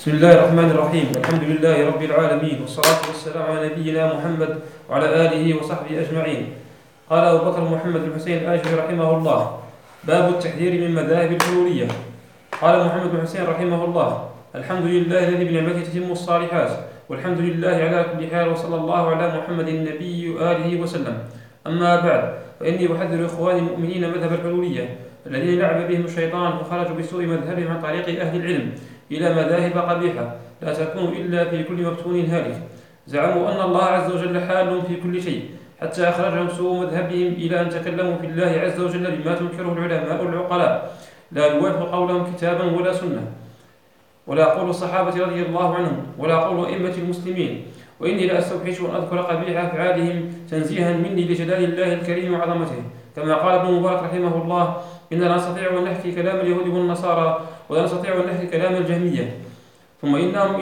بسم الله الرحمن الرحيم. الحمد لله رب العالمين، والصلاة والسلام على نبينا محمد وعلى آله وصحبه أجمعين. قال أبو بكر محمد بن حسين الآجري رحمه الله: باب التحذير من مذاهب الحلولية. قال محمد بن حسين رحمه الله: الحمد لله الذي بنعمته تتم الصالحات، والحمد لله على كل حال، وصلى الله على محمد النبي وآله وسلم. أما بعد، فإني أحذر إخواني المؤمنين مذهب الحلولية الذين لعب بهم الشيطان وخرجوا بسوء مذهبهم عن طريق أهل العلم إلى مذاهب قبيحة لا تكون إلا في كل مفتون هالك. زعموا أن الله عز وجل حال في كل شيء، حتى أخرجهم سوء مذهبهم إلى أن تكلموا في الله عز وجل بما تنكره العلماء العقلاء، لا يوافق قولهم كتابا ولا سنة، ولا قول الصحابة رضي الله عنهم، ولا قول أئمة المسلمين. وإني لأستوحش أن أذكر قبيح أفعالهم تنزيها مني لجلال الله الكريم وعظمته، كما قال ابن مبارك رحمه الله: إننا لا نستطيع أن نحكي كلام اليهود والنصارى، ولا نستطيع أن نحكي كلام الجهمية. ثم إنهم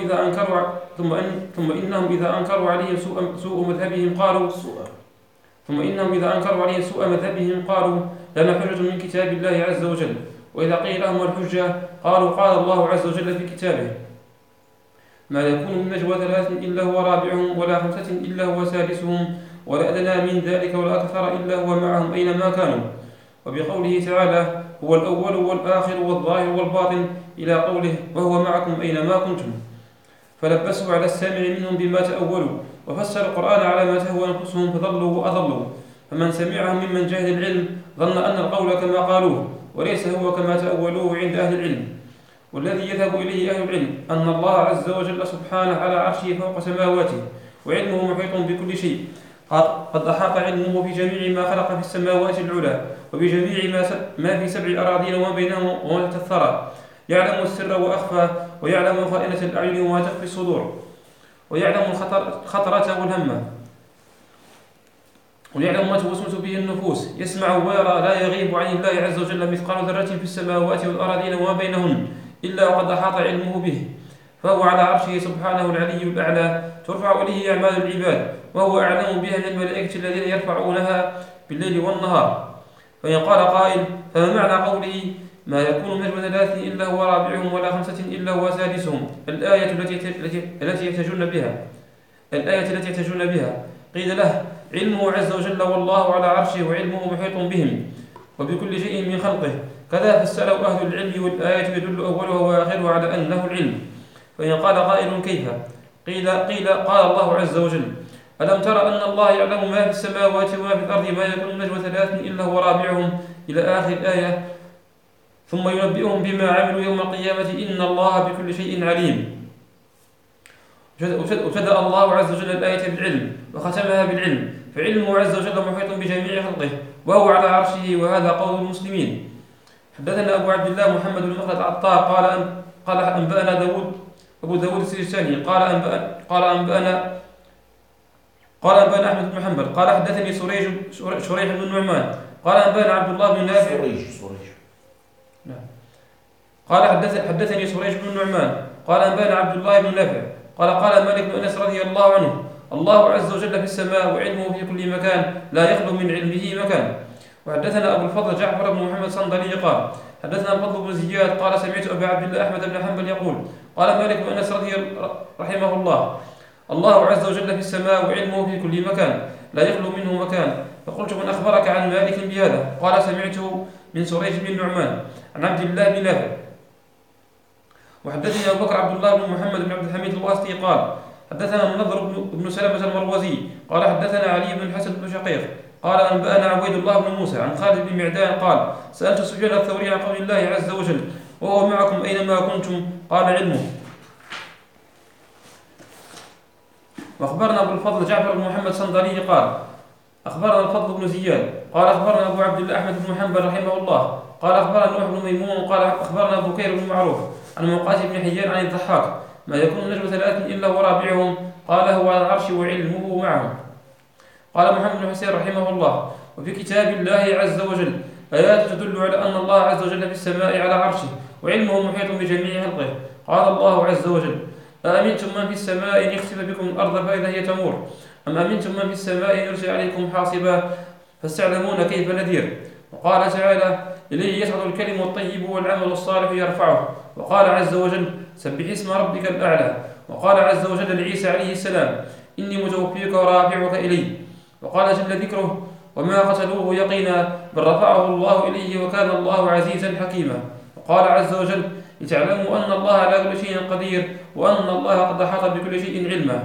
إذا أنكروا عليهم سوء مذهبهم قالوا لنا حجة من كتاب الله عز وجل. وإذا قيل لهم الحجة قالوا قال الله عز وجل في كتابه: ما يكون من نجوى ثلاث إلا هو رابعهم، ولا خمسة إلا هو سادسهم، ولا أدنى من ذلك ولا أكثر إلا هو معهم أينما كانوا. وبقوله تعالى: هو الأول والآخر والظاهر والباطن، إلى قوله: وهو معكم أينما كنتم. فلبسوا على السامع منهم بما تأولوا، وفسروا القرآن على ما تهوى أنفسهم، فضلوا وأضلوا. فمن سمعهم ممن جهل العلم ظن أن القول كما قالوه، وليس هو كما تأولوه عند أهل العلم. والذي يذهب إليه أهل العلم أن الله عز وجل سبحانه على عرشه فوق سماواته، وعلمه محيط بكل شيء، قد أحاط علمه بجميع ما خلق في السماوات العلى، وبجميع ما في سبع أراضين وما بينهما وما تحت الثرى، يعلم السر وأخفى، ويعلم خائنة الأعين وما تخفي الصدور، ويعلم الخطرة والهمة، ويعلم ما توسوس به النفوس، يسمع ويرى، لا يغيب عن الله عز وجل مثقال ذرة في السماوات والأراضين وما بينهن إلا وقد أحاط علمه به. فهو على عرشه سبحانه العلي الأعلى، ترفع إليه أعمال العباد، وهو أعلم بها من الملائكة الذين يرفعونها بالليل والنهار. فإن قال قائل: فما معنى قوله ما يكون من نجوى ثلاث إلا هو رابعهم، ولا خمسة إلا هو سادسهم، الآية التي يحتجون بها؟ قيل له: علمه عز وجل والله على عرشه، وعلمه محيط بهم وبكل شيء من خلقه. كذا فسره أهل العلم، والآية يدل أولها وآخرها على أنه العلم. فإن قال قائل: كيف؟ قيل قال الله عز وجل: ألم تر أن الله يعلم ما في السماوات وما في الأرض، ما يكون من نجوى ثلاث إلا هو رابعهم، إلى آخر الآية، ثم ينبئهم بما عملوا يوم القيامة، إن الله بكل شيء عليم. وابتدأ الله عز وجل الآية بالعلم، وختمها بالعلم، فعلمه عز وجل محيط بجميع خلقه، وهو على عرشه، وهذا قول المسلمين. حدثنا أبو عبد الله محمد بن مخلد العطار قال أنبأنا أبو داود السجستاني قال أنبأنا أحمد بن حنبل قال حدثني شريح بن النعمان قال أنبأنا عبد الله بن نافع قال حدثني سريج بن النعمان قال أنبأنا عبد الله بن نافع قال مالك بن أنس رضي الله عنه: الله عز وجل في السماء، وعلمه في كل مكان، لا يخلو من علمه مكان. وحدثنا أبو الفضل جعفر بن محمد الصندلي قال حدثنا الفضل بن زياد قال سمعت أبا عبد الله أحمد بن حنبل يقول: قال مالك بن أنس رحمه الله: الله عز وجل في السماء، وعلمه في كل مكان، لا يخلو منه مكان. فقلت: من أخبرك عن مالك بهذا؟ قال: سمعته من سريج بن النعمان عن عبد الله بن نافع. وحدثني أبو بكر عبد الله بن محمد بن عبد الحميد الواسطي قال حدثنا منظر بن سلمة المروزي قال حدثنا علي بن الحسن بن شقيق قال أنبأنا عبيد الله بن موسى عن خالد بن معدان قال: سألت سفيان الثوري عن قول الله عز وجل: وهو معكم أينما كنتم، قال: علمه. وأخبرنا أبو الفضل جعفر بن محمد الصندلي قال أخبرنا الفضل بن زياد قال أخبرنا أبو عبد الله أحمد بن حنبل رحمه الله قال أخبرنا نوح بن ميمون قال أخبرنا بكير بن معروف عن مقاتل بن حيان عن الضحاك: ما يكون نجوى ثلاث إلا هو رابعهم، قال: هو على العرش وعلمه معهم. قال محمد بن حسين رحمه الله: وفي كتاب الله عز وجل آيات تدل على أن الله عز وجل في السماء على عرشه، وعلمه محيط بجميع خلقه. قال الله عز وجل: أأمنتم من في السماء أن يخسف بكم الأرض فإذا هي تمور، أم أمنتم من في السماء أن يرسل عليكم حاصبا فستعلمون كيف نذير. وقال تعالى: إليه يصعد الكلم الطيب والعمل الصالح يرفعه، وقال عز وجل سبح اسم ربك الأعلى. وقال عز وجل لعيسى عليه السلام إني متوفيك ورافعك إلي. وقال جل ذكره وما قتلوه يقينا بل رفعه الله إليه وكان الله عزيزا حكيما. وقال عز وجل لتعلموا أن الله على كل شيء قدير وأن الله قد أحاط بكل شيء علما.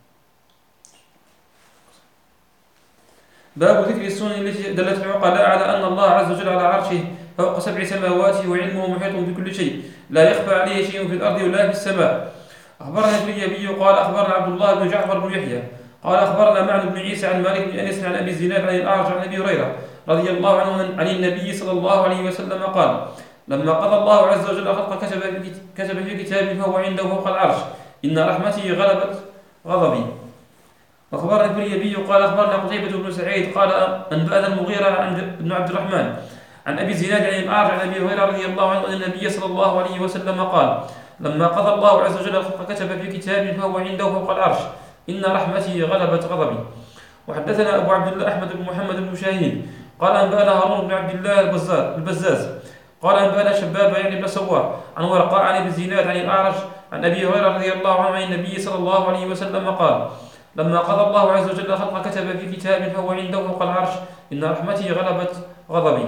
باب ذكر السنن التي دلت العقلاء على أن الله عز وجل على عرشه فوق 7 سماوات وعلمه محيط بكل شيء لا يخفى عليه شيء في الأرض ولا في السماء. أخبرنا الفريابي قال أخبرنا عبد الله بن جعفر بن يحيى قال أخبرنا معن بن عيسى عن مالك بن أنس عن أبي الزناد عن الأعرج عن أبي هريرة رضي الله عنه عن النبي صلى الله عليه وسلم قال لما قضى الله عز وجل الخلق كتب في كتاب فهو عنده فوق العرش إن رحمتي غلبت غضبي. وأخبرنا الفريابي قال أخبرنا قتيبة بن سعيد قال أنبأنا المغيرة بن عبد الرحمن عن أبي الزناد عن الأعرج عن أبي هريرة رضي الله عنه أن النبي صلى الله عليه وسلم قال لما قضى الله عز وجل الخلق كتب في كتاب فهو عنده فوق العرش إن رحمتي غلبت غضبي. وحدثنا أبو عبد الله أحمد بن محمد بن شاهين قال أنبأنا هارون بن عبد الله البزاز قال أنبأنا شباب يعني بن سوار عن ورقاء عن أبي الزناد عن الأعرج عن أبي هريرة رضي الله عنه عن النبي صلى الله عليه وسلم قال لما قضى الله عز وجل الخلق كتب في كتاب فهو عنده فوق العرش إن رحمتي غلبت غضبي.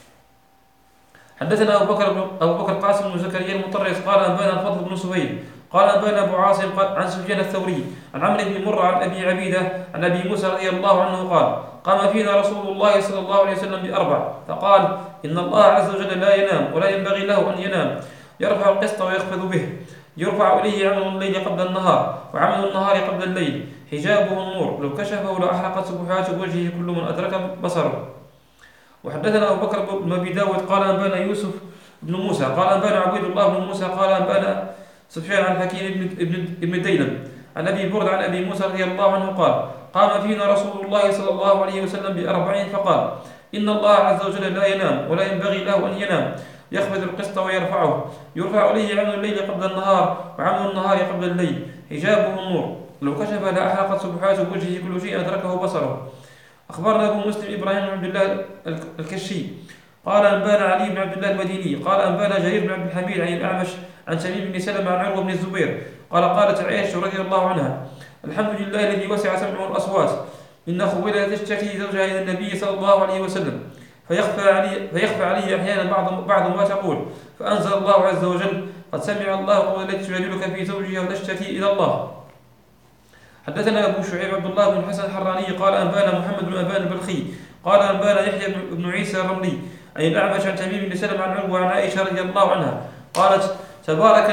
حدثنا أبو بكر قاسم بن زكريا المطرس قال أنبأنا الفضل بن سهيل قال أنبأنا أبو عاصم عن سفيان الثوري عن عمرو بن مرة عن أبي عبيدة عن أبي موسى رضي الله عنه قال قام فينا رسول الله صلى الله عليه وسلم ب4 فقال إن الله عز وجل لا ينام ولا ينبغي له أن ينام يرفع القسط ويخفض به يرفع إليه عمل الليل قبل النهار وعمل النهار قبل الليل حجابه النور لو كشفه لأحرقت سبحات وجهه كل من أدرك بصره. وحدثنا أبو بكر بن أبي داود قال أنبأنا يوسف بن موسى قال أنبأنا عبيد الله بن موسى قال أنبأنا سفيان عن حكيم ابن ديلم عن أبي برد عن أبي موسى رضي الله عنه قال قام فينا رسول الله صلى الله عليه وسلم ب40 فقال إن الله عز وجل لا ينام ولا ينبغي له أن ينام يخفض القسط ويرفعه يرفع إليه عمل الليل قبل النهار وعمل النهار قبل الليل حجابه النور لو كشف لأحرقت سبحات وجهه كل شيء أدركه بصره. أخبرنا أبو مسلم إبراهيم بن عبد الله الكشي قال أنبأنا علي بن عبد الله المديني قال أنبأنا جرير بن عبد الحميد عن الأعمش عن تميم بن سلمة عن عروة بن الزبير قالت عائشة رضي الله عنها الحمد لله الذي وسع سمعه الأصوات إن خويلة تشتكي زوجها إلى النبي صلى الله عليه وسلم فيخفى علي أحيانا بعض ما تقول فأنزل الله عز وجل قد سمع الله قول التي تجادلك في زوجها وتشتكي إلى الله. حدثنا أبو شعيب عبد الله بن الحسن الحراني قال أنبأنا محمد بن أبان البلخي قال أنبأنا يحيى بن عيسى الرملي عن الأعمش عن تميم بن سلمة عن عروة عن عائشة رضي الله عنها قالت تبارك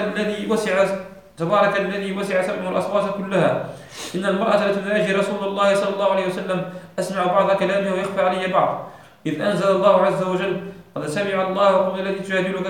الذي وسع سمعه الأصوات كلها إن المرأة لتناجي رسول الله صلى الله عليه وسلم أسمع بعض كلامه ويخفى علي بعض إذ أنزل الله عز وجل قد سمع الله قول التي تجادلك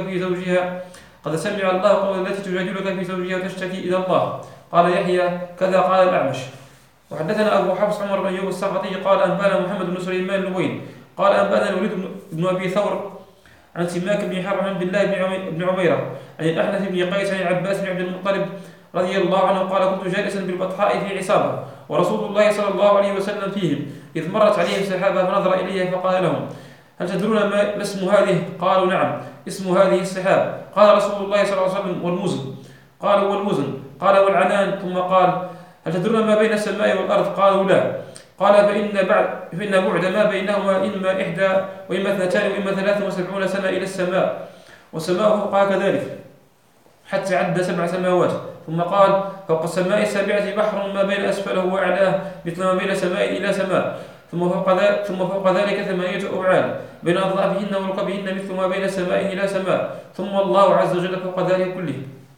في زوجها وتشتكي إلى الله. قال يحيى كذا قال الأعمش. وحدثنا أبو حفص عمر بن أيوب السقطي قال أنبأنا محمد بن سليمان النبوي قال أنبأنا الوليد بن أبي ثور عن سماك بن حرب عن عبد الله بن عميرة عن الأحنف بن قيس عن العباس بن عبد المطلب رضي الله عنه قال كنت جالسا بالبطحاء في عصابة ورسول الله صلى الله عليه وسلم فيهم إذ مرت عليهم سحابة فنظر إليها فقال لهم هل تدرون ما اسم هذه؟ قالوا نعم اسم هذه السحاب. قال رسول الله صلى الله عليه وسلم والمزن. قالوا والمزن. قال والعنان. ثم قال هل تدرون ما بين السماء والأرض؟ قالوا لا. قال فإن بعد ما بينهما إما 1 وإما 2 وإما 73 سنة إلى السماء وسماء فوقها كذلك حتى عد 7 سماوات. ثم قال فوق السماء السابعة بحر ما بين أسفله وأعلاه مثل ما بين سماء إلى سماء ثم فوق ذلك 8 أبعاد بين أضلافهن وركبهن مثل ما بين سماء إلى سماء ثم الله عز وجل فوق ذلك كله.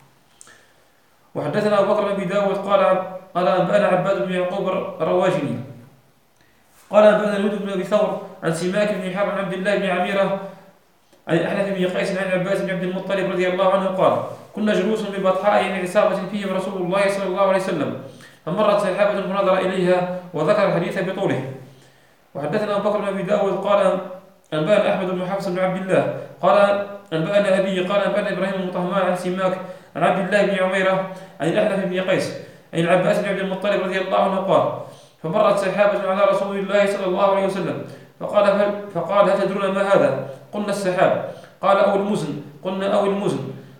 وحدثنا أبو بكر بن داود قال أنبأنا عباد بن يعقوب الرواجني قال أنبأنا الوليد بن أبي ثور عن سماك بن حرب عن عبد الله بن عميرة عن الأحنف بن قيس عن العباس بن عبد المطلب رضي الله عنه قال كنا جلوس ببطحاء من عصابة فيهم رسول الله صلى الله عليه وسلم فمرت سحابة فنظر إليها وذكر الحديث بطوله. وحدثنا أبو بكر بن داود قال أنبأنا أحمد بن حفص بن عبد الله قال أنبأنا أبي قال أنبأنا إبراهيم بن طهمان عن سماك عن عبد الله بن عميرة عن الأحنف بن قيس عن العباس بن عبد المطلب رضي الله عنه قال فمرت سحابة على رسول الله صلى الله عليه وسلم فقال هل تدرون ما هذا؟ قلنا السحاب. قال أو المزن. قلنا أو المزن.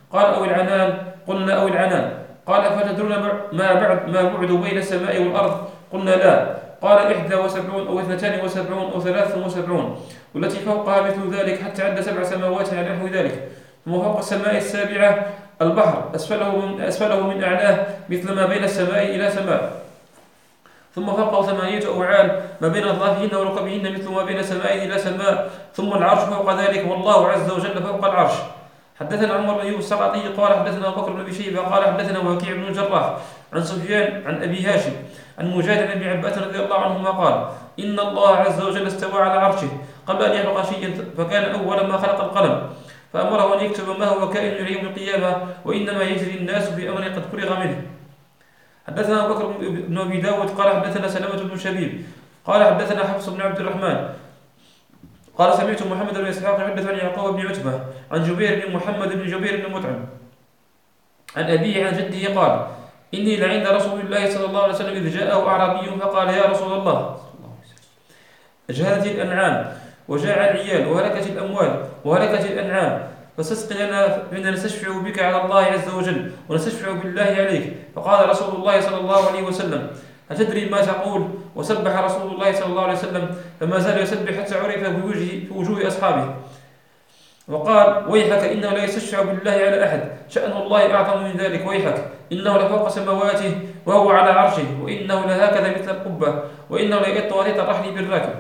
قال أو العنان؟ قلنا أو العنان. قال فتدرون ما بعد بين السماء والأرض؟ قلنا لا. قال 71 أو 72 أو 73، والتي فوقها مثل ذلك، حتى عد 7 سماوات على نحو ذلك. ثم فوق السماء السابعة البحر، أسفله من أعلاه مثل ما بين السماء إلى سماء. ثم فوقه 8 أوعال ما بين أطرافهن وركبهن مثل ما بين سماء إلى سماء. ثم العرش فوق ذلك، والله عز وجل فوق العرش. حدثنا عمر بن أيوب السقطي قال حدثنا أبو بكر بن أبي شيبة قال حدثنا وكيع بن الجراح عن سفيان عن أبي هاشم عن مجاهد بن عباس رضي الله عنهما قال إن الله عز وجل استوى على عرشه قبل أن يخلق شيئا، فكان أول ما خلق القلم، فأمره أن يكتب ما هو كائن إلى يوم القيامة، وإنما يجري الناس بأمر قد فرغ منه. حدثنا أبو بكر بن أبي داود قال حدثنا سلمة بن شبيب قال حدثنا حفص بن عبد الرحمن قال سمعت محمد بن إسحاق يحدث عن يعقوب بن عتبة عن جبير بن محمد بن جبير بن مطعم عن أبيه عن جده قال إني لعند رسول الله صلى الله عليه وسلم إذ جاءه أعرابي فقال يا رسول الله أجهلت الأنعام وجاع العيال وهلكت الأموال وهلكت الأنعام، فاستسق لنا فإننا نستشفع بك على الله عز وجل ونستشفع بالله عليك. فقال رسول الله صلى الله عليه وسلم أتدري ما تقول؟ وسبح رسول الله صلى الله عليه وسلم فما زال يسبح حتى عرف في وجوه أصحابه، وقال ويحك إنه لا يستشفع بالله على أحد شأن الله أعظم من ذلك، ويحك إنه لفوق سماواته وهو على عرشه، وإنه لهكذا مثل القبة، وإنه ليئط وريط الرحل بالراكب.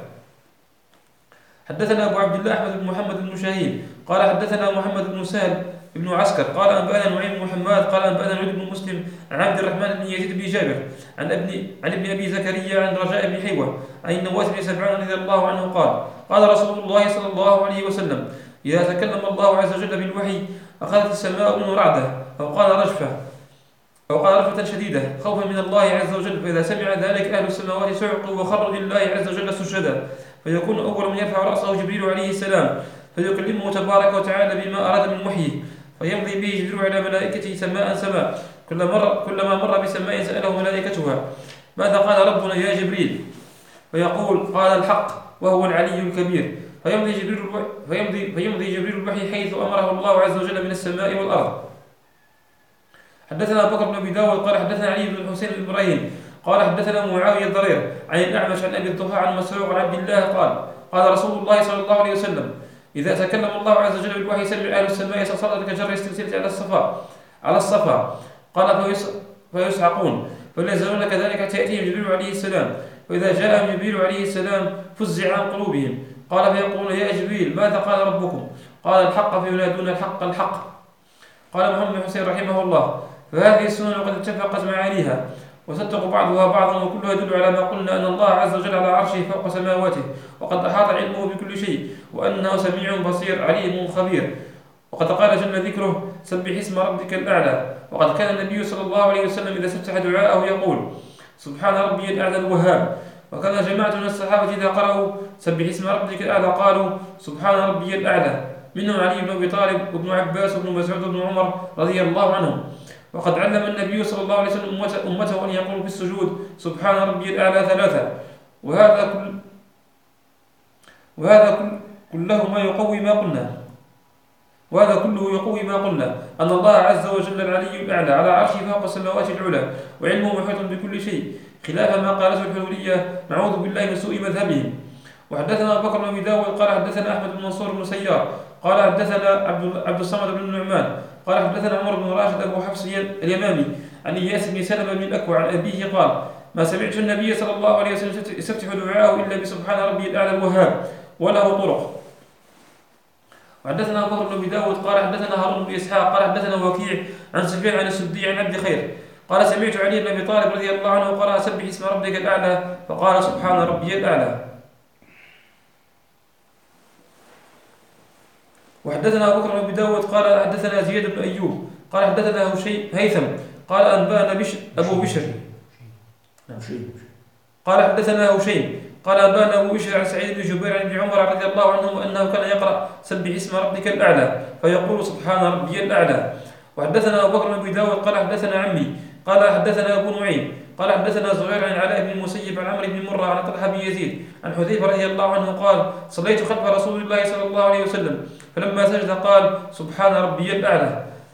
حدثنا أبو عبد الله أحمد بن محمد بن شاهين قال حدثنا محمد بن سهل بن عسكر قال أنبأنا نعيم بن محمد قال أنبأنا وليد بن مسلم عن عبد الرحمن بن يزيد بن جابر عن ابن أبي زكريا عن رجاء بن حيوة عن النواس بن سمعان رضي الله عنه قال رسول الله صلى الله عليه وسلم إذا تكلم الله عز وجل بالوحي أخذت السماء من رعده أو قال رجفة شديدة خوفا من الله عز وجل، فإذا سمع ذلك أهل السماوات سعقوا وخروا لله عز وجل سجدا، فيكون أول من يرفع رأسه جبريل عليه السلام فيكلمه تبارك وتعالى بما أراد من وحيه، فيمضي به جبريل على ملائكته سماء كلما مر بسماء سأله ملائكتها ماذا قال ربنا يا جبريل؟ فيقول قال الحق وهو العلي الكبير، فيمضي جبريل الوحي حيث أمره الله عز وجل من السماء والأرض. حدثنا أبو بكر بن أبي داود قال حدثنا علي بن الحسين بن إبراهيم قال حدثنا معاوية الضرير عن الأعمش عن أبي الضحى عن مسروق عن عبد الله قال رسول الله صلى الله عليه وسلم إذا تكلم الله عز وجل بالوحي سمع أهل السماء صلصلة كجر السلسلة على الصفا قال فيسحقون فلا يزالون كذلك حتى يأتيهم جبريل عليه السلام، فإذا جاءهم جبريل عليه السلام فزع عن قلوبهم، قال فيقول يا جبريل ماذا قال ربكم؟ قال الحق، فينادون الحق. قال محمد بن حسين رحمه الله فهذه السنن قد اتفقت معانيها وصدق بعضها بعضا، وكلها يدل على ما قلنا أن الله عز وجل على عرشه فوق سماواته، وقد أحاط علمه بكل شيء، وأنه سميع بصير عليم خبير. وقد قال جل ذكره سبح اسم ربك الأعلى. وقد كان النبي صلى الله عليه وسلم إذا استفتح دعاءه يقول سبحان ربي الأعلى الوهاب. وكان جماعة من الصحابة إذا قرأوا سبح اسم ربك الأعلى قالوا سبحان ربي الأعلى، منهم علي بن أبي طالب وابن عباس وابن مسعود وابن عمر رضي الله عنهم. وقد علم النبي صلى الله عليه وسلم أمته أن يقول في السجود سبحان ربي الأعلى 3، وهذا كله يقوي ما قلنا أن الله عز وجل العلي الأعلى على عرشه فوق السماوات العلى، وعلمه محيط بكل شيء، خلاف ما قالته الحلولية نعوذ بالله من سوء مذهبهم. وحدثنا أبو بكر بن أبي داود قال حدثنا أحمد بن منصور بن سيار قال حدثنا عبد الصمد بن النعمان قال حدثنا عمر بن راشد أبو حفص اليمامي عن إياس بن سلمة بن الأكوع عن أبيه قال ما سمعت النبي صلى الله عليه وسلم يستفتح دعاءه إلا بسبحان ربي الأعلى الوهاب، وله طرق. وحدثنا أبو بكر بن أبي داود قال حدثنا هارون بن إسحاق قال حدثنا وكيع عن سفيان عن السدي عن عبد خير قال سمعت علي بن أبي طالب رضي الله عنه قرأ سبح اسم ربك الأعلى فقال سبحان ربي الأعلى. وحدثنا أبو بكر بن أبي داود قال حدثنا زياد بن أيوب قال حدثنا هيثم قال أنبأنا أبو بشر قال حدثنا هشيم قال أنبأنا أبو بشر عن سعيد بن جبير عن ابن عمر رضي الله عنهما أنه كان يقرأ سبح اسم ربك الأعلى فيقول سبحان ربي الأعلى. وحدثنا أبو بكر بن أبي داود قال حدثنا عمي قال حدثنا أبو نعيم قال حدثنا زهير عن علاء بن المسيب عن عمرو بن مرة عن طلحة بن يزيد عن حذيفة رضي الله عنه قال صليت خلف رسول الله صلى الله عليه وسلم فلما سجد قال سبحان ربي الأعلى.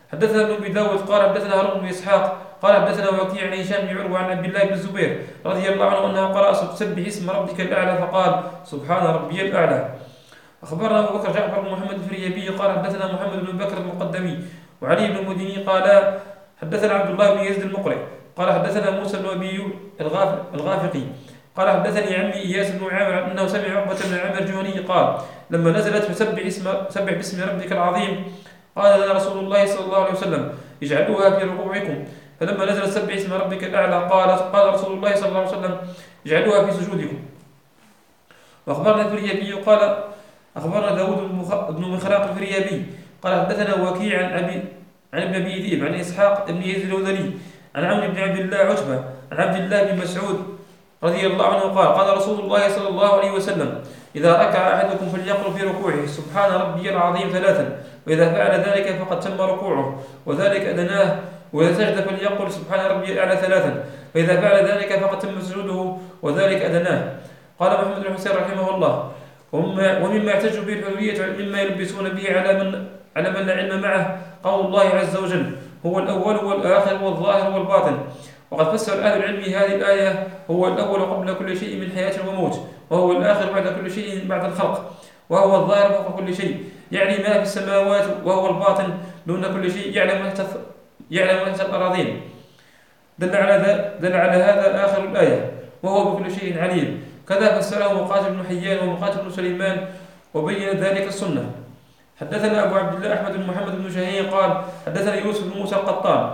حدثنا ابن أبي داود قال حدثنا هارون بن إسحاق قال حدثنا وكيع عن هشام بن عروة عن عبد الله بن الزبير رضي الله عنه أنه قرأ سبح اسم ربك الأعلى فقال سبحان ربي الأعلى. أخبرنا أبو بكر جعفر بن محمد الفريابي قال حدثنا محمد بن بكر المقدمي وعلي بن المديني قال حدثنا عبد الله بن يزيد المقرئ قال حدثنا موسى بن أبي الغافقي قال حدثني عمي إياس بن عامر أنه سمع عقبة بن عامر الجهني قال لما نزلت سبح باسم ربك العظيم قال لنا رسول الله صلى الله عليه وسلم اجعلوها في ركوعكم، فلما نزلت سبح اسم ربك الأعلى قال رسول الله صلى الله عليه وسلم اجعلوها في سجودكم. وأخبرنا الفريابي قال أخبرنا داود بن مخراق الفريابي قال حدثنا وكيع عن ابن أبي ذئب عن إسحاق بن يزيد الهذلي عن عمرو بن عبد الله عتبة عن عبد الله بن مسعود رضي الله عنه قال رسول الله صلى الله عليه وسلم إذا ركع أحدكم فليقل في ركوعه سبحان ربي العظيم ثلاثا، وإذا فعل ذلك فقد تم ركوعه وذلك أدناه، وإذا سجد فليقل سبحان ربي الأعلى ثلاثا، فإذا فعل ذلك فقد تم سجوده وذلك أدناه. قال محمد بن حسين رحمه الله ومما يحتج به الحلولية مما يلبسون به على من لا علم معه قول الله عز وجل هو الأول والآخر والظاهر والباطن. وقد فسر أهل العلم هذه الآية هو الأول قبل كل شيء من حياة وموت، وهو الآخر بعد كل شيء بعد الخلق، وهو الظاهر فوق كل شيء يعني ما في السماوات، وهو الباطن دون كل شيء يعلم تحت الأراضين. دل على هذا آخر الآية وهو بكل شيء عليم. كذا فسره مقاتل بن حيان ومقاتل بن سليمان وبين ذلك السنة. حدثنا أبو عبد الله أحمد بن محمد بن شاهين قال حدثنا يوسف بن موسى القطان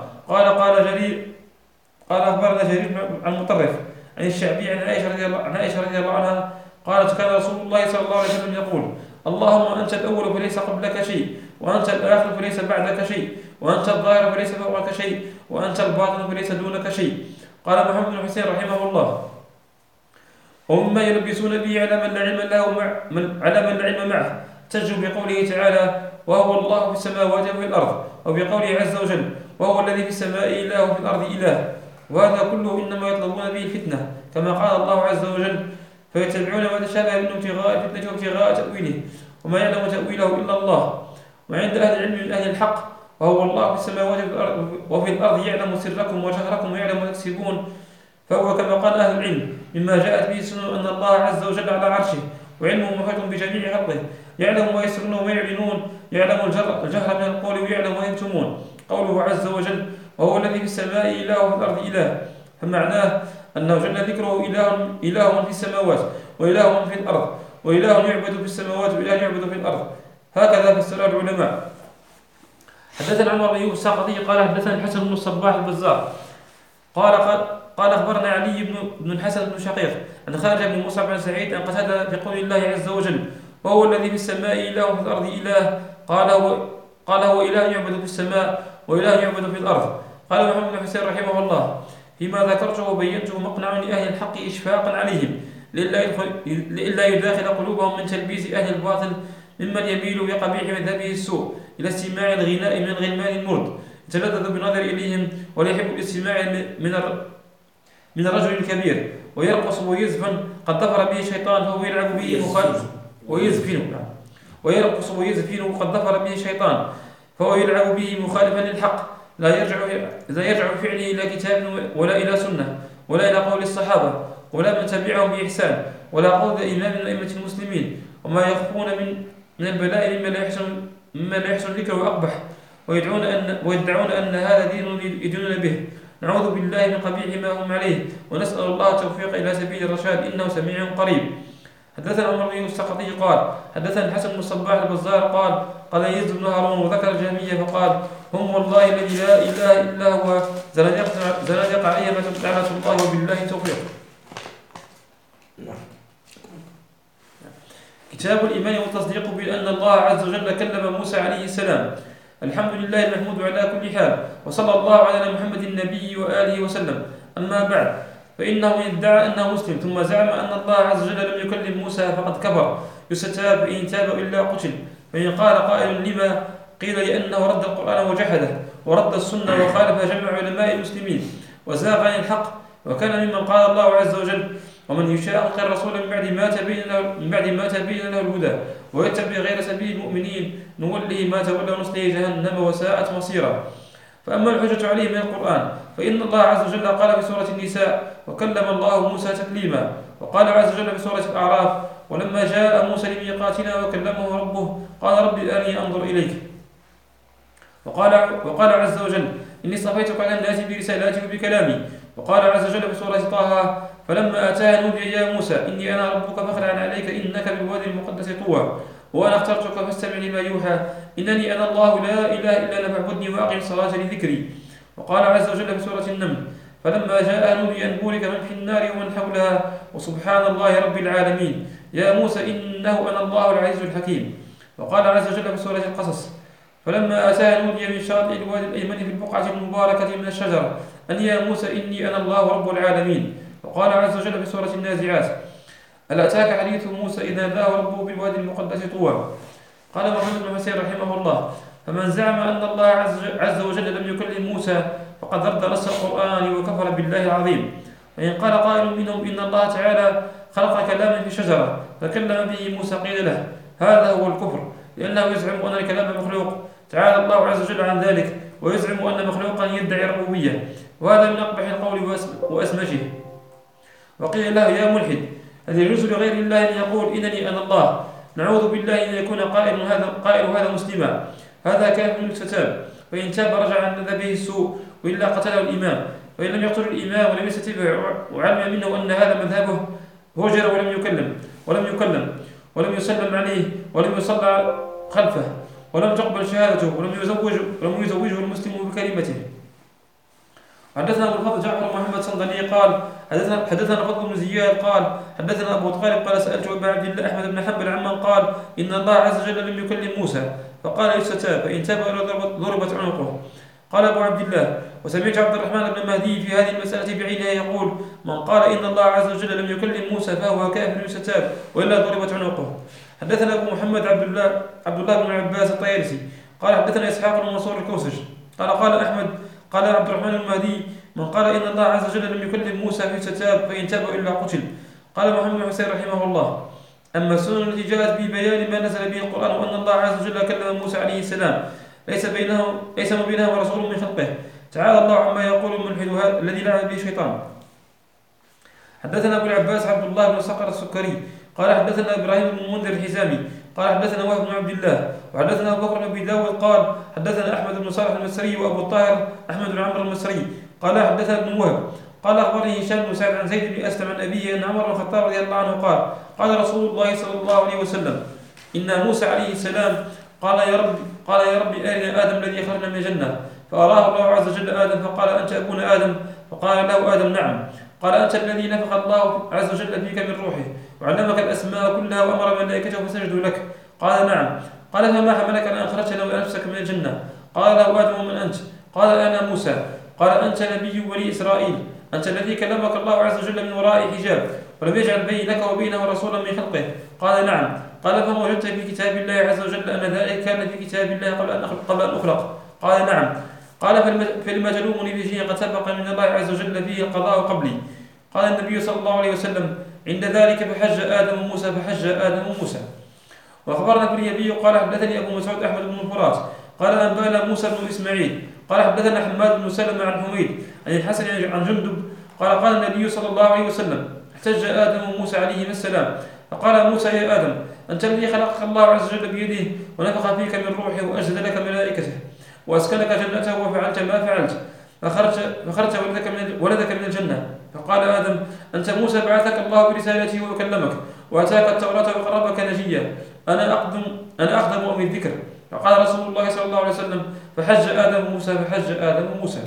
قال أخبرنا جرير عن مطرف عن الشعبي عن عائشة رضي الله عنها قالت كان رسول الله صلى الله عليه وسلم يقول اللهم أنت الأول فليس قبلك شيء، وأنت الآخر فليس بعدك شيء، وأنت الظاهر فليس فوقك شيء، وأنت الباطن فليس دونك شيء. قال محمد بن حسين رحمه الله ومما يلبسون به على من لا علم معه احتجوا بقوله تعالى وهو الله في السماوات وفي الأرض، وبقوله عز وجل وهو الذي في السماء إله وفي الأرض إله، وهذا كله إنما يطلبون به الفتنة كما قال الله عز وجل فيتبعون ما تشابه منه ابتغاء الفتنة وابتغاء تأويله وما يعلم تأويله إلا الله. وعند أهل العلم من أهل الحق وهو الله في السماوات وفي الأرض يعلم سركم وجهركم ويعلم ما تكسبون، فهو كما قال أهل العلم مما جاءت به السنة أن الله عز وجل على عرشه وعلمه محيط بجميع خلقه يعلم ما يسرون وما يعلنون، يعلم الجهر من القول ويعلم ما يكتمون. قوله عز وجل وهو الذي في السماء إله وفي الأرض إله، فمعناه أنه جل ذكره إله في السماوات وإله في الأرض، وإله يعبد في السماوات وإله يعبد في الأرض. هكذا فسر العلماء. حدثنا عمر بن يوسف الساقطي قال حدثنا الحسن بن الصباح البزار قال أخبرنا علي بن الحسن بن شقيق عن خارج بن مصعب بن سعيد عن قتادة بقول الله عز وجل وهو الذي في السماء إله وفي الأرض إله، قال هو إله يعبد في السماء وإله يعبد في الأرض. قال محمد بن حسين رحمه الله فيما ذكرته وبينته مقنع لأهل الحق إشفاقا عليهم لئلا يداخل قلوبهم من تلبيس أهل الباطل ممن يميل بقبيح مذهبه السوء إلى استماع الغناء من غلمان المرد يتلذذ بالنظر إليهم ولا يحب الاستماع من الرجل الكبير ويرقص ويزفن قد ظفر به الشيطان فهو يلعب به مخالف ويرقص ويزفن قد ظفر به الشيطان فهو يلعب به مخالفا للحق لا يرجع فعله إلى كتاب ولا إلى سنة ولا إلى قول الصحابة ولا من تبعهم بإحسان ولا قول إمام من أئمة المسلمين، وما يخفون من البلاء مما لا يحسن ذكره وأقبح ويدعون أن هذا دين يدينون به. نعوذ بالله من قبيح ما هم عليه ونسأل الله التوفيق إلى سبيل الرشاد إنه سميع قريب. حدثنا عمر بن يوسف السقطي قال حدثنا الحسن بن الصباح البزار قال يزيد بن هارون وذكر الجهمية فقال هم والله الذي لا إله إلا هو زنادق أيمة لعنة الله وبالله التوفيق. كتاب الإيمان والتصديق بأن الله عز وجل كلم موسى عليه السلام. الحمد لله المحمود على كل حال، وصلى الله على محمد النبي وآله وسلم. أما بعد، فإنه يدعي أنه مسلم ثم زعم أن الله عز وجل لم يكلم موسى فقد كفر، يستتاب إن تاب إلا قتل. فإن قال قائل لما قيل لأنه رد القرآن وجحده ورد السنة وخالف جمع علماء المسلمين وزاغ عن الحق، وكان ممن قال الله عز وجل ومن يشاقق الرسول من بعد ما تبين له الهدى ويتبع غير سبيل المؤمنين نوله ما تولى ونصله جهنم وساءت مصيرا. فأما الحجة عليه من القرآن فإن الله عز وجل قال في سورة النساء: وكلم الله موسى تكليما. وقال عز وجل في سورة الأعراف: ولما جاء موسى لميقاتنا وكلمه ربه قال رب أرني أنظر إليك. وقال عز وجل: إني اصطفيتك على الناس برسالاتي وبكلامي. وقال عز وجل في سورة طه: فلما أتاها نودي يا موسى إني أنا ربك فاخلع عليك إنك بالوادي المقدس طوى وأنا اخترتك فاستمع لما يوحى إنني أنا الله لا إله إلا أنا فاعبدني وأقم الصلاة لذكري. وقال عز وجل في سورة النمل: فلما جاء نودي أن بورك من في النار ومن حولها وسبحان الله رب العالمين يا موسى إنه أنا الله العزيز الحكيم. وقال عز وجل في سورة القصص: فلما أتاها نودي من شاطئ الوادي الأيمن في البقعة المباركة من الشجرة أن يا موسى إني أنا الله رب العالمين. وقال عز وجل في سورة النازعات: هل أتاك حديث موسى إذ ناداه ربه بالوادي المقدس طوى. قال محمد بن حسين رحمه الله: فمن زعم أن الله عز وجل لم يكلم موسى فقد رد نص القرآن وكفر بالله العظيم. فإن قال قائل منهم إن الله تعالى خلق كلاما في شجرة فكلم به موسى قيل له: هذا هو الكفر، لأنه يزعم أن الكلام مخلوق، تعالى الله عز وجل عن ذلك، ويزعم أن مخلوقا يدعي الربوبية، وهذا من أقبح القول وأسمشه. وقيل له: يا ملحد، هل يجوز لغير الله أن يقول إنني أنا الله؟ نعوذ بالله أن يكون قائل هذا مسلما، هذا كافر يستتاب، فإن تاب رجع عن ذنبه السوء وإلا قتله الإمام، وإن لم يقتل الإمام ولم يستتبه وعلم منه أن هذا مذهبه هجر ولم يسلم عليه ولم يصلى خلفه ولم تقبل شهادته ولم يزوجه المسلم بكلمته. حدثنا ابو الفضل جعفر محمد صندلي قال حدثنا الفضل بن زياد قال حدثنا ابو طالب قال سالت ابا عبد الله احمد بن حنبل عمن قال ان الله عز وجل لم يكلم موسى فقال يستتاب فان تاب ضربت عنقه. قال ابو عبد الله وسمعت عبد الرحمن بن مهدي في هذه المساله بعينها يقول: من قال ان الله عز وجل لم يكلم موسى فهو كافر يستتاب والا ضربت عنقه. حدثنا ابو محمد عبد الله بن عباس الطيالسي قال حدثنا اسحاق بن منصور الكوسج قال احمد قال عبد الرحمن المهدي: من قال إن الله عز وجل لم يكلم موسى فيستتاب فإن تاب إلا قتل. قال محمد بن حسين رحمه الله: أما السنن التي جاءت ببيان ما نزل به القرآن وأن الله عز وجل كلم موسى عليه السلام ليس ما بينه ورسول من خلقه، تعالى الله عما يقول الملحد الذي لعن به الشيطان. حدثنا أبو العباس عبد الله بن صقر السكري قال حدثنا إبراهيم بن المنذر الحزامي قال حدثنا وهب بن عبد الله وحدثنا أبو بكر بن أبي داود قال حدثنا أحمد بن صالح المصري وأبو الطاهر أحمد بن عمرو المصري قال حدثنا ابن وهب قال أخبرني هشام بن سعد عن زيد بن أسلم عن أبيه أن عمر بن الخطاب رضي الله عنه قال رسول الله صلى الله عليه وسلم: إن موسى عليه السلام قال يا رب أرنا آدم الذي خرجنا من الجنة، فأراه الله عز وجل آدم فقال: أنت أبونا آدم؟ فقال له آدم: نعم. قال: أنت الذي نفخ الله عز وجل فيك من روحه وعلمك الأسماء كلها وأمر ملائكته فسجدوا لك؟ قال: نعم. قال: فما حملك أن أخرجتنا نفسك من الجنة؟ قال له آدم: ومن أنت؟ قال: أنا موسى. قال: أنت نبي بني إسرائيل، أنت الذي كلمك الله عز وجل من وراء حجاب ولم يجعل بينك وبينه رسولا من خلقه؟ قال: نعم. قال: فما وجدت في كتاب الله عز وجل أن ذلك كان في كتاب الله قبل أن أخلق؟ قال: نعم. قال: فلما تلومني بشيء قد سبق من الله عز وجل فيه القضاء قبلي؟ قال النبي صلى الله عليه وسلم: عند ذلك فحج آدم موسى. وأخبرنا في اليبي قال حدثني أبو مسعود أحمد بن الفرات قال أنبانا موسى بن إسماعيل قال حدثنا حماد بن سلمة عن حميد عن الحسن عن جندب قال النبي صلى الله عليه وسلم: احتج آدم وموسى عليهما السلام فقال موسى: يا آدم، أنت الذي خلقك الله عز وجل بيده ونفخ فيك من روحه وأجد لك ملائكته وأسكنك جنته وفعلت ما فعلت فخرجت ولدك من الجنة. فقال آدم: أنت موسى بعثك الله برسالته وكلمك وأتاك التوراة وقربك نجيا، أنا أقدم أم الذكر. فقال رسول الله صلى الله عليه وسلم: فحج آدم موسى.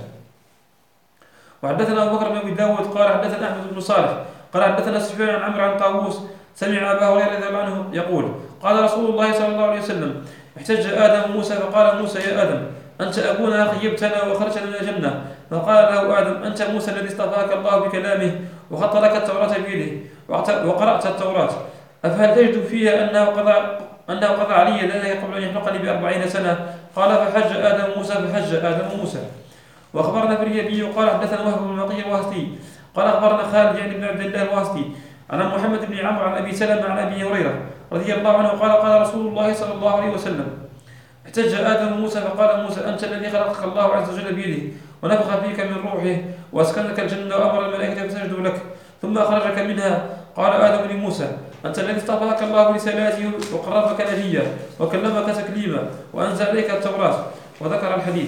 وحدثنا أبو بكر بن أبي داود قال حدثنا أحمد بن صالح قال حدثنا سفيان عن عمرو عن طاووس سمع أبا هريرة رضي الله عنه يقول: قال رسول الله صلى الله عليه وسلم: احتج آدم موسى فقال موسى: يا آدم، أنت أبونا خيبتنا وخرجنا من الجنة. فقال له آدم: أنت موسى الذي اصطفاك الله بكلامه وخط لك التوراة بيده وقرأت التوراة، أفهل تجد فيها أنه قضى علي ذلك قبل أن يخلقني ب40 سنة؟ قال: فحج آدم موسى. وأخبرنا في اليبي قال حدثنا وهب بن بقي الواسطي قال أخبرنا خالد يعني بن عبد الله الواسطي عن محمد بن عمرو عن أبي سلمة عن أبي هريرة رضي الله عنه قال قال رسول الله صلى الله عليه وسلم احتج آدم موسى فقال موسى أنت الذي خلقك الله عز وجل بيده ونفخ فيك من روحه وأسكنك الجنة وأمر الملائكة فسجدوا لك ثم أخرجك منها. قال آدم لموسى أنت الذي اصطفاك الله برسالاته وقربك نبيا وكلمك تكليما وأنزل إليك التوراة وذكر الحديث.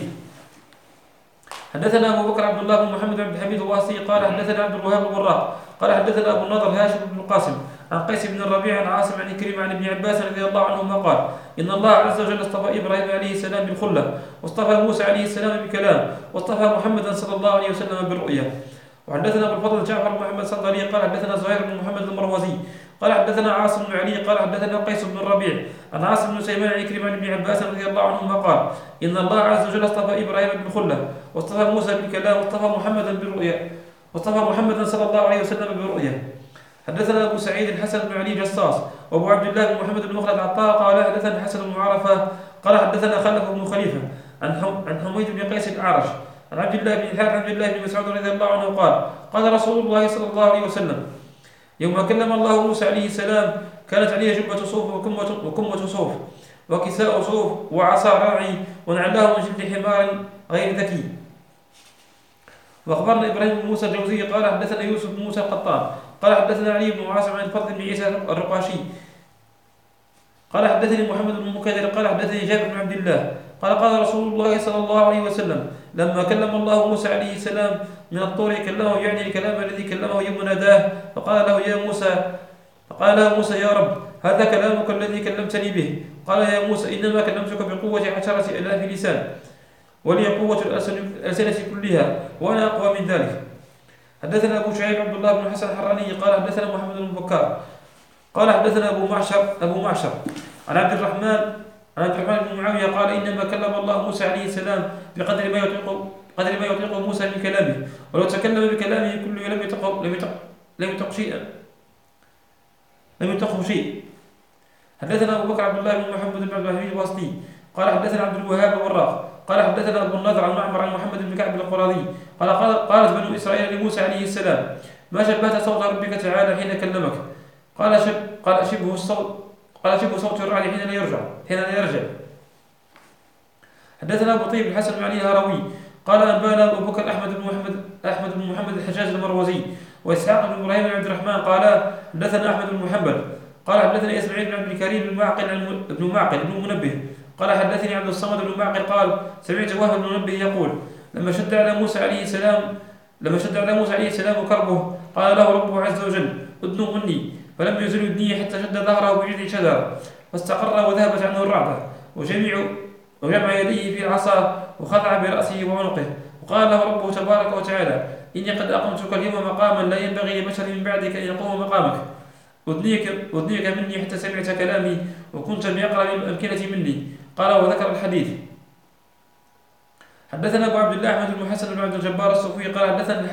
حدثنا أبو بكر عبد الله بن محمد بن الحميد الواسطي قال حدثنا عبد الوهاب الوراق قال حدثنا أبو النضر هاشم بن القاسم عن قيس بن الربيع عن عاصم عن كريم عن ابن عباس رضي الله عنهما قال إن الله عز وجل اصطفى إبراهيم عليه السلام بالخلة واصطفى موسى عليه السلام بالكلام واصطفى محمدا صلى الله عليه وسلم بالرؤيا. وحدثنا أبو الفضل جعفر بن محمد الصندلي قال حدثنا زهير بن محمد المروزي قال حدثنا عاصم بن علي قال حدثنا قيس بن الربيع عن عاصم بن سليمان عن كريم عن ابن عباس رضي الله عنهما قال إن الله عز وجل اصطفى إبراهيم بالخلة واصطفى موسى بالكلام واصطفى محمدا بالرؤيا واصطفى محمدا صلى الله عليه وسلم بالرؤيا. حدثنا أبو سعيد الحسن بن علي جصاص وأبو عبد الله بن محمد بن مخلد عطاء قال حدثنا حسن بن عرفة قال حدثنا خلف بن خليفة عن حميد بن قيس الأعرج عن عبد الله بن الحارث عن عبد الله بن مسعود رضي الله عنه قال قال رسول الله صلى الله عليه وسلم يوم كلم الله موسى عليه السلام كانت عليه جبة صوف وكمة صوف وكساء صوف وعصا راعي ونعلاه من جلد حمار غير ذكي. وأخبرنا إبراهيم بن موسى الجوزي قال حدثنا يوسف بن موسى القطان قال حدثنا علي بن عاصم عن الفضل بن عيسى الرقاشي قال حدثني محمد بن مكدر قال حدثني جابر بن عبد الله قال قال رسول الله صلى الله عليه وسلم لما كلم الله موسى عليه السلام من الطور كلمه يعني الكلام الذي كلمه يوم ناداه فقال له موسى يا رب هذا كلامك الذي كلمتني به. قال يا موسى إنما كلمتك بقوة 10,000 لسان ولي قوة الألسنة كلها وأنا أقوى من ذلك. حدثنا أبو شعيب عبد الله بن حسن الحراني قال حدثنا محمد بن بكار قال حدثنا أبو معشر عن عبد الرحمن بن معاوية قال إنما كلم الله موسى عليه السلام بقدر ما يطيق موسى من كلامه ولو تكلم بكلامه كله لم يطقه شيء. حدثنا أبو بكر عبد الله بن محمد بن عبد الحميد الواسطي قال حدثنا عبد الوهاب الوراق قال حدثنا أبو النضر عن معمر عن محمد بن كعب القرظي قالت بنو إسرائيل لموسى عليه السلام ما شبهت صوت ربك تعالى حين كلمك قال شبه صوت الرعد حين لا يرجع. حدثنا أبو طيب الحسن بن علي الهروي قال أنبانا أبو بكر أحمد بن محمد الحجاج المروزي وإسحاق بن إبراهيم بن عبد الرحمن قال حدثنا أحمد بن محمد قال حدثنا إسماعيل بن عبد الكريم بن معقل بن منبه قال حدثني عبد الصمد بن معقل قال سمعت وهب بن منبه يقول لما شد على موسى عليه السلام كربه قال له ربه عز وجل ادنو مني فلم يزل يدنيه حتى شد ظهره بجذع شجرة فاستقر وذهبت عنه الرعدة وجمع يديه في العصا وخضع برأسه وعنقه وقال له ربه تبارك وتعالى إني قد أقمتك اليوم مقاما لا ينبغي لبشر من بعدك أن يقوم مقامك أدنيك مني حتى سمعت كلامي وكنت بأقرب الأمكنة مني. قال وذكر الحديث. حدثنا أبو عبد الله أحمد بن حسن بن عبد الجبار الصوفي قال حدثنا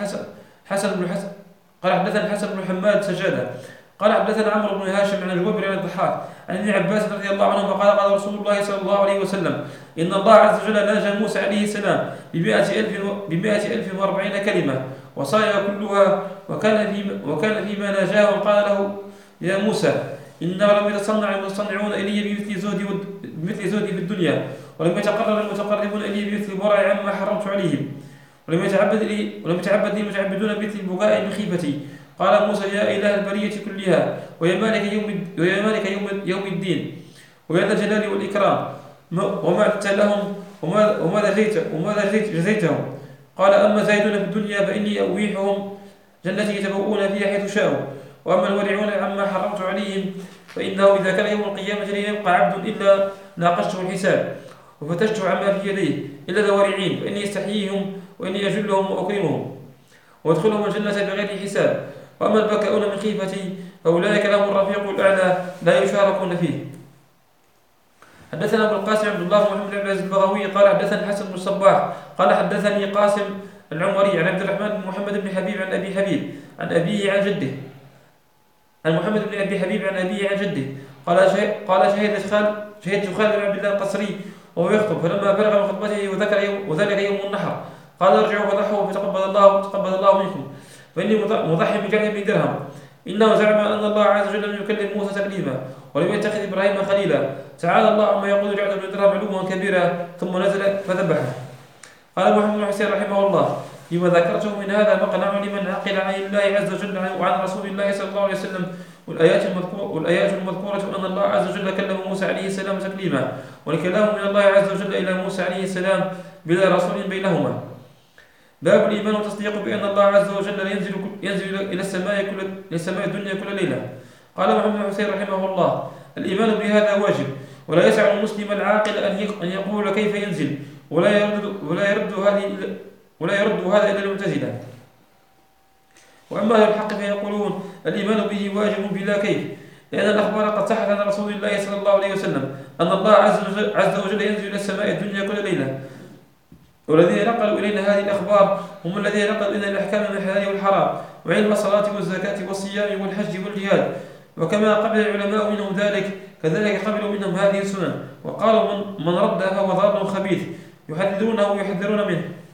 حسن بن حماد سجادة قال حدثنا عمرو بن هاشم عن الجوبر عن الضحاك عن ابن عباس رضي الله عنه قال قال رسول الله صلى الله عليه وسلم إن الله عز وجل ناجى موسى عليه السلام ب100,040 كلمة وصايا كلها وكان فيما ناجاه قال له يا موسى إنه لم يتصنع المتصنعون إلي بمثل زهدي في الدنيا ولم يتقرب المتقربون إلي بمثل ورع عما حرمت عليهم ولم يتعبد لي متعبدون بمثل البكاء من خيفتي. قال موسى يا إله البرية كلها ويا مالك يوم الدين ويا ذا الجلال والإكرام وما أتت لهم وماذا جزيتهم. قال أما زاهدون في الدنيا فإني أويحهم جنتي يتبوؤون فيها حيث شاءوا وأما الورعون عما حرمت عليهم فإنه إذا كان يوم القيامة لا يبقى عبد إلا ناقشته الحساب وفتشته عما في يديه إلا ذا ورعين فإني استحييهم وإني أجلهم وأكرمهم وادخلهم الجنة بغير حساب. وأما البكاؤون من خيفتي فأولئك لهم الرفيق الأعلى لا يشاركون فيه. حدثنا أبو القاسم عبد الله بن محمد بن عبد البغوي قال حدثني حسن بن الصباح قال حدثني قاسم العمري عن عبد الرحمن بن محمد بن حبيب عن أبي حبيب عن أبيه عن جده عن محمد بن أبي حبيب عن أبيه عن جده قال شهدت خالد بن عبد الله القصري وهو يخطب فلما بلغ من خطبته وذلك يوم النحر قال ارجعوا فضحوا فتقبل الله منكم فإني مضحي بجعل بن درهم. إنه زعم أن الله عز وجل لم يكلم موسى تكليما ولم يتخذ إبراهيم خليلا. تعالى الله عما يقول جعل بن درهم علوا كبيرا ثم نزل فذبحه. قال محمد بن حسين رحمه الله: لما ذكرته من هذا مقنع لمن عقل عن الله عز وجل وعن رسول الله صلى الله عليه وسلم والآيات المذكورة أن الله عز وجل كلم موسى عليه السلام تكليما، والكلام من الله عز وجل إلى موسى عليه السلام بلا رسول بينهما. باب الإيمان والتصديق بأن الله عز وجل ينزل إلى السماء الدنيا كل ليلة. قال محمد بن حسين رحمه الله: الإيمان بهذا واجب، ولا يسع المسلم العاقل أن يقول كيف ينزل، ولا يرد هذا إلى المعتزلة. وأما أهل الحق فيقولون الإيمان به واجب بلا كيف، لأن الأخبار قد صحت عن رسول الله صلى الله عليه وسلم أن الله عز وجل ينزل إلى السماء الدنيا كل ليلة. والذين نقلوا إلينا هذه الأخبار هم الذين نقلوا إلينا الأحكام من الحلال والحرام، وعلم الصلاة والزكاة والصيام والحج والجهاد. وكما قبل العلماء منهم ذلك، كذلك قبلوا منهم هذه السنن، وقالوا من ردها فهو ضال خبيث، يحذرونه ويحذرون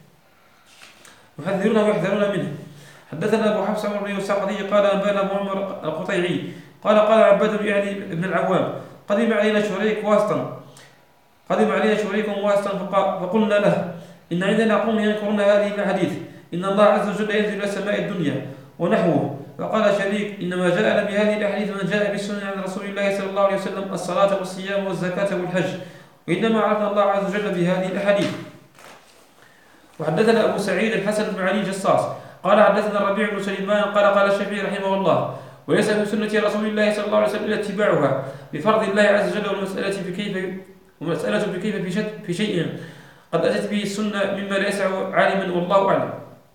منه. حدثنا أبو حفص عمر بن السعدي قال أنبانا أبو عمر القطيعي قال عباد يعني ابن العوام: قدم علينا شريك واسطا فقلنا له: إن عندنا قوم ينكرون هذه الأحاديث، إن الله عز وجل ينزل إلى سماء الدنيا ونحوه. فقال شريك: إنما جاءنا بهذه الأحاديث من جاء بالسنن عن رسول الله صلى الله عليه وسلم الصلاة والصيام والزكاة والحج، وإنما عرفنا الله عز وجل بهذه الأحاديث. وحدثنا أبو سعيد الحسن بن علي جصاص قال حدثنا الربيع بن سليمان قال الشافعي رحمه الله: وليس من سنة رسول الله صلى الله عليه وسلم إلا اتباعها بفرض الله عز وجل، والمسألة بكيف في شيء قد أتت به السنة مما لا يسع عالما، والله أعلم.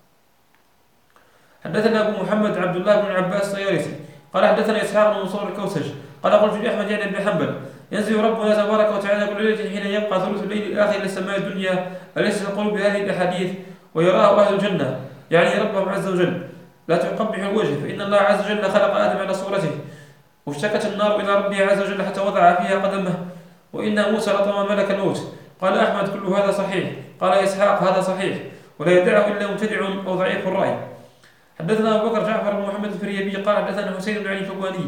حدثنا أبو محمد عبد الله بن عباس الطيالسي قال حدثنا إسحاق بن منصور الكوسج قال قلت لأحمد يعني بن حنبل: ينزل ربنا تبارك وتعالى كل ليلة حين يبقى ثلث الليل الآخر إلى السماء الدنيا، أليس تقول بهذه الأحاديث؟ ويراه أهل الجنة، يعني ربهم عز وجل، لا تقبح الوجه، فإن الله عز وجل خلق آدم على صورته، واشتكت النار إلى ربها عز وجل حتى وضع فيها قدمه، وإن موسى لطم ملك الموت. قال أحمد: كل هذا صحيح. قال إسحاق: هذا صحيح، ولا يدعه إلا مبتدع أو ضعيف الرأي. حدثنا أبو بكر جعفر بن محمد الفريابي قال حدثنا حسين بن علي الفقواني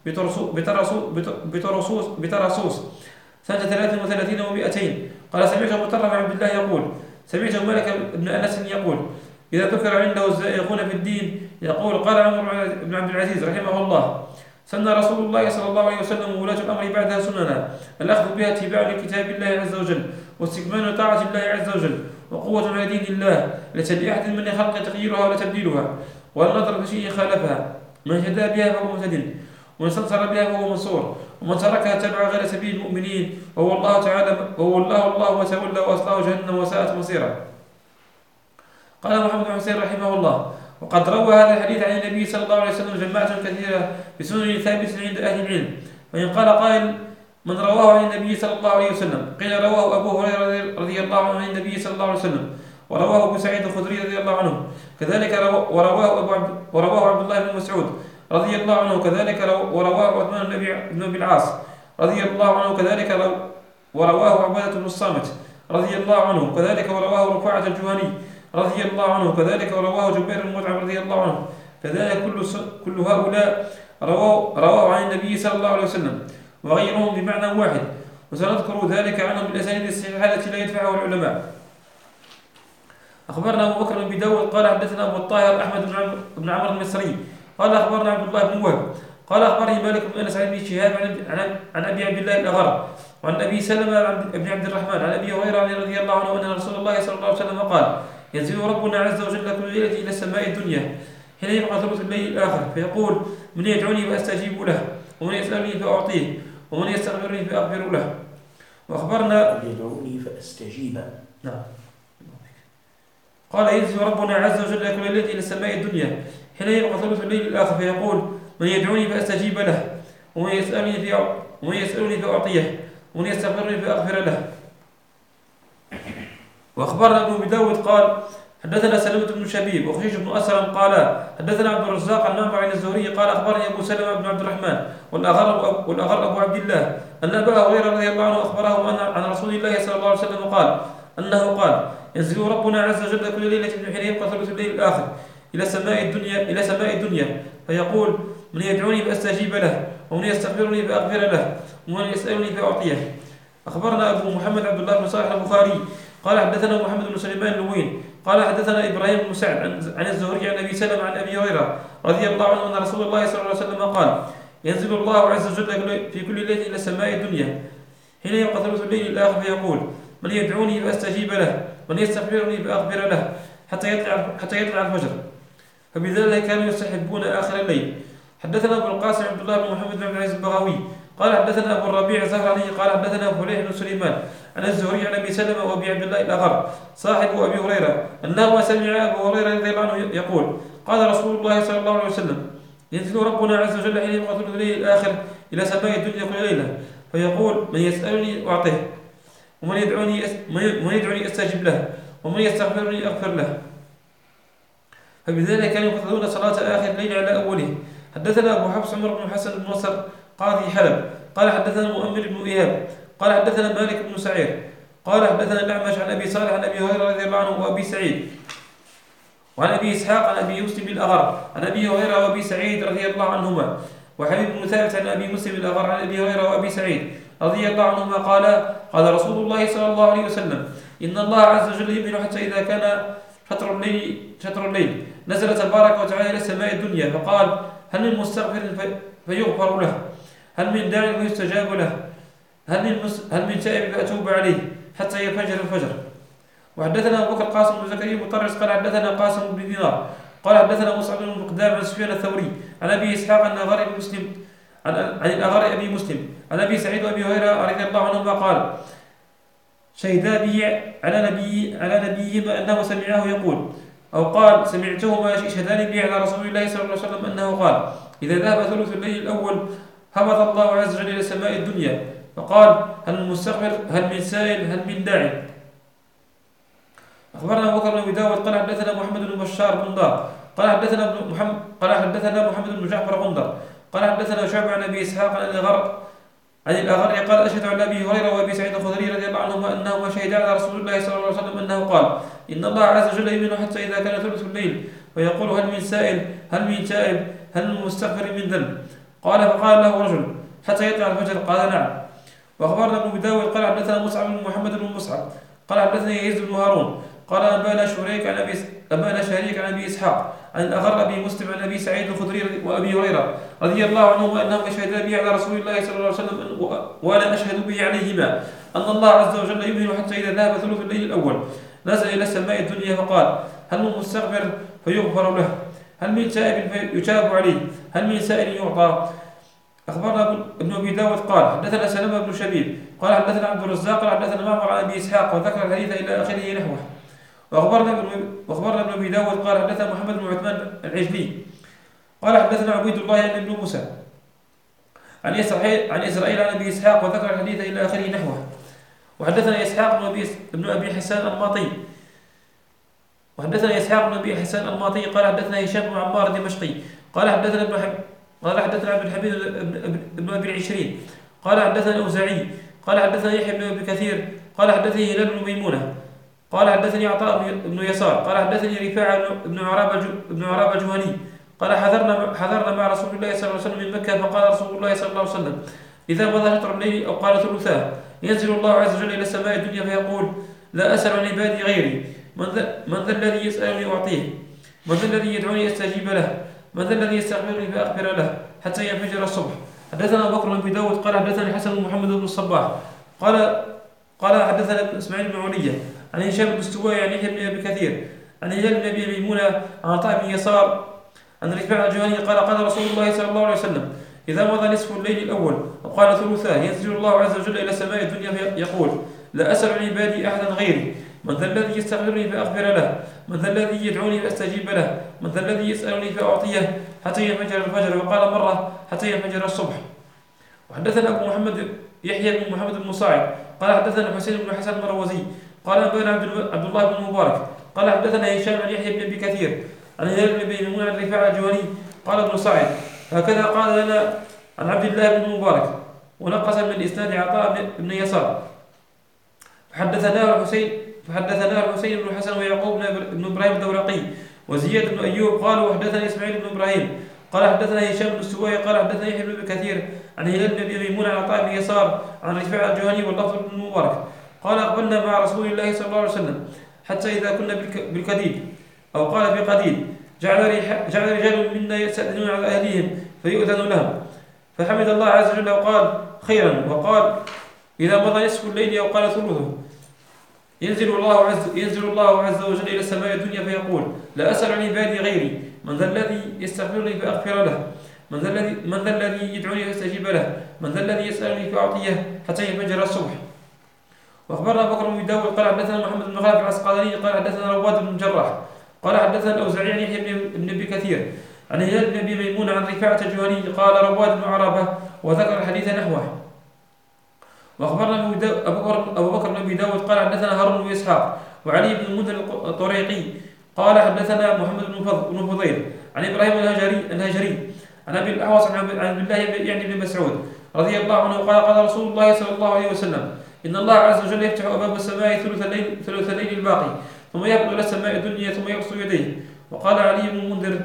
بترسوس سنة 33 و200 قال: سمعت مطرف عبد الله يقول: سمعت مالك بن أنس يقول: إذا ذكر عنده الزائغون في الدين يقول: قال عمر بن عبد العزيز رحمه الله: سن رسول الله صلى الله عليه وسلم وولاة الأمر بعدها سننا، الأخذ بها اتباع لكتاب الله عز وجل، واستكمال طاعة الله عز وجل، وقوة على دين الله، ليس لأحد من خلق تغييرها ولا تبديلها، ولا نظر في شيء خالفها. من هدى بها فهو مهتد، ومن استنصر بها فهو منصور، ومن تركها تبع غير سبيل المؤمنين وهو الله وتولى وأصلاه جهنم وساءت مصيرا. قال محمد بن حسين رحمه الله: وقد روى هذا الحديث عن النبي صلى الله عليه وسلم جماعة كثيرة بسنن ثابت عند أهل العلم. وإن قال قائل: من رواه عن النبي صلى الله عليه وسلم؟ قيل: رواه أبو هريرة رضي الله عنه عن النبي صلى الله عليه وسلم، ورواه أبو سعيد الخدري رضي الله عنه، كذلك ورواه عبد الله بن مسعود رضي الله عنه، كذلك ورواه عثمان بن أبي العاص رضي الله عنه، كذلك ورواه عبادة بن الصامت رضي الله عنه، كذلك ورواه رفاعة الجهني رضي الله عنه، كذلك ورواه جبير بن مطعم رضي الله عنه، كذلك كل هؤلاء رواه عن النبي صلى الله عليه وسلم، وغيرهم بمعنى واحد، وسنذكر ذلك عنهم بالأسانيد الصحيحة التي لا يدفعها العلماء. أخبرنا أبو بكر بن داود قال حدثنا أبو الطاهر أحمد بن عمرو المصري قال أخبرنا عبد الله بن وهب قال أخبرني مالك بن أنس عن ابن شهاب عن أبي عبد الله الأغر وعن أبي سلمة بن عبد الرحمن عن أبي هريرة رضي الله عنه أن رسول الله صلى الله عليه وسلم قال: ينزل ربنا عز وجل كل ليلة إلى السماء الدنيا حين يبقى ثلث الليل الآخر، فيقول: من يدعوني فأستجيب له، ومن يسألني فأعطيه، ومن يستغفرني فأغفر له. وأخبرنا: يدعوني فأستجيب. نعم. قال: ينزل ربنا عز وجل كل ليلة إلى السماء الدنيا حين يبقى ثلث الليل الآخر، فيقول: من يدعوني فأستجيب له، ومن يسألني فأعطيه، ومن يستغفرني فأغفر له. وأخبرنا ابن داود قال حدثنا سلمة بن شبيب وخشيش بن أسلم قال حدثنا عبد الرزاق عن معمر عن الزهري قال أخبرني أبو سلمة بن عبد الرحمن والأغر أبو عبد الله أن أبا هريرة رضي الله عنه أخبره عن رسول الله صلى الله عليه وسلم قال: أنه قال: ينزل ربنا عز وجل كل ليلة حين يبقى ثلث الليل الآخر، إلى سماء الدنيا فيقول: من يدعوني فأستجيب له، ومن يستغفرني فأغفر له، ومن يسألني فأعطيه. أخبرنا أبو محمد عبد الله بن صالح البخاري قال حدثنا محمد بن سليمان اللوين قال حدثنا إبراهيم بن سعد عن الزهري عن أبي سلمة عن أبي هريرة رضي الله عنه أن رسول الله صلى الله عليه وسلم قال: ينزل الله عز وجل في كل ليلة إلى سماء الدنيا حين يبقى ثلث الليل الآخر فيقول: من يدعوني فأستجيب له، من يستغفرني فأغفر له، حتى يطلع الفجر. فبذلك كانوا يستحبون آخر الليل. حدثنا أبو القاسم عبد الله بن محمد بن عبد العزيز البغوي قال حدثنا أبو الربيع الزهراني قال حدثنا فليح بن سليمان عن الزهري عن أبي سلمة وأبي عبد الله الأغر صاحب أبي هريرة أنه سمع أبو هريرة رضي الله عنه يقول: قال رسول الله صلى الله عليه وسلم: ينزل ربنا عز وجل حين يبقى ثلث الليل الآخر إلى سماء الدنيا كل ليلة فيقول: من يسألني أعطيه، ومن يدعوني أستجب له، ومن يستغفرني أغفر له. فبذلك كانوا يفضلون صلاة آخر الليل على أوله. حدثنا أبو حفص عمر بن حسن بن نصر قاضي حلب قال حدثنا مؤمر بن إيهاب قال حدثنا مالك بن سعير قال حدثنا الأعمش عن أبي صالح عن أبي هريرة رضي الله عنه وأبي سعيد، وعن أبي إسحاق عن أبي مسلم الأغر عن أبي هريرة وأبي سعيد رضي الله عنهما، وحبيب بن ثابت عن أبي مسلم الأغر عن أبي هريرة وأبي سعيد رضي الله عنهما قال رسول الله صلى الله عليه وسلم: إن الله عز وجل يمهل حتى إذا كان شطر الليل نزل تبارك وتعالى إلى سماء الدنيا فقال: هل من مستغفر فيغفر له، هل من داع فيستجاب له، هل من تائب فأتوب عليه، حتى ينفجر الفجر. وحدثنا أبو بكر قاسم بن زكريا مطرس قال حدثنا قاسم بن دينار قال حدثنا مصعب بن مقدام عن سفيان الثوري عن أبي إسحاق عن الأغر أبي مسلم عن أبي سعيد وأبي هريرة رضي الله عنهما قال: شهدا به على نبيهما أنه سمعه يقول، أو قال: سمعتهما يشهدان به على رسول الله صلى الله عليه وسلم أنه قال: إذا ذهب ثلث الليل الأول هبط الله عز وجل إلى سماء الدنيا فقال: هل من مستغفر، هل من سائل، هل من داعي. أخبرنا أبو بكر بن داود قال حدثنا محمد بن بشار بن دار قال حدثنا محمد بن جعفر غندر قال حدثنا شعبة عن أبي إسحاق عن الأغر قال: أشهد على أبي هريرة وأبي سعيد الخدري رضي الله عنهما أنهما شهدا على رسول الله صلى الله عليه وسلم أنه قال: إن الله عز وجل يمن حتى إذا كان ثلث الليل ويقول: هل من سائل، هل من تائب، هل من مستغفر من ذنب. قال: فقال له رجل: حتى يطلع الفجر. قال: نعم. وأخبرنا ابن داود قال حدثنا مصعب بن محمد بن مصعب قال حدثني يزيد بن هارون قال أنبانا شريك عن أبي إسحاق عن الأغر أبي مسلم عن أبي سعيد الخدري وأبي هريرة رضي الله عنهما أنهم شهدا به على رسول الله صلى الله عليه وسلم وأنا أشهد به عليهما أن الله عز وجل يمهل حتى إذا ذهب ثلث الليل الأول نزل إلى سماء الدنيا فقال: هل من مستغفر فيغفر له، هل من تائب فيتاب عليه، هل من سائل يعطى. أخبرنا ابن أبي داود قال حدثنا سلمة بن شبيب قال حدثنا عبد الرزاق قال حدثنا معمر عن أبي إسحاق وذكر الحديث إلى آخره نحوه. وأخبرنا ابن أبي داود قال حدثنا محمد بن عثمان العجلي قال حدثنا عبيد الله بن موسى عن إسرائيل عن أبي إسحاق وذكر الحديث إلى آخره نحوه. وحدثنا إسحاق بن أبي حسان الماطي قال حدثنا هشام بن عمار الدمشقي قال حدثنا عبد الحميد بن أبي العشرين قال حدثنا الأوزاعي قال حدثنا يحيى بن أبي كثير قال حدثني هلال بن ميمونة قال حدثني عطاء بن يسار قال حدثني رفاعة بن عرابة جهني قال حضرنا مع رسول الله صلى الله عليه وسلم من مكة فقال رسول الله صلى الله عليه وسلم: إذا مضى شطر الليل أو قال ثلثاه ينزل الله عز وجل إلى سماء الدنيا فيقول: لا أسأل عن عبادي غيري، من ذا الذي يسألني أعطيه، من ذا الذي يدعوني أستجيب له، من ذا الذي يستغفرني فأغفر له، حتى ينفجر الصبح. حدثنا أبو بكر بن داود قال حدثنا حسن بن محمد بن الصباح قال حدثنا ابن إسماعيل بن علية عن هشام بن استواء عن يحيى بن أبي كثير عن هلال بن أبي ميمونة عن عطاء بن يسار عن رفاعة الجهني قال رسول الله صلى الله عليه وسلم: إذا مضى نصف الليل الأول وقال ثلثاه ينزل الله عز وجل إلى سماء الدنيا فيقول: لا أسأل عن عبادي أحدا غيري، من ذا الذي يستغفرني فأغفر له، من ذا الذي يدعوني فأستجيب له، من ذا الذي يسألني فأعطيه، حتى ينفجر الفجر. وقال مرة: حتى ينفجر الصبح. وحدثنا أبو محمد يحيى بن محمد بن صاعد قال حدثنا حسين بن حسن المروزي قال أنبانا عبد الله بن المبارك قال حدثنا هشام عن يحيى بن أبي كثير عن هلال بن أبي ميمون عن رفاعة الجهني قال ابن صاعد: هكذا قال لنا عن عبد الله بن المبارك. ونقص من الإسناد عطاء بن يسار. فحدثنا الحسين بن حسن ويعقوب بن إبراهيم الدورقي وزياد بن أيوب قال وحدثني إسماعيل بن إبراهيم قال حدثنا هشام بن السوائي قال حدثنا يحيى بن كثير عن هلال بن أبي ميمون عن عطاء بن يسار عن رفاعة الجهني واللفظ بن المبارك قال أقبلنا مع رسول الله صلى الله عليه وسلم حتى إذا كنا بالكديد أو قال بقديد جعل رجال منا يستأذنون على أهليهم فيؤذن لهم فحمد الله عز وجل وقال خيرا وقال إذا مضى نصف الليل أو قال ثلثه ينزل الله عز وجل إلى السماء الدنيا فيقول لا أسأل عن عبادي غيري من ذا الذي يستغفرني فأغفر له من ذا الذي يدعوني فاستجيب له من ذا الذي يسألني فأعطيه حتى يفجر الصبح. وأخبرنا بكر بن داود قال حدثنا محمد بن خالد العسقلاني قال حدثنا رواد بن جراح قال حدثنا الأوزاعي عن يحيى بن أبي كثير عن هلال بن أبي ميمون عن رفاعة الجهني قال رواد بن عربة وذكر الحديث نحوه. وأخبرنا أبو بكر بن أبي داود قال حدثنا هارون بن إسحاق وعلي بن المنذر الطريقي قال حدثنا محمد بن فضيل عن إبراهيم الهجري عن أبي الأحوص عن عبد الله يعني بن مسعود رضي الله عنه قال قال رسول الله صلى الله عليه وسلم إن الله عز وجل يفتح أبواب السماء ثلث الليل الباقي ثم يهبط إلى السماء الدنيا ثم يبسط يديه. وقال علي بن المنذر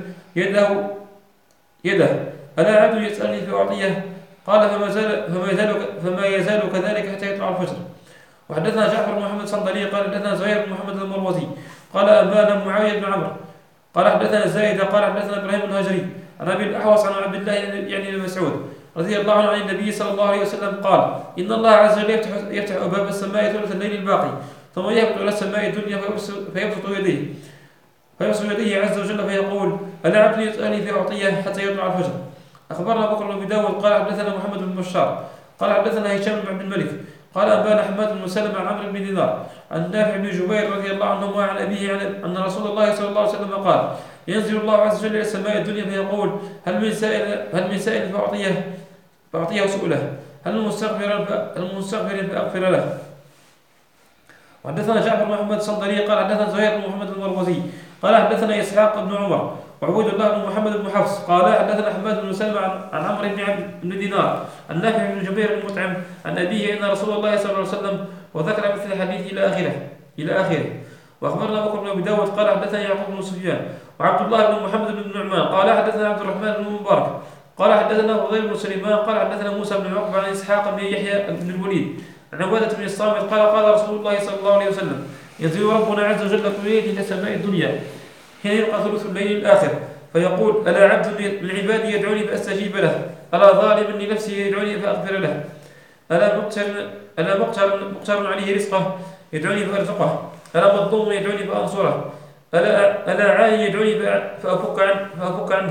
يده ألا عبد يسألني فأعطيه قال فما يزال كذلك حتى يطلع الفجر. وحدثنا جعفر بن محمد الصندلي قال حدثنا زهير بن محمد المروزي قال أنبانا معاوية بن عمرو قال حدثنا الزايدة قال حدثنا إبراهيم الهجري عن أبي الأحوص عن عبد الله يعني بن مسعود رضي الله عنه عن النبي صلى الله عليه وسلم قال إن الله عز وجل يفتح أبواب السماء ثلث الليل الباقي ثم يهبط إلى السماء الدنيا فيبسط يديه عز وجل فيقول ألا عبد يسألني فأعطيه حتى يطلع الفجر. أخبرنا بكر بن داود قال حدثنا محمد بن بشار قال حدثنا هشام بن عبد الملك قال أنبانا حماد بن سلمة عن عمرو بن دينار عن نافع بن جبير رضي الله عنهما عن أبيه أن رسول الله صلى الله عليه وسلم قال ينزل الله عز وجل إلى السماء الدنيا فيقول هل من سائل فأعطيه سؤله هل من مستغفر فأغفر له. وحدثنا جعفر بن محمد الصندلي قال حدثنا زهير بن محمد المروزي قال حدثنا إسحاق بن عمر وعبيد الله بن محمد بن حفص قال حدثنا حماد بن سلمة عن عمرو بن دينار عن نافع بن جبير بن مطعم عن أبيه أن رسول الله صلى الله عليه وسلم وذكر مثل الحديث إلى آخره. وأخبرنا بكر بن أبي داود قال حدثنا يعقوب بن سفيان وعبد الله بن محمد بن نعمان قال حدثنا عبد الرحمن بن مبارك قال حدثنا فضيل بن سليمان قال حدثنا موسى بن عقبة عن إسحاق بن يحيى بن الوليد عن عبادة بن الصامت قال رسول الله صلى الله عليه وسلم ينزل ربنا عز وجل كل ليلة إلى سماء الدنيا حين يبقى ثلث الليل الآخر فيقول ألا عبد من عبادي يدعوني فأستجيب له ألا ظالم لنفسه يدعوني فأغفر له ألا مقتر عليه رزقه يدعوني فأرزقه ألا مظلوم يدعوني فأنصره ألا عاني يدعوني فأفك عنه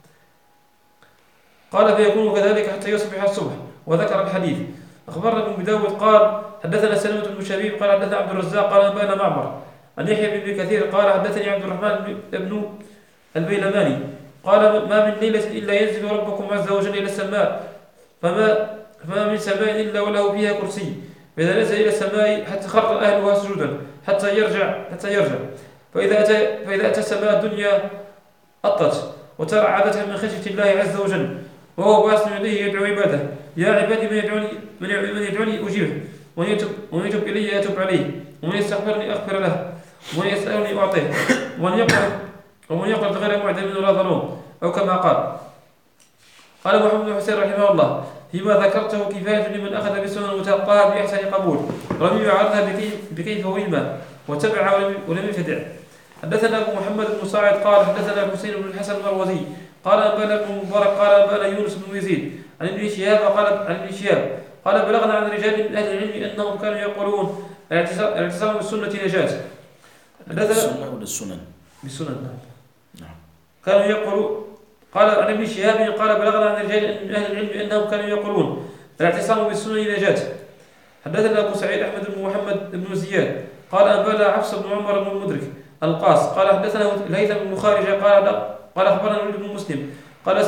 قال فيكون كذلك حتى يصبح الصبح. وذكر الحديث. أخبرنا ابن داود قال حدثنا سلمة بن شبيب قال حدثنا عبد الرزاق قال أنبانا معمر عن يحيى بن أبي كثير قال حدثني عبد الرحمن بن البيلماني قال ما من ليلة إلا ينزل ربكم عز وجل إلى السماء فما من سماء إلا وله فيها كرسي فإذا نزل إلى السماء حتى خر أهلها سجودا حتى يرجع فإذا أتى السماء الدنيا أطت وترعدتها من خشية الله عز وجل وهو باسط يديه يدعو عباده يا عبادي من يدعوني أجيبه ومن يتوب إلي أتوب عليه ومن يستغفرني أغفر له ومن يسألني أعطيه ومن يقرض غير معدم ولا ظلوم أو كما قال محمد بن حسين رحمه الله فيما ذكرته كفاية لمن أخذ بسنن وتلقاها بأحسن قبول رمي وعرضها بكيف وإلما وتبع ولم يفتع. حدثنا أبو محمد بن صاعد قال حدثنا الحسين بن الحسن المروزي قال أنبانا ابن مبارك قال أنبانا يونس بن يزيد عن ابن شهاب قال بلغنا عن رجال من أهل العلم أنهم كانوا يقولون الاعتصام بالسنة نجاة. السنة ولا السنن؟ بالسنن نعم. كانوا يقولون قال عن ابن شهاب قال بلغنا عن رجال من أهل العلم أنهم كانوا يقولون الاعتصام بالسنن نجاة. حدثنا أبو سعيد أحمد بن محمد بن زياد قال أنبانا حفص بن عمر بن المدرك القاص قال حدثنا الهيثم بن خارجة قال أخبرنا الوليد بن مسلم قال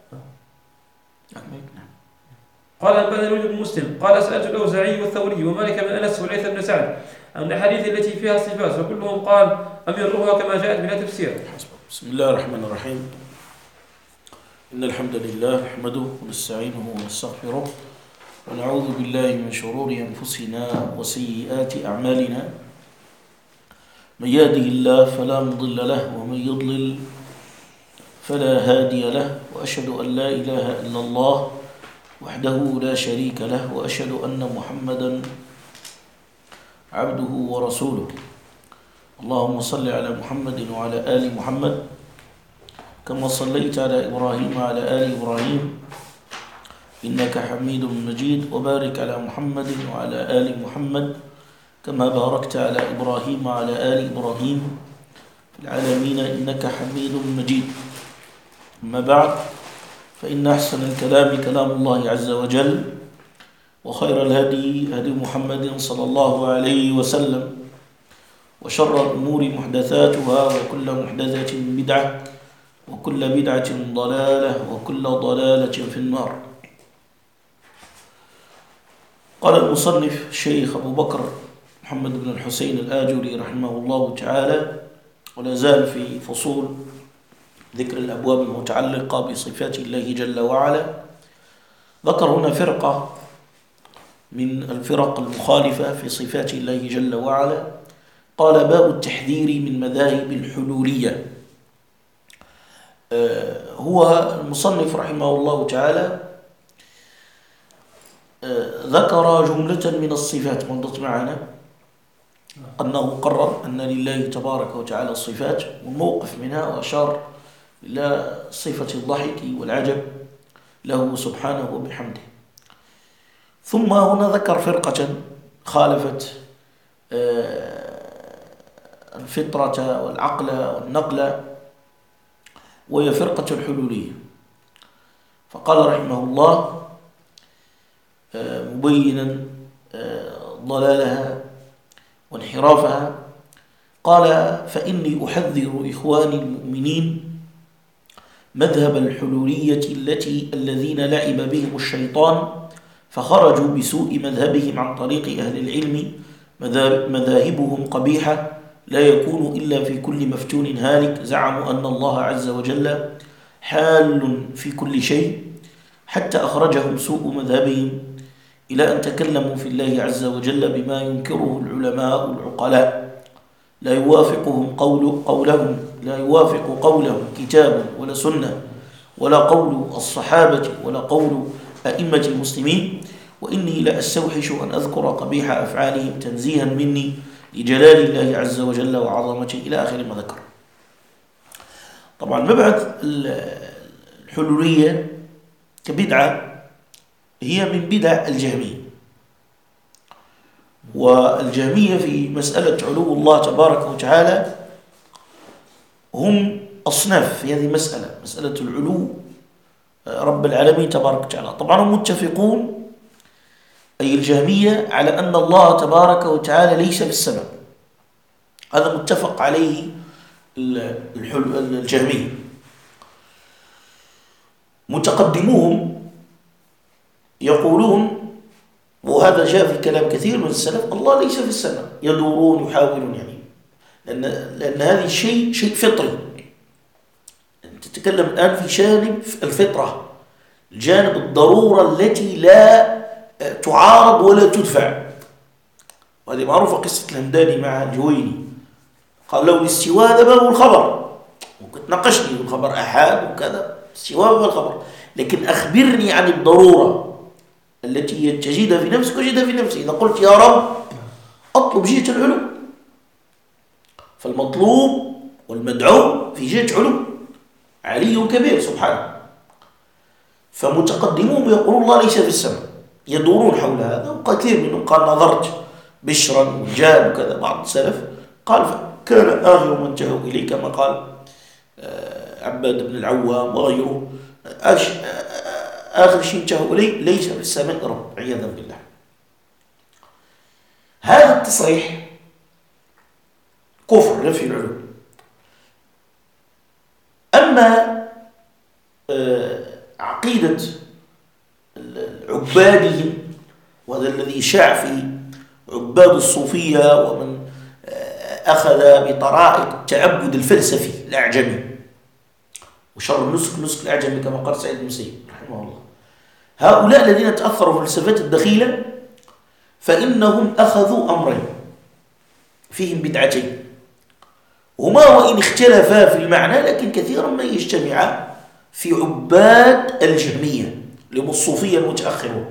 أنبانا الوليد بن مسلم قال سألت الأوزاعي والثوري ومالك بن أنس وليث بن سعد عن الأحاديث التي فيها صفات فكلهم قال أمروها كما جاءت بلا تفسير. بسم الله الرحمن الرحيم. إن الحمد لله نحمده ونستعينه ونستغفره ونعوذ بالله من شرور أنفسنا وسيئات أعمالنا من يهده الله فلا مضل له ومن يضلل فلا هادي له وأشهد أن لا إله إلا الله وحده لا شريك له وأشهد أن محمدا عبده ورسوله. اللهم صل على محمد وعلى آل محمد كما صليت على إبراهيم وعلى آل إبراهيم إنك حميد مجيد، وبارك على محمد وعلى آل محمد كما باركت على إبراهيم وعلى آل إبراهيم في العالمين إنك حميد مجيد. أما بعد، فإن أحسن الكلام كلام الله عز وجل، وخير الهدي هدي محمد صلى الله عليه وسلم، وشر الأمور محدثاتها، وكل محدثة بدعة، وكل بدعة ضلالة، وكل ضلالة في النار. قال المصنف الشيخ أبو بكر محمد بن الحسين الآجري رحمه الله تعالى، ولا زال في فصول ذكر الأبواب المتعلقة بصفات الله جل وعلا. ذكر هنا فرقة من الفرق المخالفة في صفات الله جل وعلا. قال: باب التحذير من مذاهب الحلولية. هو المصنف رحمه الله تعالى ذكر جملة من الصفات مضت معنا، أنه قرر أن لله تبارك وتعالى الصفات والموقف منها، وأشار إلى صفة الضحك والعجب له سبحانه وبحمده. ثم هنا ذكر فرقة خالفت الفطرة والعقل والنقل، وهي فرقة الحلولية. فقال رحمه الله مبينا ضلالها وانحرافها، قال: فإني أحذر إخواني المؤمنين مذهب الحلولية الذين لعب بهم الشيطان فخرجوا بسوء مذهبهم عن طريق أهل العلم. مذاهبهم قبيحة لا يكون إلا في كل مفتون هالك. زعموا أن الله عز وجل حال في كل شيء، حتى أخرجهم سوء مذهبهم إلى أن تكلموا في الله عز وجل بما ينكره العلماء العقلاء. لا يوافق قولهم كتاب ولا سنة، ولا قول الصحابة، ولا قول أئمة المسلمين. وإني لأستوحش أن أذكر قبيح أفعالهم تنزيها مني لجلال الله عز وجل وعظمته، إلى آخر ما ذكر. طبعا مبعث الحلولية كبدعة هي من بدع الجهمية، والجهمية في مسألة علو الله تبارك وتعالى هم أصناف في هذه مسألة العلو رب العالمين تبارك وتعالى. طبعا هم متفقون، أي الجهمية، على أن الله تبارك وتعالى ليس في السماء. هذا متفق عليه الجهمية. متقدموهم يقولون، وهذا جاء في كلام كثير من السلف، الله ليس في السماء، يدورون يحاولون، يعني لأن هذا شيء فطري. تتكلم الآن في جانب الفطرة، الجانب الضرورة التي لا تعارض ولا تدفع. وهذه معروفة قصة الهمداني مع الجويني، قال له الاستواء هذا باب الخبر، وكنت ناقشني بالخبر أحاد وكذا، استواء باب الخبر، لكن أخبرني عن الضرورة التي تجدها في نفسك وجدها في نفسي. إذا قلت يا رب أطلب جهة العلو، فالمطلوب والمدعو في جهة علو، علي كبير سبحانه. فمتقدمون يقولون الله ليس في السماء، يدورون حول هذا. وكثير منهم قال نظرت بشرا وجاب وكذا. بعض السلف قال كان آخر من انتهوا إليه كما قال عباد بن العوام وغيره، آخر شيء انتهوا إليه ليس في السماء رب، عياذا بالله. هذا التصريح كفر نفي العلو. أما عقيدة عبادهم، وهذا الذي شاع في عباد الصوفية ومن أخذ بطرائق التعبد الفلسفي الأعجمي وشر النسك الأعجمي كما قال سعيد بن المسيب رحمه الله، هؤلاء الذين تأثروا بالفلسفات الدخيلة فإنهم أخذوا أمرين فيهم بدعتين. هما وإن اختلفا في المعنى لكن كثيرا ما يجتمعا في عباد الجهمية لهم الصوفية المتأخرون.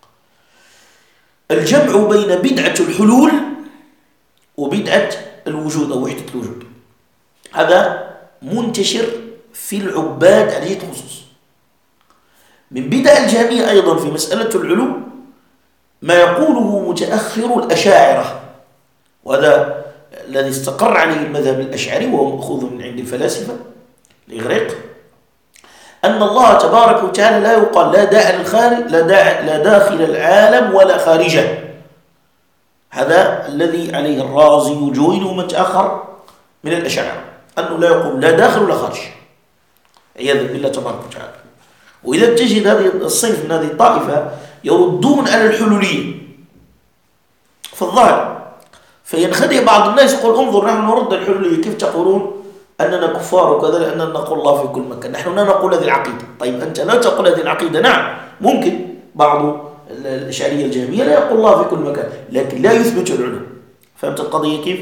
الجمع بين بدعة الحلول وبدعة الوجود أو وحدة الوجود هذا منتشر في العباد على جهة خصوص. من بدع الجهمية أيضا في مسألة العلو ما يقوله متأخر الأشاعرة، وهذا الذي استقر عليه المذهب الأشعري وهو مأخوذ من عند الفلاسفة الإغريق، أن الله تبارك وتعالى لا يقال لا داعي للخارج لا داخل العالم ولا خارجه. هذا الذي عليه الرازي وجوين ومن تأخر من الأشاعرة، أنه لا يقول لا داخل ولا خارج عياذا بالله تبارك وتعالى. وإذا تجد هذه الصنف من هذه الطائفة يردون على الحلولية في الظاهر، فينخدع بعض الناس يقول انظر نحن نرد الحلولية، كيف تقولون أننا كفار وكذا لأننا نقول الله في كل مكان، نحن لا نقول هذه العقيدة. طيب أنت لا تقول هذه العقيدة، نعم ممكن بعض الأشعرية الجهمية لا يقول الله في كل مكان لكن لا يثبت العلو. فهمت القضية كيف؟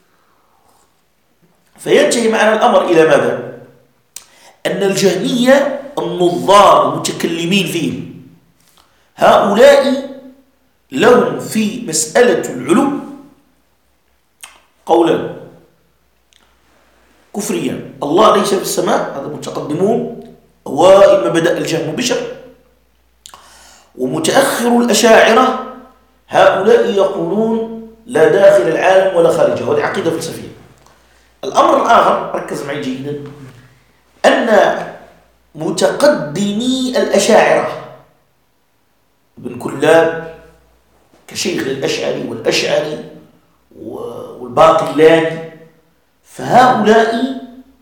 فينتهي معنا الأمر إلى ماذا؟ أن الجهمية النظار المتكلمين فيهم هؤلاء لهم في مسألة العلو قولا كفريا، الله ليس في السماء، هذا متقدمون وإما بدأ الجهم بشر. ومتأخر الأشاعرة هؤلاء يقولون لا داخل العالم ولا خارجه، وهذه عقيدة فلسفية. الأمر الآخر ركز معي جيدا، أن متقدمي الأشاعرة ابن كلاب كشيخ الأشعري والأشعري والباقلاني، فهؤلاء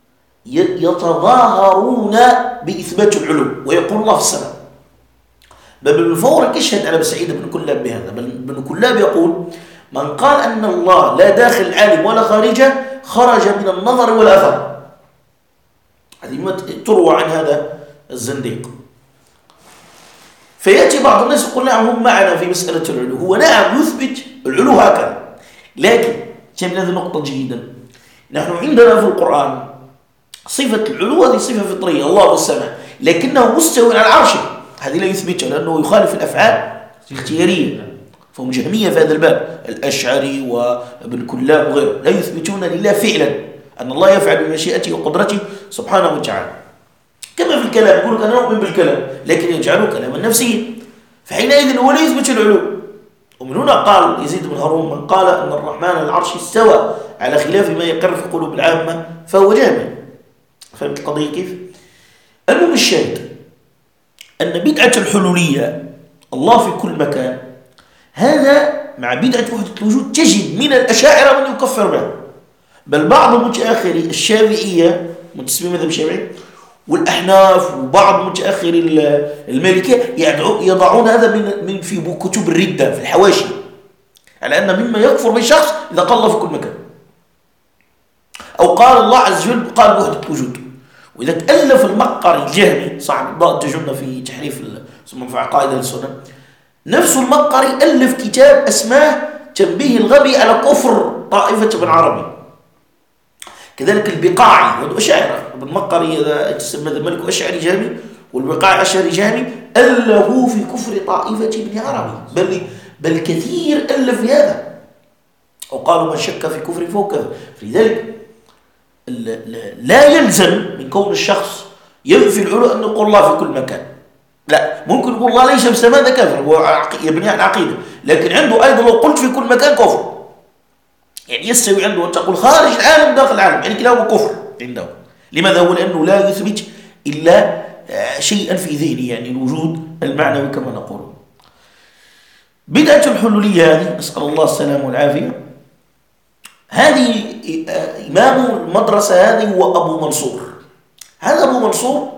يتظاهرون بإثبات العلو ويقول الله في السماء. بل بالفور يشهد على سعيد بن كلاب بهذا، بل ابن كلاب يقول من قال أن الله لا داخل العالم ولا خارجه خرج من النظر والأثر. هذه تروى عن هذا الزنديق. فيأتي بعض الناس يقول نعم هم معنا في مسألة العلو، هو نعم يثبت العلو هكذا، لكن شايف هذه نقطة جيدة، نحن عندنا في القرآن صفة العلو هذه صفة فطرية، الله في السماء لكنه مستوى على العرش، هذه لا يثبتها لأنه يخالف الأفعال الاختيارية. فهم جهمية في هذا الباب، الأشعري وابن كلاب وغيره لا يثبتون لله فعلا أن الله يفعل بمشيئته وقدرته سبحانه وتعالى. كما في الكلام يقول لك أنا أؤمن بالكلام لكن يجعله كلاما نفسيا، فحينئذ هو لا يثبت العلو. ومن هنا قال يزيد بن هارون من قال أن الرحمن العرش استوى على خلاف ما يقر في قلوب العامة فهو جاهل. فهمت القضية كيف؟ المهم الشاهد أن بدعة الحلولية الله في كل مكان هذا مع بدعة وحدة الوجود تجد من الأشاعرة من يكفر بها، بل بعض متأخري الشافعية منتسبين مذهب الشافعي والأحناف وبعض متأخري المالكية يضعون هذا من في كتب الردة في الحواشي على أن مما يكفر به شخص إذا قال الله في كل مكان أو قال الله عز وجل قال وحدة الوجود. وإذا تألف المقري الجهمي صاحب ضاء التجنة في تحريف في عقائد السنة، نفس المقري ألف كتاب اسمه تنبيه الغبي على كفر طائفة ابن عربي. كذلك البقاعي وهو أشاعرة، ابن مقري إذا تسمى الملك أشعري جهمي والبقاعي أشعري جهمي ألفوا في كفر طائفة ابن عربي، بل كثير ألف في هذا وقالوا من شك في كفر فهو كذا. لذلك لا يلزم من كون الشخص ينفي العلو أن يقول الله في كل مكان، لا، ممكن يقول الله ليس في السماء هذا كافر هو يبني على عقيدة، لكن عنده أيضا لو قلت في كل مكان كفر، يعني يستوي عنده أن تقول خارج العالم داخل العالم، يعني كلامه كفر عنده. لماذا؟ هو لأنه لا يثبت إلا شيئا في ذهنه، يعني الوجود المعنوي كما نقول. بدعة الحلولية هذه نسأل الله السلامة والعافية، هذه إمام المدرسة هذه هو أبو منصور. هذا أبو منصور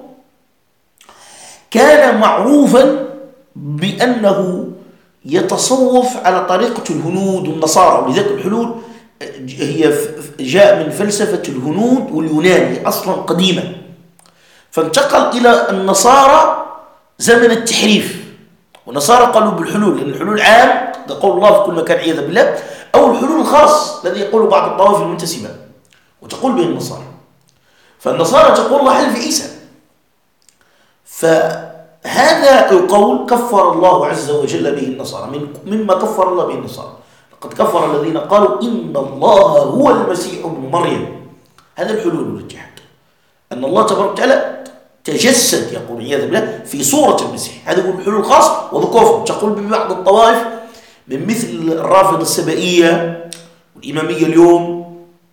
كان معروفا بأنه يتصوف على طريقة الهنود والنصارى، ولذلك الحلول هي جاء من فلسفة الهنود واليونان أصلا قديما، فانتقل إلى النصارى زمن التحريف. والنصارى قالوا بالحلول لأن الحلول عام قول الله في كل مكان عياذا بالله، أو الحلول الخاص الذي يقول بعض الطوائف المنتسبة. وتقول به النصارى. فالنصارى تقول الله حل في عيسى. فهذا القول كفر الله عز وجل به النصارى مما كفر الله به النصارى. لقد كفر الذين قالوا إن الله هو المسيح ابن مريم. هذا الحلول والاتحاد، أن الله تبارك وتعالى تجسد، يقول عياذا بالله، في صورة المسيح. هذا هو الحلول الخاص، وهذا كفر. تقول ببعض الطوائف من مثل الرافضة السبائية والإمامية اليوم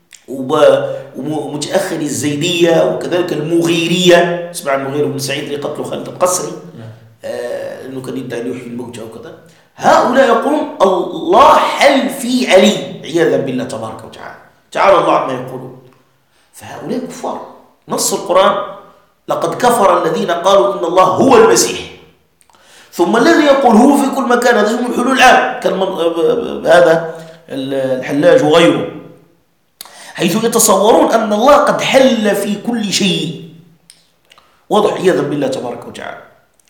ومتأخر الزيدية وكذلك المغيرية. اسمع المغير بن سعيد اللي قتلوا خالد القسري أنه كان يدعي يحيي الموتى وكذا. هؤلاء يقولون الله حل في علي عياذا بالله تبارك وتعالى، تعالى الله عما يقولون. فهؤلاء كفار. نص القرآن لقد كفر الذين قالوا إن الله هو المسيح. ثم الذي يقول هو في كل مكان، هذا اسمه الحلول العام، هذا الحلاج وغيره، حيث يتصورون أن الله قد حل في كل شيء. واضح عياذا بالله تبارك وتعالى.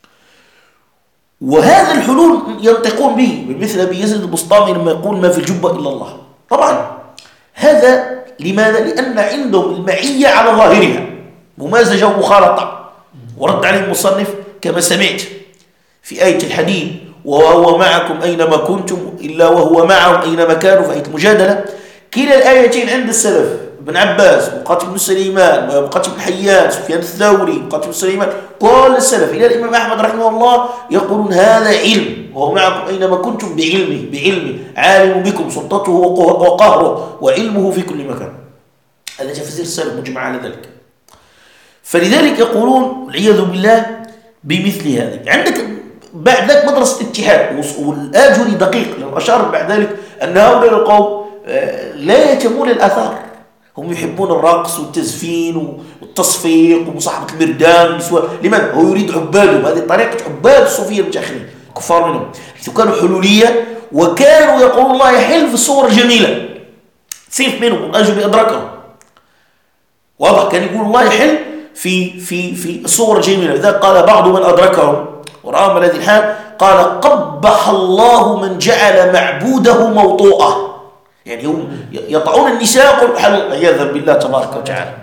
وهذا الحلول ينطقون به، مثل أبي يزيد البسطامي لما يقول ما في الجبة إلا الله. طبعا هذا لماذا؟ لأن عندهم المعية على ظاهرها، ممازجة ومخالطة. ورد عليه المصنف كما سمعت في آية الحديد وهو معكم أينما كنتم إلا وهو معهم أينما كانوا، في آية المجادلة. كلا الآيتين عند السلف، ابن عباس، مقاتل بن سليمان، مقاتل بن حيان، سفيان الثوري، مقاتل بن سليمان، كل السلف إلى الإمام أحمد رحمه الله يقولون هذا علم، وهو معكم أينما كنتم بعلمه عالم بكم سلطته وقهره وعلمه في كل مكان. هذا تفسير السلف مجمع على ذلك. فلذلك يقولون والعياذ بالله بمثل هذه. عندك بعد ذلك مدرسة الاتحاد، والآجري دقيق لو أشار بعد ذلك أن هؤلاء القوم لا يهتمون الآثار، هم يحبون الرقص والتزفين والتصفيق ومصاحبة المردان. لماذا؟ هو يريد عبادهم. هذه طريقة عباد الصوفية المتأخرين كفار منهم، حيث كانوا حلولية وكانوا يقولون الله يحل في الصور الجميلة، سيف منهم الآجري أدركهم. واضح، كان يقول الله يحل في الصور الجميلة. لذلك قال بعض من أدركهم ورأى من هذه الحال قال قبح الله من جعل معبوده موطوءة. يعني هم يطعون النساء عياذا بالله تبارك وتعالى.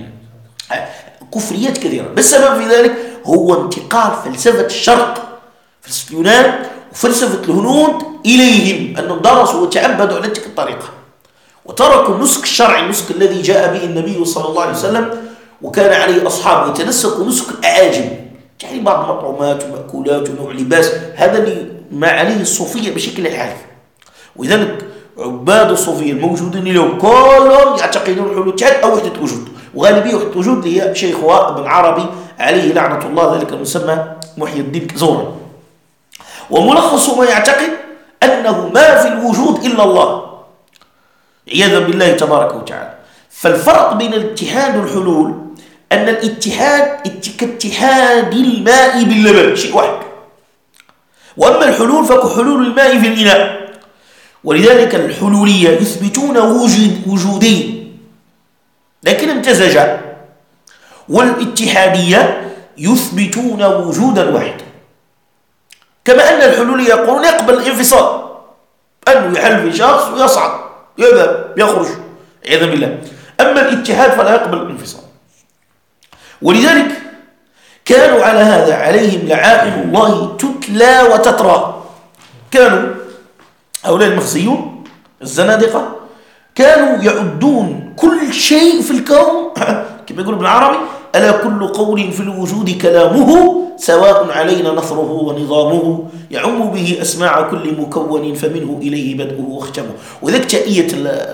كفريات كثيرة، بس السبب في ذلك هو انتقال فلسفة الشرق، فلسفة اليونان وفلسفة الهنود إليهم، أنهم درسوا وتعبدوا على تلك الطريقة وتركوا النسك الشرعي، النسك الذي جاء به النبي صلى الله عليه وسلم وكان عليه أصحابه، يتنسكوا نسك الأعاجم، يعني بعض المطعومات ومأكولات ونوع لباس. هذا اللي ما عليه الصوفية بشكل الحال. ولذلك عباد الصوفية الموجودين اليوم كلهم يعتقدون حلول الاتحاد أو وحدة وجود، وغالبية وحدة وجود هي شيخ ابن عربي عليه لعنة الله، ذلك المسمى محي الدين زورا. وملخص ما يعتقد أنه ما في الوجود إلا الله عياذا بالله تبارك وتعالى. فالفرق بين الاتحاد والحلول أن الاتحاد كاتحاد الماء باللبن، شيء واحد، وأما الحلول فكحلول الماء في الإناء. ولذلك الحلولية يثبتون وجودين لكن امتزجا، والاتحادية يثبتون وجودا واحدا. كما أن الحلولية يقولون يقبل الانفصال، أنه يحل في شخص ويصعد يذهب يخرج عياذا بالله. أما الاتحاد فلا يقبل الانفصال. ولذلك كانوا على هذا عليهم لعائن الله تتلى وتترى. كانوا هؤلاء المخزيون الزنادقة كانوا يعدون كل شيء في الكون كما يقول ابن عربي ألا كل قول في الوجود كلامه سواء علينا نثره ونظامه يعم به أسماع كل مكون فمنه إليه بدءه واختمه. وذلك تأية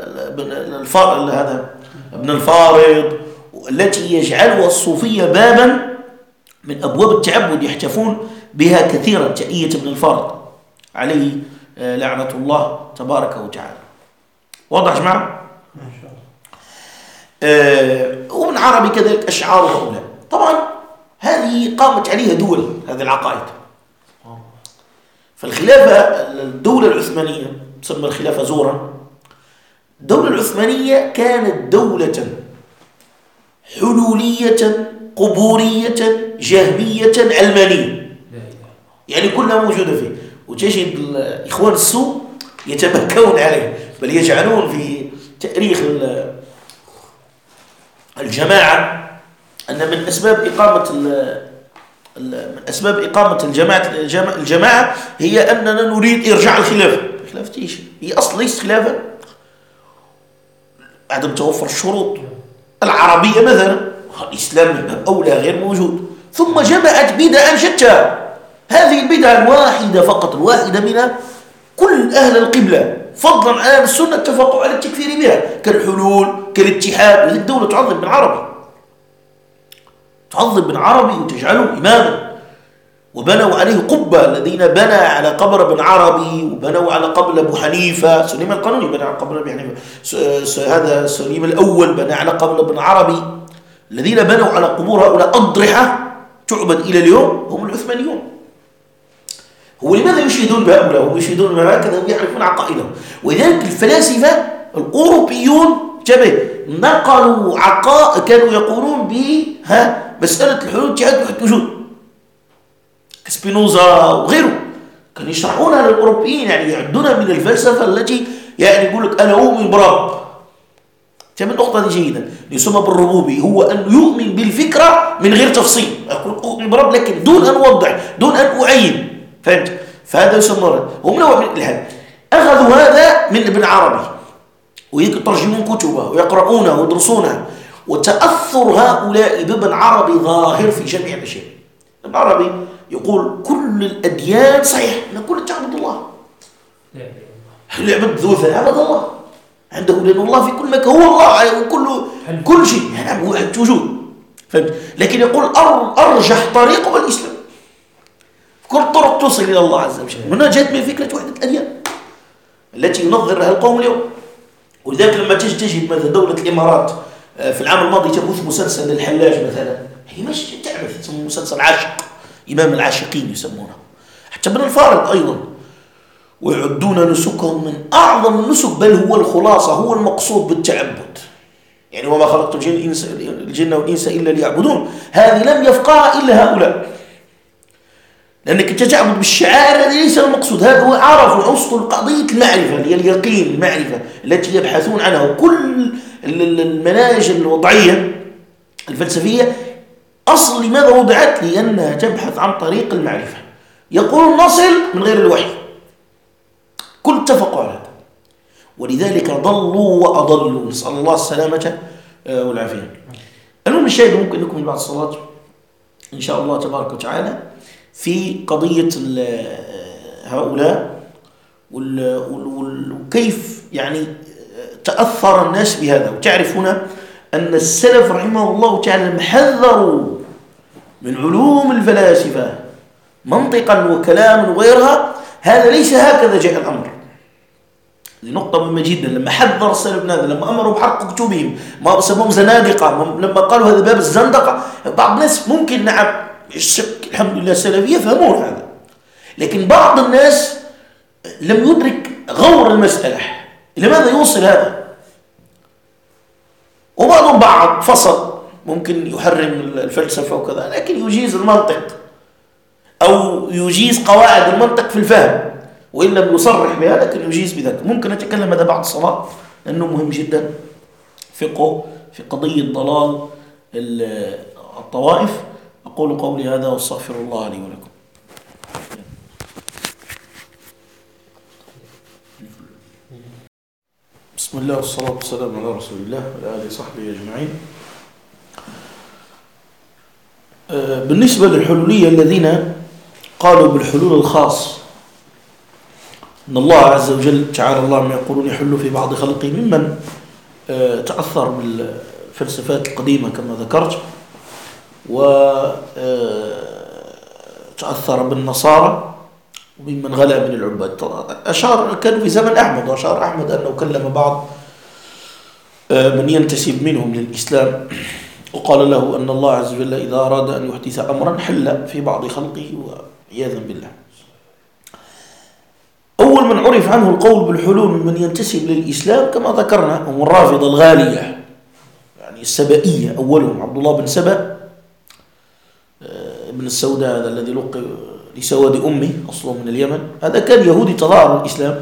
هذا ابن الفارض التي يجعلها الصوفية بابا من أبواب التعبد يحتفون بها كثيرا، تأية ابن الفارض عليه لعنة الله تبارك وتعالى. واضح جماعة؟ ما شاء الله. وابن عربي كذلك أشعار هؤلاء. طبعا هذه قامت عليها دول، هذه العقائد. فالخلافة الدولة العثمانية تسمى الخلافة زورا. الدولة العثمانية كانت دولة حلولية قبورية جهمية علمانية، يعني كلها موجودة فيه. وتجد الإخوان السوء يتمكنون عليه، بل يجعلون في تأريخ الجماعة أن من أسباب إقامة الجماعة هي أننا نريد إرجاع الخلافة. خلافة إيش؟ هي أصلا ليست خلافة، عدم توفر الشروط العربية مثلا، الإسلام من باب أولى غير موجود. ثم جمعت بدعا شتى، هذه البدعة الواحدة فقط، الواحدة منها كل أهل القبلة فضلا عن أهل السنة اتفقوا على التكفير بها، كالحلول، كالاتحاد. وهذه الدولة تعظم بن عربي، تعظم بن عربي وتجعله إماما، وبنوا عليه قبة. الذين بنى على قبر بن عربي وبنوا على قبر أبو حنيفة، سليم القانوني بنى على قبر أبو حنيفة، هذا سليم الأول بنى على قبر بن عربي. الذين بنوا على قبور هؤلاء أضرحة تعبد إلى اليوم هم العثمانيون. هو لماذا يشهدون بهؤلاء؟ هم يشهدون بهكذا ويعرفون عقائدهم. ولذلك الفلاسفة الأوروبيون نقلوا كانوا يقولون مسألة الحلول والاتحاد والوجود، كسبينوزا وغيره، كانوا يشرحونها للأوروبيين، يعني يعدونها من الفلسفة التي يعني يقول لك أنا أؤمن برب. من النقطة دي جيدة، يسمى بالربوبي، هو أن يؤمن بالفكرة من غير تفصيل. أقول أؤمن برب لكن دون أن أوضح، دون أن أعين، فهمت؟ فهذا يسمى هم نوع من الإلحاد. أخذوا هذا من ابن عربي ويترجمون كتبه ويقرؤونه ويدرسونه، وتأثر هؤلاء بابن عربي ظاهر في جميع الأشياء. ابن عربي يقول كل الأديان صحيح، نقول تعبد الله، اللي يعبد ذو عبد الله عنده، لأن الله في كل مكان، هو الله كل شيء، يعني هو وجود، فهمت؟ لكن يقول أرجح طريق هو الإسلام، كل الطرق توصل إلى الله عز وجل. هنا جاءت من فكرة وحدة الأديان التي ينظر لها القوم اليوم. ولذلك لما تجد مثلا دولة الإمارات في العام الماضي تبث مسلسل للحلاج مثلا، هي مش تعبث، يسمونه مسلسل عاشق، إمام العاشقين يسمونه، حتى من الفارض أيضا، ويعدون نسكهم من أعظم النسك، بل هو الخلاصة، هو المقصود بالتعبد. يعني وما خلقت الجن والإنس إلا ليعبدون، هذه لم يفقهها إلا هؤلاء، لأنك تعبد بالشعائر، هذا ليس المقصود. هذا هو عرف وأصل قضية المعرفة، اللي هي اليقين، المعرفة التي يبحثون عنها. وكل المناهج الوضعية الفلسفية أصل لماذا وضعت؟ لأنها تبحث عن طريق المعرفة. يقول نصل من غير الوحي، كل اتفقوا على هذا، ولذلك ضلوا وأضلوا، نسأل الله السلامة والعافية. المهم الشاهد ممكن لكم بعد الصلاة إن شاء الله تبارك وتعالى في قضية هؤلاء وكيف يعني تأثر الناس بهذا. وتعرف هنا أن السلف رحمه الله تعالى حذروا من علوم الفلاسفة منطقا وكلاما وغيرها، هذا ليس هكذا جاء الأمر. لنقطة مهمة جدا، لما حذر السلف هذا، لما أمروا بحرق كتبهم، ما سموهم زنادقة، لما قالوا هذا باب الزندقة، بعض الناس ممكن نعم الحمد لله السلفية يفهمون هذا، لكن بعض الناس لم يدرك غور المسألة، لماذا يوصل هذا؟ وبعضهم بعض فصل، ممكن يحرم الفلسفة وكذا، لكن يجيز المنطق أو يجيز قواعد المنطق في الفهم، وإن لم يصرح بها لكن يجيز بذلك. ممكن نتكلم هذا بعد الصلاة لأنه مهم جدا، فقه في قضية ضلال الطوائف. أقول قولي هذا واستغفر الله لي ولكم. بسم الله والصلاة والسلام على رسول الله وعلى آله وصحبه أجمعين. بالنسبة للحلولية الذين قالوا بالحلول الخاص، أن الله عز وجل تعالى الله ما يقولون يحل في بعض خلقه، ممن تأثر بالفلسفات القديمة كما ذكرت، وتأثر بالنصارى وممن غلا من العباد. كانوا في زمن أحمد، وأشار أحمد أنه كلم بعض من ينتسب منهم للإسلام، وقال له أن الله عز وجل إذا أراد أن يحدث أمرا حل في بعض خلقه، وعياذا بالله. أول من عرف عنه القول بالحلول من ينتسب للإسلام كما ذكرنا هم الرافضة الغالية، يعني السبائية. أولهم عبد الله بن سبأ ابن السوداء، هذا الذي لقب لسواد أمه، أصله من اليمن. هذا كان يهودي تظاهر الإسلام،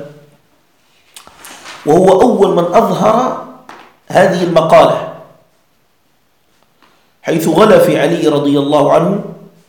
وهو أول من أظهر هذه المقالة حيث غلا في علي رضي الله عنه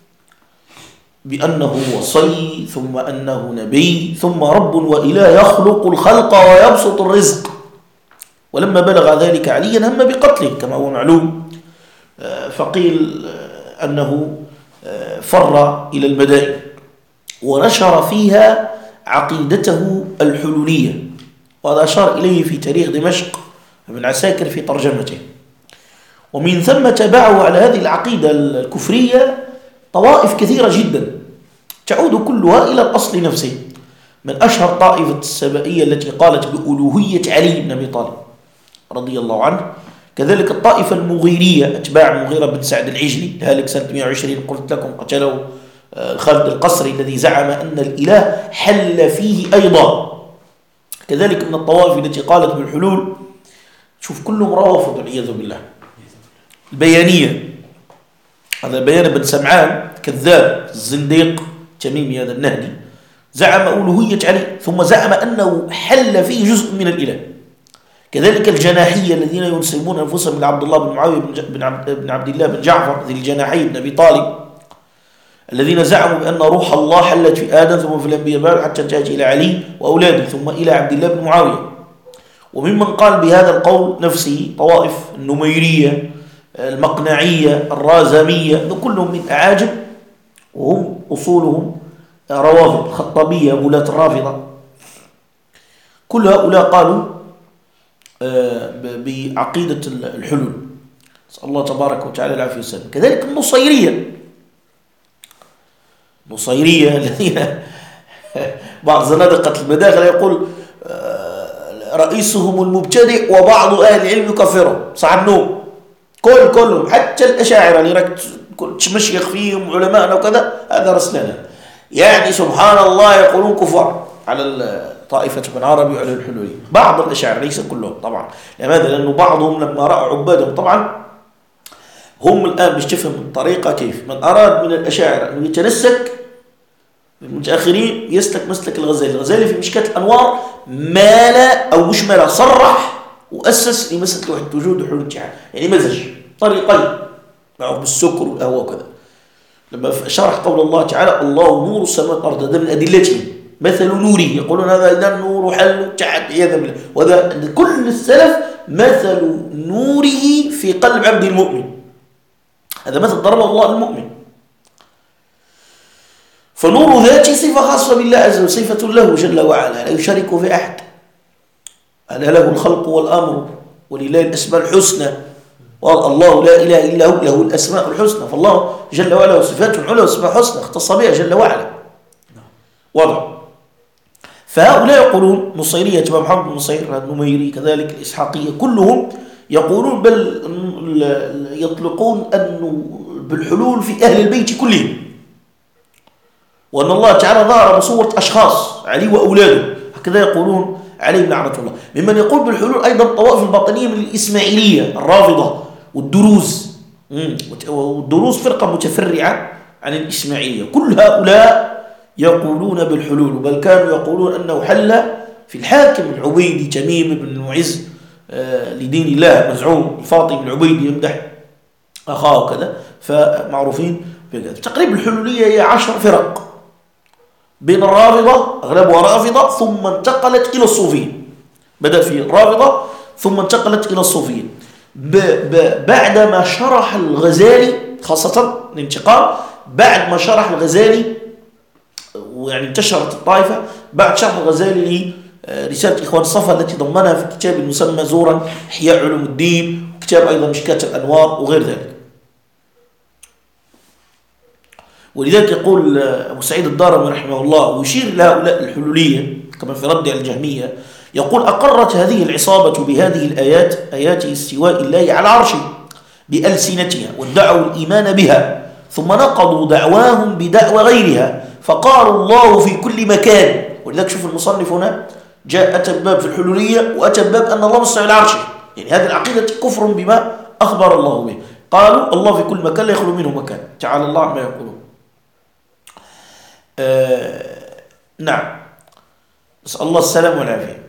بأنه وصي ثم أنه نبي ثم رب وإله يخلق الخلق ويبسط الرزق. ولما بلغ ذلك عليا هم بقتله كما هو معلوم، فقيل أنه فر إلى المدائن ونشر فيها عقيدته الحلولية، وهذا أشار إليه في تاريخ دمشق ابن عساكر في ترجمته. ومن ثم تبعوا على هذه العقيدة الكفرية طوائف كثيرة جدا تعود كلها إلى الأصل نفسه، من أشهر طائفة السبائية التي قالت بألوهية علي بن أبي طالب رضي الله عنه، كذلك الطائفة المغيرية أتباع المغيرة بن سعد العجلي هالك سنة 120 قلت لكم قتله خالد القصري الذي زعم أن الإله حل فيه أيضا. كذلك من الطوائف التي قالت بالحلول، شوف كلهم روافض والعياذ بالله. البيانية، هذا بيان بن سمعان كذاب الزنديق تميمي هذا النهدي، زعم ألوهية علي ثم زعم أنه حل فيه جزء من الإله. كذلك الجناحية الذين ينسبون أنفسهم إلى عبد الله بن معاوية بن عبد الله بن جعفر ذي الجناحي بن أبي طالب، الذين زعموا بأن روح الله حلت في آدم ثم في الأنبياء بعد حتى انتهت إلى علي وأولاده ثم إلى عبد الله بن معاوية. وممن قال بهذا القول نفسه طوائف النميرية المقنعية الرازمية، كلهم من أعاجم وهم أصولهم روافض الخطابية ولاة الرافضة. كل هؤلاء قالوا بعقيدة الحلول، نسأل الله تبارك وتعالى العافية والسلام. كذلك النصيرية الذين بعض زنادقة المداخل يقول رئيسهم المبتدئ وبعض أهل العلم يكفرهم، صح النوم كلهم حتى الأشاعرة اللي تمشيخ فيهم علماءنا وكذا، هذا رسلنا يعني سبحان الله يقولون كفار على طائفة ابن عربي وعلى الحلولية. بعض الأشاعرة ليس كلهم طبعا. لماذا؟ لأنه بعضهم لما رأوا عبادهم، طبعا هم الآن مش تفهم الطريقة كيف. من أراد من الأشاعرة أنه يتنسك المتأخرين يسلك مسلك الغزالي في مشكاة الأنوار مال أو مش مال صرح وأسس لمسألة وحدة وجود وحلول الاتحاد، يعني مزج طريقين معه بالسكر والقهوة وكذا. لما شرح قول الله تعالى الله نور السماء والأرض، هذا من أدلته مثل نوره، يقولون هذا إذا النور حل الاتحاد عياذا بالله. وهذا عند كل السلف مثل نوره في قلب عبد المؤمن، هذا مثل ضربه الله المؤمن. فنور ذاته صفة خاصة بالله عز وجل، صفة له جل وعلا لا يشارك في أحد. ألا له الخلق والأمر ولله الأسماء الحسنى، والله لا إله إلا هو له الأسماء الحسنى. فالله جل وعلا وصفاته العلى وصفاته حسنى اختص بها جل وعلا. واضح. فهؤلاء يقولون نصيرية تبع محمد بن نصير النميري كذلك الإسحاقية كلهم يقولون بل يطلقون أنه بالحلول في أهل البيت كلهم، وأن الله تعالى ظهر بصورة أشخاص علي وأولاده، هكذا يقولون علي بن عبد الله. ممن يقول بالحلول أيضا الطوائف الباطنية من الإسماعيلية الرافضة والدروز فرقة متفرعة عن الإسماعيلية. كل هؤلاء يقولون بالحلول، بل كانوا يقولون أنه حل في الحاكم العبيدي تميم بن المعز لدين الله مزعوم الفاطمي بن العبيدي يمدح أخاه وكذا، فمعروفين بذلك. تقريبا الحلولية هي 10 فرق بين الرافضة أغلبها رافضة ثم انتقلت إلى الصوفيين، بدأت في الرافضة ثم انتقلت إلى الصوفيين. بعدما شرح الغزالي خاصة الانتقال بعد ما شرح الغزالي ويعني انتشرت الطائفة بعد شرح الغزالي لرسالة إخوان الصفا التي ضمنها في كتاب المسمى زورا إحياء علوم الدين، وكتاب أيضا مشكاة الأنوار وغير ذلك. ولذلك يقول أبو سعيد الدارمي رحمه الله ويشير لهؤلاء الحلولية كما في رد على الجهمية، يقول أقرت هذه العصابة بهذه الآيات آيات استواء الله على عرشه بألسنتها وادعوا الإيمان بها، ثم نقضوا دعواهم بدعوى غيرها فقالوا الله في كل مكان. ولذلك شوف المصنف هنا جاء أتى باب في الحلولية وأتى باب أن الله مستوى على عرشه، يعني هذه العقيدة كفر بما أخبر الله به. قالوا الله في كل مكان لا يخلو منه مكان، تعالى الله عما يقولون. نعم، نسأل الله السلام والعافية.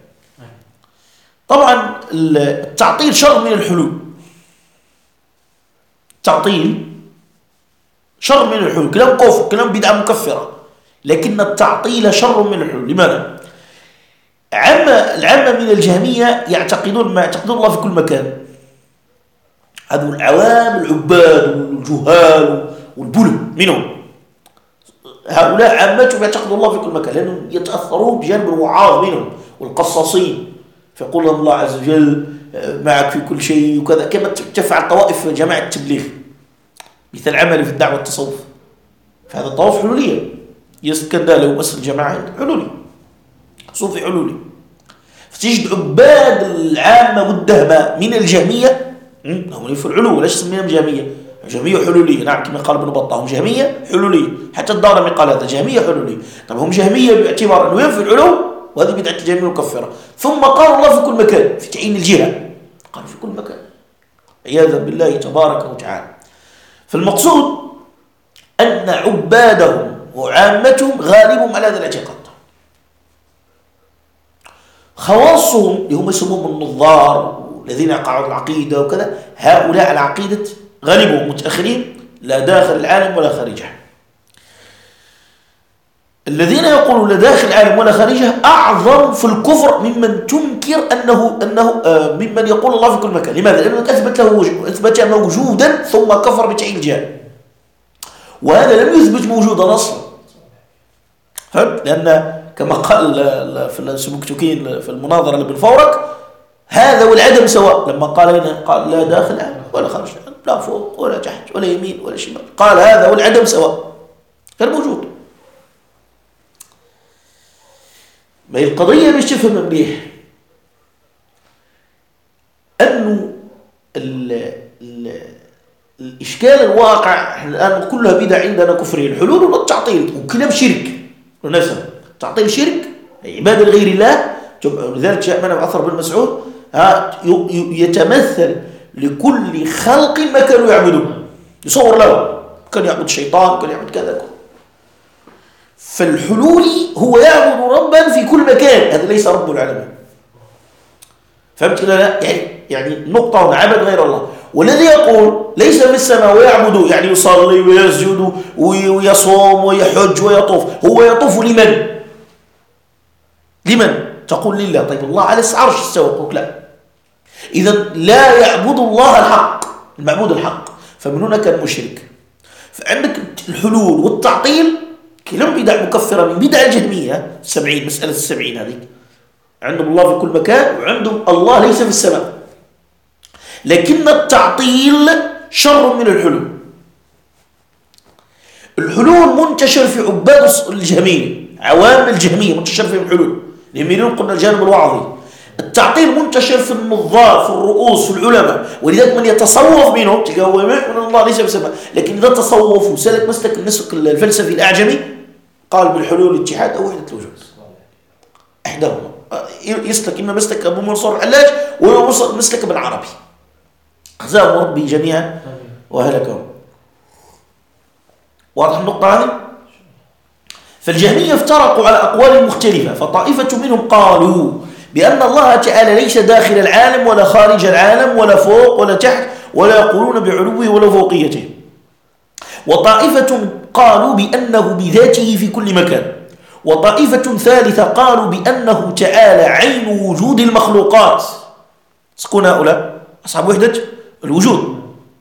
طبعا التعطيل شر من الحلول، التعطيل شر من الحلول، كلام كفر، كلام بدعة مكفرة، لكن التعطيل شر من الحلول. لماذا؟ العامة من الجهمية يعتقدون ما يعتقدون الله في كل مكان. هذو العوام العباد والجهال والبلد منهم، هؤلاء عامتهم يعتقدون الله في كل مكان، لأنهم يتأثرون بجانب الوعاظ منهم والقصاصين، فيقول لهم الله عز وجل معك في كل شيء وكذا، كما تفعل طوائف في جماعة التبليغ مثل عمل في الدعوة التصوف، فهذا طواف حلولية يسكن له مسل الجماعة حلولي صوفي حلولي. فتجد عباد العامة والدهمة من الجهمية هم في العلو، ليش سميهم جهمية؟ جهمية حلولية، نعم كما قال ابن بطة هم جهمية حلولية، حتى الدارمي قال هذا جهمية حلولية. طب هم جهمية باعتبار أنه ينفي العلو، وهذه بدعة الجهمية المكفرة. ثم قال الله في كل مكان في تعيين الجهة، قال في كل مكان عياذا بالله تبارك وتعالى. فالمقصود أن عبادهم وعامتهم غالبهم على هذا الاعتقاد. خواصهم اللي هم يسموهم النظار الذين يقعوا العقيدة وكذا، هؤلاء العقيدة غالبهم متأخرين لا داخل العالم ولا خارجه. الذين يقولون لا داخل العالم ولا خارجه أعظم في الكفر ممن تنكر أنه ممن يقول الله في كل مكان. لماذا؟ لأنه أثبت له وجودا ثم كفر بتعيين الجهة، وهذا لم يثبت موجودا أصلا. فهمت؟ لأن كما قال في السبكتكين في المناظرة لابن فورك، هذا والعدم سواء. لما قال هنا قال لا داخل العالم ولا خارج العالم، لا فوق ولا تحت ولا يمين ولا شمال، قال هذا والعدم سواء، غير موجود. ما هي القضية مش تفهم مليح أنه الإشكال الواقع الآن كلها بدع عندنا كفرية، الحلول والتعطيل وكلام شرك بالمناسبة. تعطيل شرك عبادة لغير الله. لذلك جاء من أثر بن مسعود يتمثل لكل خلق ما كانوا يعبدون، يصور له كان يعبد الشيطان، كان يعبد كذا. فالحلولي هو يعبد ربا في كل مكان، هذا ليس رب العالمين. فهمت ولا لا؟ يعني نقطة هنا عبد غير الله. والذي يقول ليس في السماء ويعبد، يعني يصلي ويسجد ويصوم ويحج ويطوف، هو يطوف لمن؟ لمن؟ تقول لله. طيب الله على العرش استوى، لا. إذا لا يعبد الله الحق، المعبود الحق، فمن هنا كان مشرك. فعندك الحلول والتعطيل كلهم بدع مكفرة من بدع الجهمية. 70 مسألة 70 هذه عندهم الله في كل مكان، وعندهم الله ليس في السماء. لكن التعطيل شر من الحلول. الحلول منتشر في عباد الجهمية، عوام الجهمية منتشر فيهم الحلول، اليمينيون قلنا الجانب الوعظي. التعطيل منتشر في النظار، في الرؤوس، في العلماء. ولذلك من يتصوف منهم تلقاه هو يؤمن الله ليس في السماء، لكن إذا تصوف وسلك مسلك النسك الفلسفي الأعجمي قال بالحلول الاتحاد أو وحدة الوجود، إحداهما. يسلك إما مسلك أبو منصور الحلاج ومسلك ابن عربي، أخزاهم ربي جميعا وهلكهم. واضح النقطة هذه؟ فالجهمية افترقوا على أقوال مختلفة، فطائفة منهم قالوا بأن الله تعالى ليس داخل العالم ولا خارج العالم ولا فوق ولا تحت، ولا يقولون بعلوه ولا فوقيته. وطائفة قالوا بأنه بذاته في كل مكان. وطائفة ثالثة قالوا بأنه تعالى عين وجود المخلوقات. سكون هؤلاء أصحاب وحدة الوجود.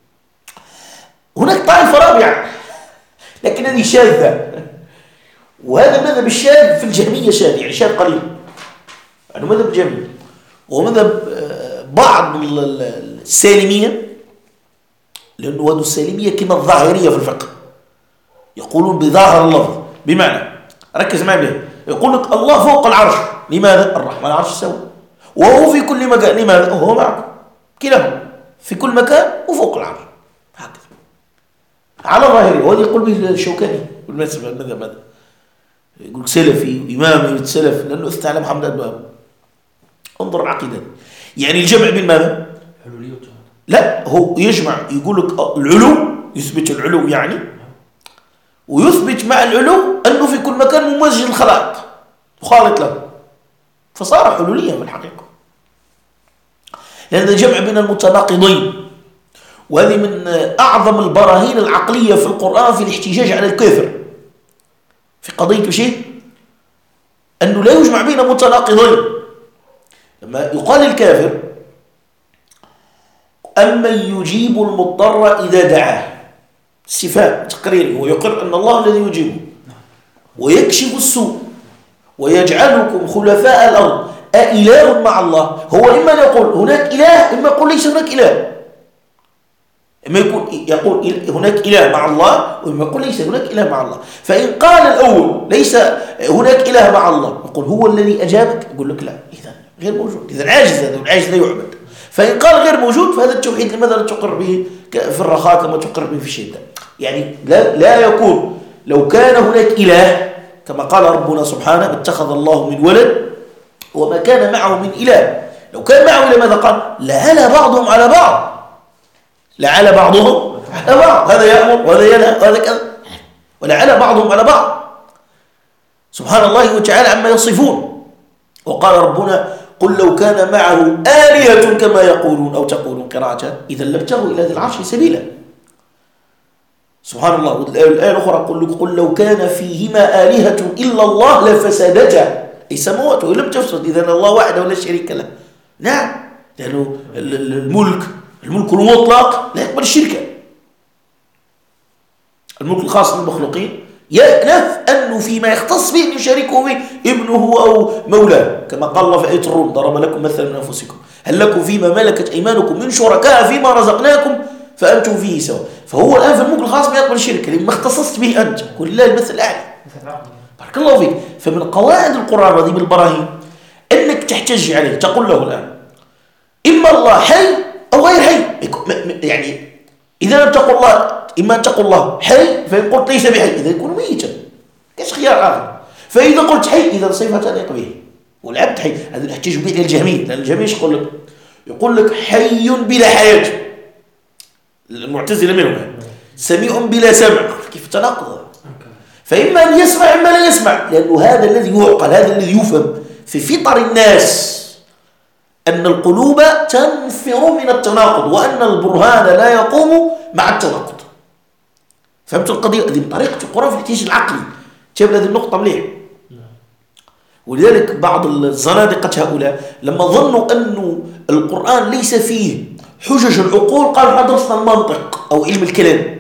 هناك طائفة رابعة لكن هذه شاذة، وهذا مذهب الشاذ في الجهمية شاذ، يعني شاذ قليل، يعني مذهب الجهمية. ومذهب بعض السالمية، لأنه هذا السالمية كما الظاهرية في الفقه يقولون بظاهر اللفظ، بمعنى ركز معي به، يقول لك الله فوق العرش. لماذا؟ الرحمن العرش استوى، وهو في كل مكان. لماذا؟ وهو معكم، كلاهما في كل مكان وفوق العرش، هكذا على ظاهره. وهذا يقول به الشوكاني بالمناسبة المذهب هذا، يقول سلفي إمام السلف لأنه أثنى على محمد الوهاب. انظر العقيدة، يعني الجمع بين ماذا؟ لا، هو يجمع، يقول لك العلو، يثبت العلو يعني، ويثبت مع العلو أنه في كل مكان ممزج الخلائق مخالط له، فصار حلوليا في الحقيقة، لأن الجمع بين المتناقضين. وهذه من أعظم البراهين العقلية في القرآن في الاحتجاج على الكافر في قضية شيء أنه لا يجمع بين متناقضين. لما يقال الكافر أمن يجيب المضطر إذا دعاه، استفهام تقريري، ويقر أن الله الذي يجيبه ويكشف السوء ويجعلكم خلفاء الأرض أإله مع الله. هو إما يقول هناك إله، إما يقول ليس هناك إله، إما يقول هناك إله مع الله، وإما يقول ليس هناك إله مع الله. فإن قال الأول ليس هناك إله مع الله، يقول هو الذي أجابك، يقول لك لا، إذا غير موجود، إذا عاجز، هذا العاجز لا يعبد. فإن قال غير موجود فهذا التوحيد لماذا لا تقر به في الرخاء كما تقر به في الشدة؟ يعني لا يكون. لو كان هناك إله كما قال ربنا سبحانه اتخذ الله من ولد وما كان معه من إله، لو كان معه إله ماذا قال؟ لعلى بعضهم على بعض، لعلى بعضهم على بعض، هذا يأمر وهذا ينهى وهذا كذا، ولعلى بعضهم على بعض سبحان الله وتعالى عما يصفون. وقال ربنا قل لو كان معه آلهة كما يقولون أو تقولون قراءة إذا لابتغوا إلى ذي العرش سبيلا. سبحان الله. والآية الأخرى قل لو كان فيهما آلهة إلا الله لفسدتا، أي سماواته لم تفسد، إذن الله وحده ولا شريك له. نعم، لأنه الملك المطلق لا يقبل الشركة. الملك الخاص بالمخلوقين يأنف أنه فيما يختص به أن يشاركه به ابنه أو مولاه، كما قال الله في آية الروم ضرب لكم مثلا من أنفسكم هل لكم فيما ملكت أيمانكم من شركاء فيما رزقناكم فأنتم فيه سواء. فهو الآن في الملك الخاص ما يقبل الشركة لما اختصصت به أنت، ولله المثل الأعلى. بارك الله فيك. فمن قواعد القرآن وهذه بالبراهين أنك تحتج عليه، تقول له الآن إما الله حي أو غير حي. يعني إذا لم تقل الله، إما أن تقول الله حي فإن قلت ليس بحي إذا يكون ميتا، كاش خيار آخر. فإذا قلت حي إذا صفة تليق به، والعبد حي. هذا نحتج به الجميع، لأن الجميع يقول لك؟ يقول لك حي بلا حياة، المعتزلة منهم، سميع بلا سمع، كيف تناقض؟ فإما أن يسمع إما لا يسمع، لأنه هذا الذي يعقل، هذا الذي يفهم في فطر الناس، أن القلوب تنفر من التناقض، وأن البرهان لا يقوم مع التناقض. فهمت القضية؟ هذه طريقة القرآن في الاحتجاج العقلي. شايف هذه النقطة مليح. ولذلك بعض الزنادقة هؤلاء لما ظنوا أن القرآن ليس فيه حجج العقول قالوا احنا درسنا المنطق أو علم الكلام.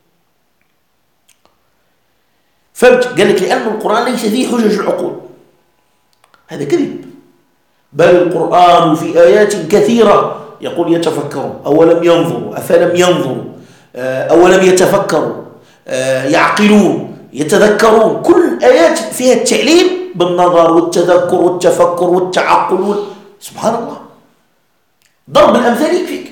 فهمت؟ قال لك لأن القرآن ليس فيه حجج العقول، هذا كذب. بل القرآن في آيات كثيرة يقول يتفكرون أولم ينظروا أفلم ينظروا أولم يتفكروا يعقلون يتذكرون. كل آيات فيها التعليل بالنظر والتذكر والتفكر والتعقل سبحان الله. ضرب الأمثال يكفيك،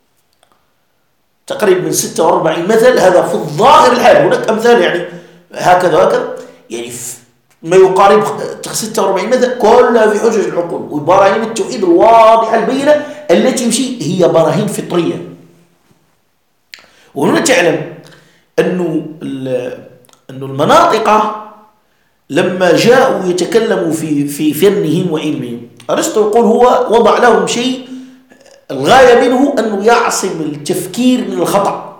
تقريبا من 46 مثل هذا في الظاهر الحال. هناك أمثال يعني هكذا يعني ما يقارب 46 مثل كلها في حجج العقول وبراهين التوحيد الواضحة البينة التي يمشي هي براهين فطرية. وهنا تعلم أنه المناطق لما جاءوا يتكلموا في فنهم وعلمهم، أرسطو يقول هو وضع لهم شيء الغاية منه أنه يعصم التفكير من الخطأ،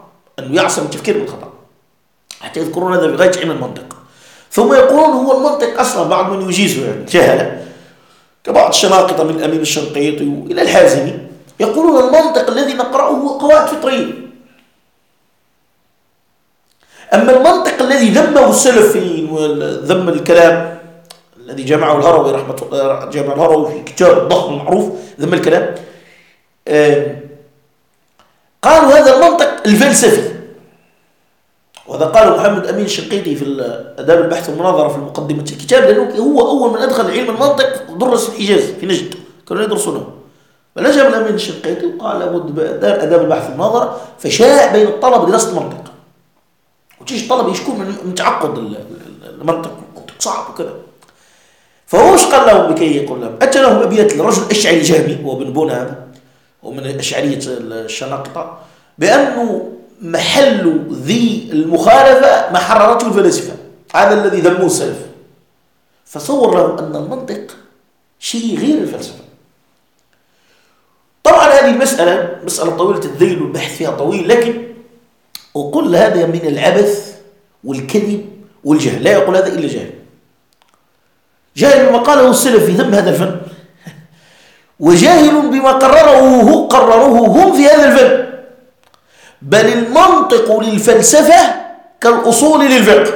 حتى يذكرون هذا بغاية علم المنطق. ثم يقولون هو المنطق أصلا، بعض من يجيزه يعني جهلة كبعض الشناقطة من الأمين الشنقيطي إلى الحازمي، يقولون المنطق الذي نقرأه هو قواعد فطرية. أما المنطق الذي ذمه السلفيين وذم الكلام الذي جمعه الهروي جمع الهروي في كتاب الضخم المعروف ذم الكلام، قالوا هذا المنطق الفلسفي. وهذا قاله محمد أمين الشنقيطي في آداب البحث والمناظرة في مقدمة الكتاب، لأنه هو أول من أدخل علم المنطق درس في الحجاز في نجد، كانوا يدرسونه. فلجأ الأمين الشنقيطي وقال لابد آداب البحث والمناظرة، فشاع بين الطلبة دراسة المنطق. وتيجي الطلبة يشكون من تعقد المنطق صعب وكذا. فهو ايش قال لهم لكي يقول لهم؟ أتى لهم أبيات للرجل الأشعري الجهمي، هو بن بونة هذا ومن أشعرية الشناقطة، بأنه محل ذي المخالفة ما حررته الفلاسفة، هذا الذي ذموه السلف. فصور لهم أن المنطق شيء غير الفلسفة، طبعا هذه المسألة مسألة طويلة الذيل والبحث فيها طويل، لكن أقول هذا من العبث والكذب والجهل، لا يقول هذا إلا جاهل. جاهل بما قاله السلف في ذم هذا الفن، وجاهل بما قرروه هم في هذا الفن. بل المنطق للفلسفة كالأصول للفقه،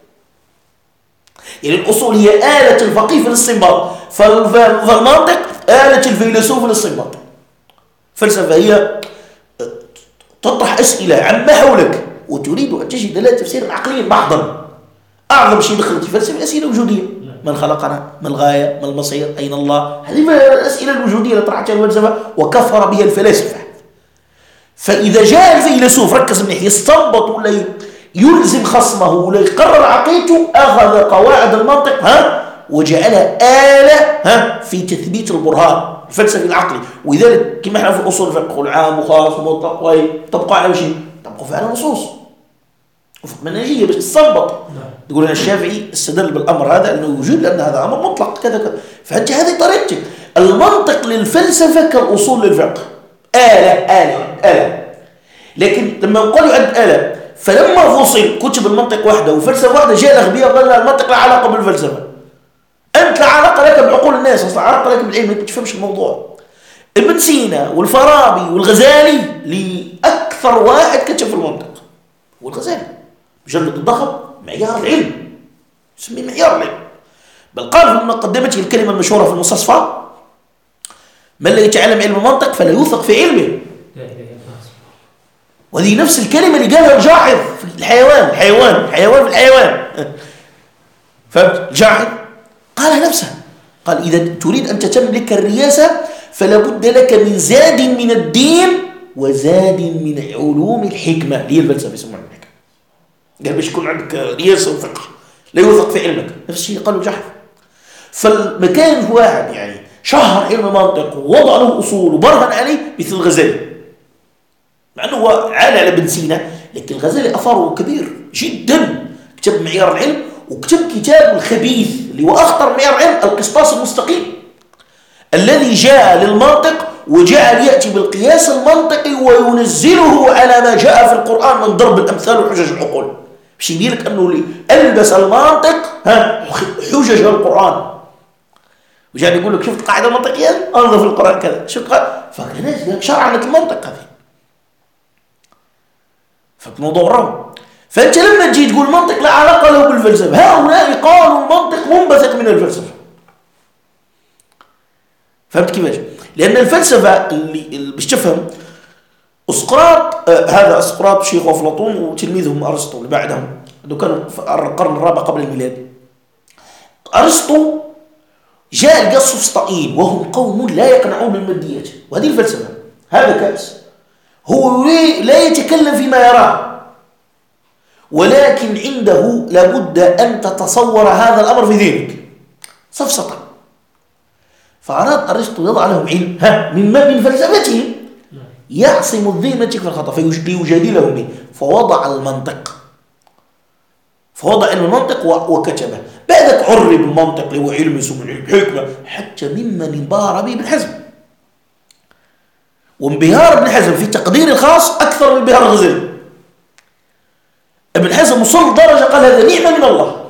يعني الأصول هي آلة الفقيه في الاستنباط، فالمنطق آلة الفيلسوف للاستنباط. الفلسفة هي تطرح أسئلة عما حولك وتريد أن تجد لها تفسيرا عقليا محضا. أعظم شيء دخلت في الفلسفة الأسئلة الوجودية: من خلقنا؟ ما الغاية؟ ما المصير؟ أين الله؟ هذه الأسئلة الوجودية اللي طرحتها الفلسفة وكفر بها الفلاسفة. فإذا جاء الفيلسوف ركز منه يستنبط ولا يلزم خصمه ولا يقرر عقيدته، أخذ قواعد المنطق وجعلها آلة في تثبيت البرهان الفلسفي العقلي. ولذلك كما احنا في أصول الفقه العام وخاص ومطلق وطبقوا على شيء، طبقوا فعلا نصوص وفق منهجية باش تستنبط. تقول أنا الشافعي استدل بالأمر هذا أنه يوجد لأن هذا أمر مطلق كذا كذا، فأنت هذه طريقتك. المنطق للفلسفة كالأصول للفقه، آلة. لكن لما نقول عند آلة، فلما فصل كتب المنطق واحدة وفلسفة واحدة، جاء الأغبياء قال المنطق لا علاقة بالفلسفة. أنت لا علاقة لك بعقول الناس، أصلا علاقة لك بالعلم، ما تفهمش الموضوع. ابن سينا والفارابي والغزالي لأكثر واحد كتب في المنطق، والغزالي مجلد الضخم معيار العلم، يسميه معيار العلم. بل قال في مقدمته الكلمة المشهورة في المستصفى: من لا يتعلم علم المنطق فلا يوثق في علمه. وهذه نفس الكلمة اللي قالها الجاحظ في الحيوان في الحيوان. فهمت؟ الجاحظ قالها نفسه، قال إذا تريد أن تملك الرياسة فلا بد لك من زاد من الدين وزاد من علوم الحكمة، اللي هي الفلسفة يسمونها الحكمة. قال باش يكون عندك رياسة وفقه لا يوثق في علمك. نفس الشيء قالوا الجاحظ. فالمكان واحد يعني شهر علم المنطق ووضع له أصول وبرهن عليه مثل الغزالي، مع أنه هو عالي على ابن سينا، لكن الغزالي أثره كبير جدا. كتب معيار العلم وكتب كتاب الخبيث اللي هو أخطر معيار العلم، القسطاس المستقيم، الذي جاء للمنطق وجعل يأتي بالقياس المنطقي وينزله على ما جاء في القرآن من ضرب الأمثال وحجج العقول، باش يبين لك أنه ألبس المنطق حجج القرآن. وجاء يقول لك شفت قاعدة منطقية انظر في القرآن كذا، شفت فالناس شرعنت المنطق هذه، فالموضوع رام. فأنت لما تجي تقول المنطق لا علاقة له بالفلسفة، هؤلاء قالوا المنطق منبثق من الفلسفة. فهمت كيفاش؟ لأن الفلسفة اللي باش تفهم سقراط، هذا سقراط شيخ أفلاطون وتلميذهم أرسطو اللي بعدهم، اللي كانوا في القرن الرابع قبل الميلاد. أرسطو جاء لقى السفسطائيين وهم قوم لا يقنعون بالماديات، وهذه الفلسفة. هذا كأس هو لا يتكلم فيما يراه، ولكن عنده لابد أن تتصور هذا الأمر في ذهنك، سفسطة. فأراد أرسطو يضع لهم علم من فلسفتهم يعصم الذهن في الخطأ فيجادلهم به، فوضع المنطق، فوضع علم المنطق وكتبه. بعدك عرب المنطق اللي هو علم يسمى الحكمة، حتى ممن انبهر به ابن حزم. وانبهار ابن حزم في تقدير الخاص أكثر من انبهار الغزالي. ابن حزم وصل درجة قال هذا نعمة من الله.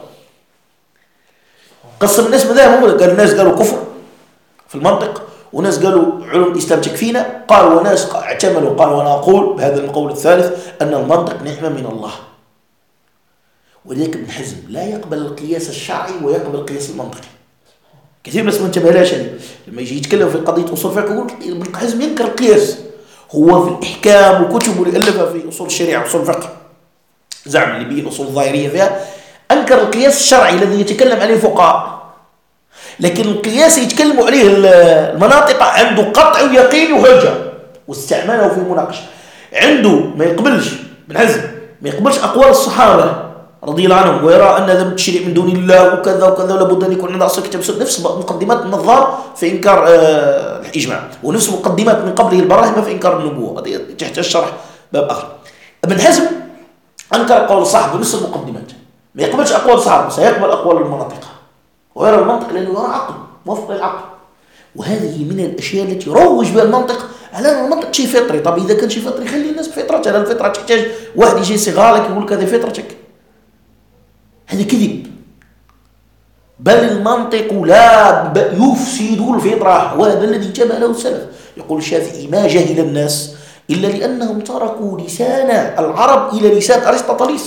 قسم الناس مذاهب، قال الناس قالوا كفر في المنطق، وناس قالوا علوم الإسلام تكفينا، قال وناس اعتملوا قال وأنا أقول بهذا القول الثالث أن المنطق نعمة من الله. ولذلك ابن حزم لا يقبل القياس الشرعي ويقبل القياس المنطقي. كثير من الناس ما انتبهلاش لما يجي يتكلم في قضية أصول الفقه يقول ابن حزم ينكر القياس. هو في الإحكام وكتبه اللي ألفها في أصول الشريعة وأصول الفقه زعم اللي بيه الأصول الظاهرية فيها، أنكر القياس الشرعي الذي يتكلم عليه الفقهاء، لكن القياس يتكلموا عليه المناطق عنده قطع ويقين وحجة واستعماله في مناقشة. عنده ما يقبلش ابن حزم ما يقبلش أقوال الصحابة رضي الله عنهم، ويرى أن هذا التشريع من دون الله وكذا وكذا، ولابد أن يكون عندنا أصل كتاب السنة. نفس مقدمات النظار في إنكار الإجماع، ونفس مقدمات من قبله البراهمة في إنكار النبوة، هذه تحتاج شرح باب آخر. ابن حزم أنكر قول الصحابة بنفس المقدمات، ما يقبلش أقوال الصحابة، سيقبل أقوال المناطق ويرى المنطق لأنه يرى عقل موافق للعقل. وهذه من الأشياء التي يروج بها المنطق على أن المنطق شيء فطري. طب إذا كان شيء فطري خلي الناس بفطرتها، لأن الفطرة تحتاج واحد يجي يصيغها لك يقول لك هذه فطرتك. هذا كذب. بل المنطق لا يفسد الفطرة، وهذا الذي انتبه له السلف. يقول الشافعي ما جهل الناس إلا لأنهم تركوا لسان العرب إلى لسان أرسطاطاليس.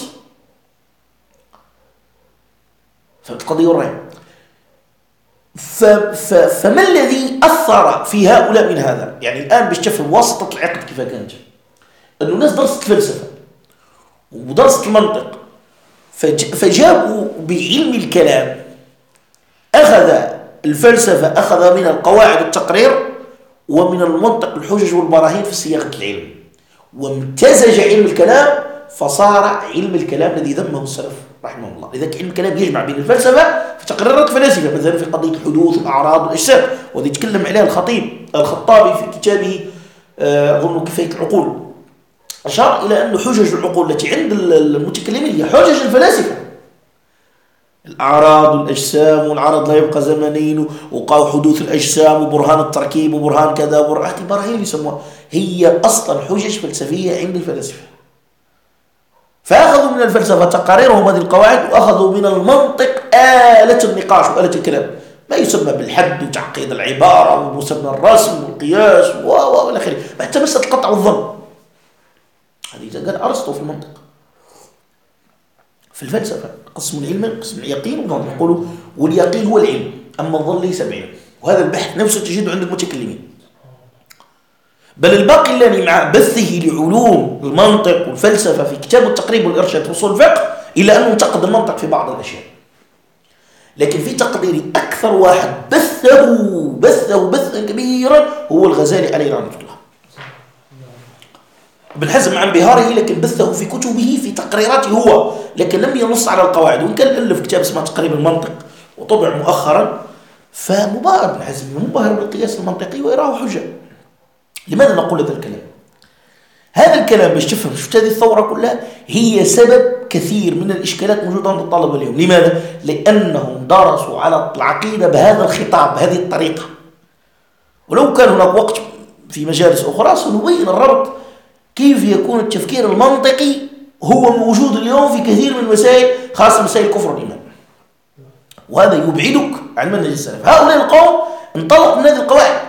فالقضية الرأي. فما الذي أثر في هؤلاء من هذا؟ يعني الآن باش تفهم واسطة العقد كيف كانت، أنه الناس درست الفلسفة ودرست المنطق، فجابوا بعلم الكلام، أخذ الفلسفة أخذ من القواعد التقرير ومن المنطق الحجج والبراهين في صياغة العلم، وامتزج علم الكلام فصار علم الكلام الذي ذمه السلف رحمه الله. لذلك علم الكلام يجمع بين الفلسفة في تقريرات الفلاسفة، مثلا في قضية الحدوث والأعراض والأجسام، وهذه يتكلم عليها الخطابي في كتابه أظن كفاية العقول. أشار إلى أن حجج العقول التي عند المتكلمين هي حجج الفلاسفة، الأعراض والأجسام، والعرض لا يبقى زمنين، وقاو حدوث الأجسام، وبرهان التركيب، وبرهان كذا، وبرهان براهين يسموها، هي أصلا حجج فلسفية عند الفلاسفة. فأخذوا من الفلسفة تقاريرهم هذه القواعد، وأخذوا من المنطق آلة النقاش وآلة الكلام، ما يسمى بالحد وتعقيد العبارة ومسمى الرسم والقياس وإلى آخره، حتى مسألة القطع والظن. هذه قال أرسطو في المنطق. في الفلسفة قسم العلم قسم اليقين والظن، يقولوا واليقين هو العلم أما الظن ليس بعلم، وهذا البحث نفسه تجده عند المتكلمين. بل الباقلاني مع بثه لعلوم المنطق والفلسفة في كتاب التقريب والإرشاد في أصول الفقه إلا أنه انتقد المنطق في بعض الأشياء، لكن في تقديري أكثر واحد بثه بثا كبيرا هو الغزالي عليه رحمة الله. ابن حزم عن بهاره، لكن بثه في كتبه في تقريراته هو، لكن لم ينص على القواعد، وإن كان ألف كتاب اسمه تقريب المنطق وطبع مؤخرا. فمباهر ابن حزم مباهر بالقياس المنطقي ويراه حجة. لماذا نقول هذا الكلام؟ هذا الكلام باش تفهم شفت هذه الثورة كلها هي سبب كثير من الإشكالات موجودة عند الطلبة اليوم. لماذا؟ لأنهم درسوا على العقيدة بهذا الخطاب بهذه الطريقة. ولو كان هناك وقت في مجالس أخرى سنبين الربط كيف يكون التفكير المنطقي هو موجود اليوم في كثير من المسائل، خاصة مسائل الكفر والإيمان، وهذا يبعدك عن منهج السلف. هؤلاء القوم انطلقوا من هذه القواعد،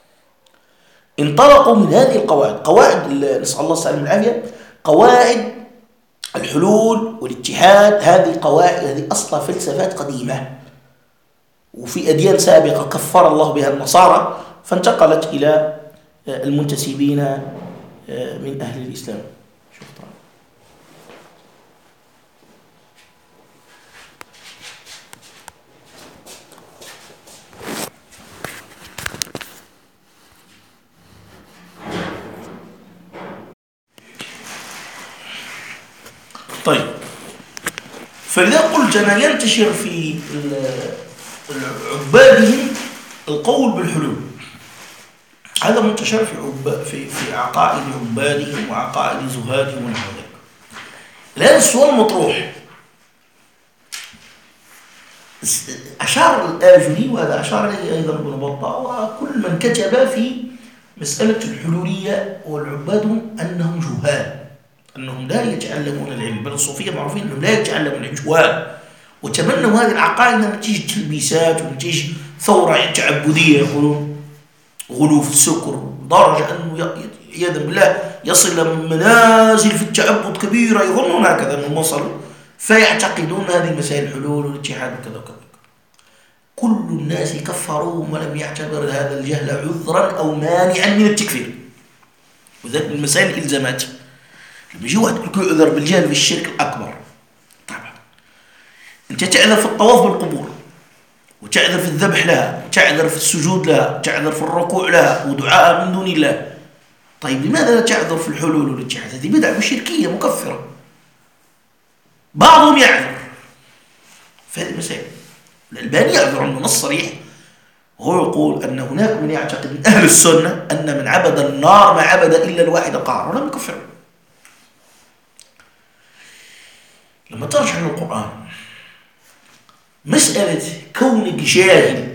قواعد نسأل الله السلامة والعافية، قواعد الحلول والاتحاد. هذه قواعد، هذه أصلا فلسفات قديمة، وفي أديان سابقة كفر الله بها النصارى، فانتقلت إلى المنتسبين من أهل الإسلام. طيب، فلذا قلت أنا ينتشر في عبادهم القول بالحلول. هذا منتشر في عقائد عبادهم وعقائد زهادهم ونحو ذلك. الآن السؤال المطروح، أشار الآجري وهذا أشار إليه أيضا ابن بطة وكل من كتب في مسألة الحلولية والعباد أنهم جهال، أنهم لا يتعلمون العلم، بل الصوفية معروفين أنهم لا يتعلمون العلم، جهال، وتمنوا هذه العقائد نتيجة تلبيسات ونتيجة ثورة تعبدية، يقولون غلو في السكر لدرجة أنه عياذا بالله يصل إلى منازل في التعبد كبيرة، يظنون هكذا أنهم وصلوا، فيعتقدون هذه مسائل الحلول والاتحاد وكذا وكذا. كل الناس كفروا ولم يعتبر هذا الجهل عذرا أو مانعا من التكفير، وذلك من مسائل الإلزامات. لما يجي واحد يقول يعذر بالجهل في الشرك الأكبر، طبعا أنت تعذر في الطواف بالقبور، وتعذر في الذبح لها، تعذر في السجود لها، تعذر في الركوع لها ودعاء من دون الله. طيب لماذا لا تعذر في الحلول والاتحاد؟ هذه بدعة شركية مكفرة. بعضهم يعذر في هذه المسائل. الألباني يعذر عنه نص صريح، وهو يقول أن هناك من يعتقد من أهل السنة أن من عبد النار ما عبد إلا الواحد القهار، ولم يكفر. لما ترجع للقرآن، مسألة كونك جاهل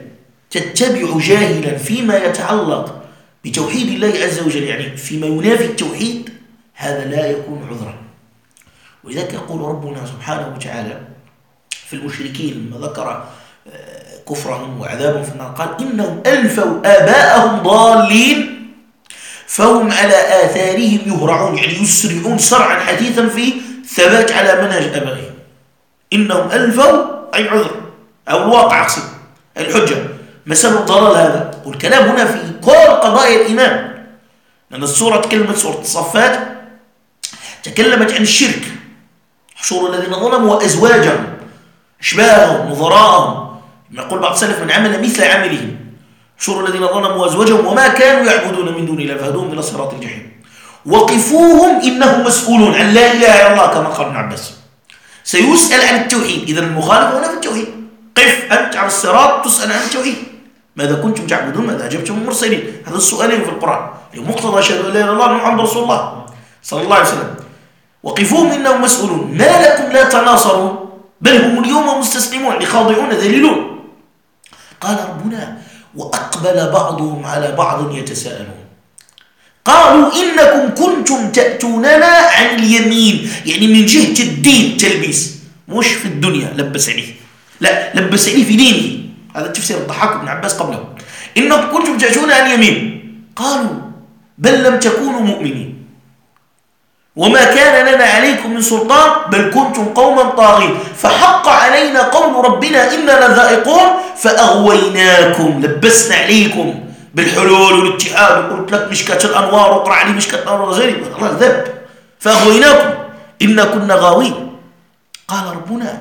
تتبع جاهلا فيما يتعلق بتوحيد الله عز وجل، يعني فيما ينافي التوحيد، هذا لا يكون عذرا. ولذلك يقول ربنا سبحانه وتعالى في المشركين لما ذكر كفرهم وعذابهم في النار، قال إنهم ألفوا آباءهم ضالين فهم على آثارهم يهرعون، يعني يسرعون سرعا حديثا في ثبات على منهج آبائهم. إنهم ألفوا أي عذر أو الواقع أقصد الحجة، ما سبب الضلال هذا؟ والكلام هنا في كل قضايا الإيمان، لأن السورة تكلمت سورة الصفات تكلمت عن الشرك، حشور الذين ظلموا وأزواجهم أشباههم نظراءهم، ما يقول بعض السلف من عمل مثل عملهم، حشور الذين ظلموا وأزواجهم وما كانوا يعبدون من دون الله فهدوهم إلى صراط الجحيم وقفوهم إنهم مسؤولون عن لا إله إلا الله كما قال ابن عباس. سيسأل عن التوحيد، إذا المخالف هنا في التوحيد، قف أنت على الصراط تسأل عن التوحيد، ماذا كنتم تعبدون ماذا أجبتم المرسلين، هذا السؤالين في القرآن مقتضى أشهد أن لا إله إلا الله محمد رسول الله صلى الله عليه وسلم. وقفوهم إنهم مسؤولون ما لكم لا تناصرون بل هم اليوم مستسلمون خاضعون ذليلون. قال ربنا وأقبل بعضهم على بعض يتساءلون قالوا إنكم كنتم تأتوننا عن اليمين، يعني من جهة الدين تلبيس، مش في الدنيا لبس عليه، لا لبس عليه في دينه، هذا تفسير الضحاك بن عباس قبله، إنكم كنتم تأتون عن اليمين قالوا بل لم تكونوا مؤمنين وما كان لنا عليكم من سلطان بل كنتم قوما طاغين فحق علينا قول ربنا إننا لذائقون فأغويناكم، لبسنا عليكم بالحلول والاتحاد وقلت لك مشكاة الأنوار وقرأ عليه مشكاة الأنوار غير الله ذب فأغويناكم إنا كنا غاوين. قال ربنا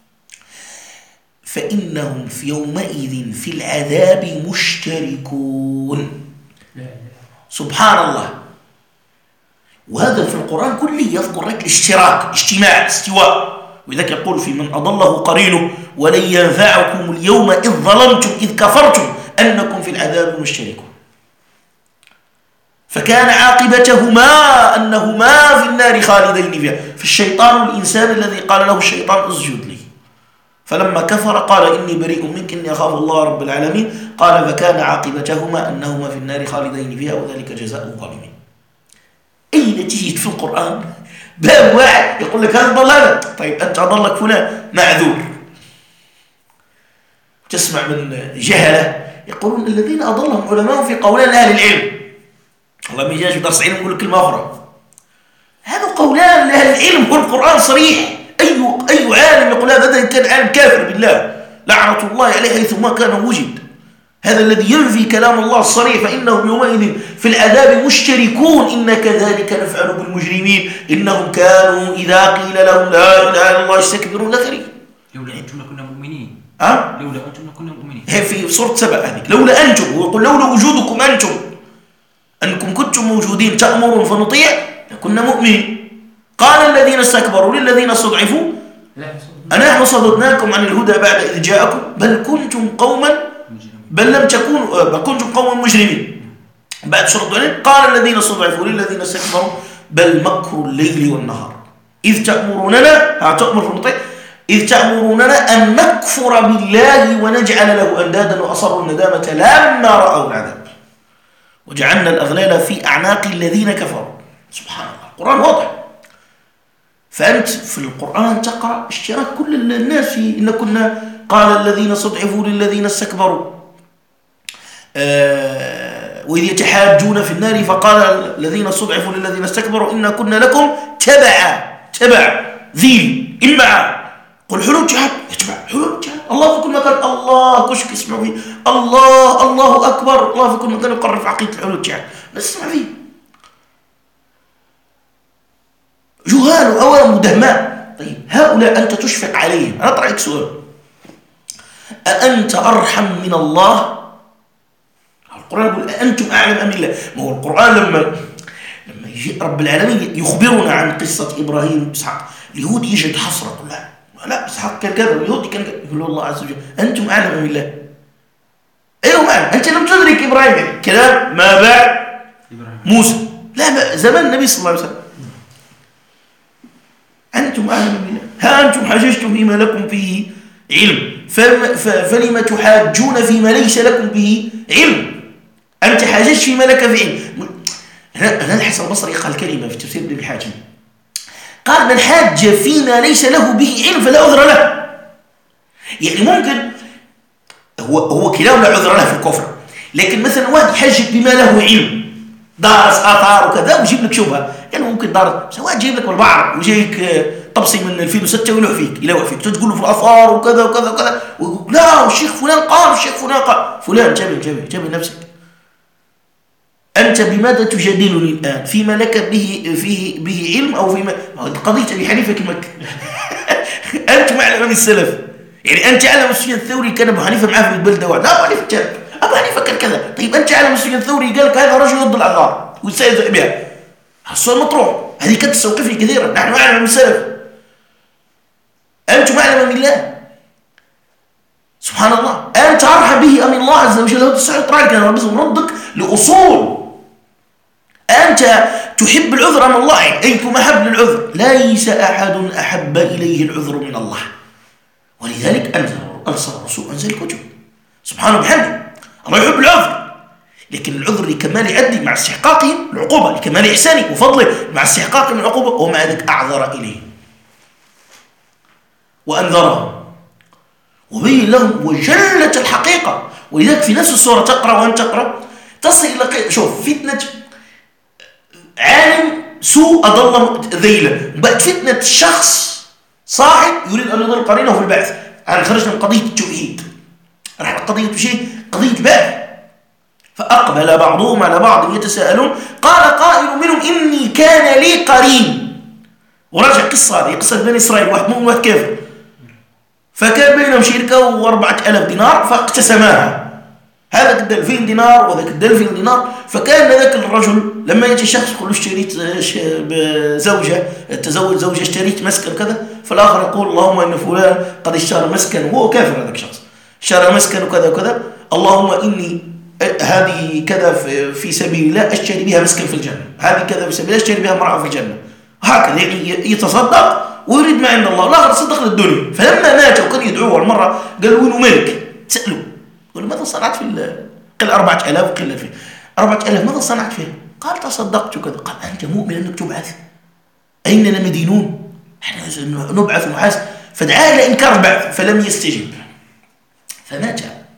فإنهم في يومئذ في العذاب مشتركون. سبحان الله. وهذا في القرآن كله يذكر لك الاشتراك، اجتماع، استواء. وذلك يقول في من أضله قرينه ولن ينفعكم اليوم إذ ظلمتم إذ كفرتم أنكم في العذاب مشتركون. فكان عاقبتهما أنهما في النار خالدين فيها، فالشيطان والإنسان الذي قال له الشيطان اسجد لي فلما كفر قال إني بريء منك إني أخاف الله رب العالمين، قال فكان عاقبتهما أنهما في النار خالدين فيها وذلك جزاء الظالمين. أين تجد في القرآن باب واحد يقول لك هذا ضلالة؟ طيب أنت أضلك فلان معذور. تسمع من جهلة يقولون الذين أضلهم علماء في قولان أهل العلم، الله ما يجاش بدرس علم يقول كلمة أخرى، هذا قولان لأهل العلم والقرآن صريح. أي عالم يقول هذا إن كان عالم كافر بالله لعنة الله عليه حيث ما كان وجد. هذا الذي ينفي كلام الله الصريح فإنهم يومئذ في العذاب مشتركون إن كذلك نفعل بالمجرمين إنهم كانوا إذا قيل لهم لا إله إلا الله يستكبرون لغري. لولا أنتم لكنا مؤمنين. لولا أنتم لكنا مؤمنين. هي في سورة سبأ هذه لولا أنتم، ويقول لولا وجودكم أنتم أنكم كنتم موجودين تأمرون فنطيع لكنا مؤمنين. قال الذين استكبروا للذين استضعفوا أنحن صددناكم عن الهدى بعد إذ جاءكم بل كنتم قوما كنتم قوما مجرمين. بعد سورة الدين قال الذين استضعفوا للذين استكبروا بل مكر الليل والنهار إذ تأمروننا أن نكفر بالله ونجعل له أندادا وأصروا الندامة لما رأوا العذاب وجعلنا الأغلال في أعناق الذين كفروا. سبحان الله، القرآن واضح. فأنت في القرآن تقرأ اشتراك كل الناس في إن كنا قال الذين استضعفوا للذين استكبروا وإذ يتحاجون في النار فقال الذين استضعفوا للذين استكبروا إنا كنا لكم تبع ذيل إما قل حلول جهاد يتبع حلول جهاد الله في كل مكان الله كشك اسمعوا فيه الله أكبر الله في كل مكان يقرر في عقيدة الحلول جهاد نسمع فيه جهال أو مدهماء. طيب هؤلاء أنت تشفق عليهم. أنا أطرحك سؤال، أأنت أرحم من الله؟ القرآن يقول أنتم أعلم أم الله. ما هو القرآن لما يجي رب العالمين يخبرنا عن قصة إبراهيم وإسحاق اليهود يجد حسرة يقول لا إسحاق كان كذا اليهود كان كذا. يقول الله عز وجل أنتم أعلم أم الله. أيوة معلم. أنت لم تدرك إبراهيم كلام ما بعد موسى لا زمان النبي صلى الله عليه وسلم. أنتم أعلم بالله ها أنتم حججتم فيما لكم فيه علم فلما تحاجون فيما ليس لكم به علم. أنت حاججت فيما لك في علم. هنا الحسن البصري قال كلمة في تفسير ابن الحاجم، قال من حاج فيما ليس له به علم فلا عذر له. يعني ممكن هو كلام لا عذر له في الكفر، لكن مثلا واحد يحجك بما له علم، دارس آثار وكذا ويجيب لك شبهة، يعني ممكن دارس واحد يجيب لك بالبعض ويجيك طبسي من 2006 ويلوح فيك تقول له في الآثار وكذا وكذا وكذا، ويقول لا الشيخ فلان قال، الشيخ فلان قال، فلان جميل نفسك. أنت بماذا تجادلني الآن؟ فيما لك به علم أو فيما قضية أبي حنيفة كمك أنت معلم من السلف، يعني أنت علم سفيان الثوري كان أبو حنيفة معاه في البلدة واحد، لا أبو حنيفة كان أبو حنيفة كان كذا. طيب أنت علم سفيان الثوري قال لك هذا رجل ضد الأعذار ويستهزئ بها، السؤال مطروح. هذه كانت تستوقفني كثيرا. نحن معلم من السلف، أنت معلم من الله سبحان الله. أنت أرحم به أم الله عز وجل؟ هذا السؤال طرح لك، أنا نردك لأصول. أنت تحب العذر أم الله؟ أيكم أحب للعذر؟ ليس أحد أحب إليه العذر من الله، ولذلك أرسل الرسول، أنزل الكتب سبحانه وبحمده. الله يحب العذر، لكن العذر لكمال عدله مع استحقاقه العقوبة، لكمال إحسانه وفضله مع استحقاقه العقوبة، ومع ذلك أعذر إليه وأنذرهم وبين لهم وجلت الحقيقة. ولذلك في نفس السورة تقرأ وأن تقرأ تصل إلى شوف فتنة عالم سوء أضل ذيلا، بقت فتنة الشخص صاحب يريد أن يضل قرينه في البعث. أنا خرجنا من قضية التوحيد، رحنا قضية شيء، قضية البعث. فأقبل بعضهم على بعض يتساءلون، قال قائل منهم إني كان لي قرين. ورجع قصة هذه قصة بني إسرائيل، واحد مؤمن واحد كافر، فكان بينهم شركة و4000 دينار فاقتسماها، هذا قد 2000 دينار وذاك قد 2000 دينار. فكان ذاك الرجل لما يجي شخص يقول اشتريت زوجة، تزوج زوجة، اشتريت مسكن كذا، فالآخر يقول اللهم إن فلان قد اشترى مسكن، وهو كافر هذاك الشخص، اشترى مسكن وكذا وكذا، اللهم إني هذه كذا في سبيل الله أشتري بها مسكن في الجنة، هذه كذا في سبيل الله أشتري بها امرأة في الجنة، هكذا يعني يتصدق ويريد ما عند الله، لا تصدق للدنيا. فلما مات وكان يدعوه المرة قالوا وينه ملك، سألوا قالوا ماذا صنعت في قال 4000 وقيل 2000، 4000 ماذا صنعت فيها؟ قال تصدقت وكذا. قال أنت مؤمن أنك تبعث؟ أيننا مدينون؟ نحن نبعث ونحاسب. فدعا إلى إنكار البعث فلم يستجب فمات.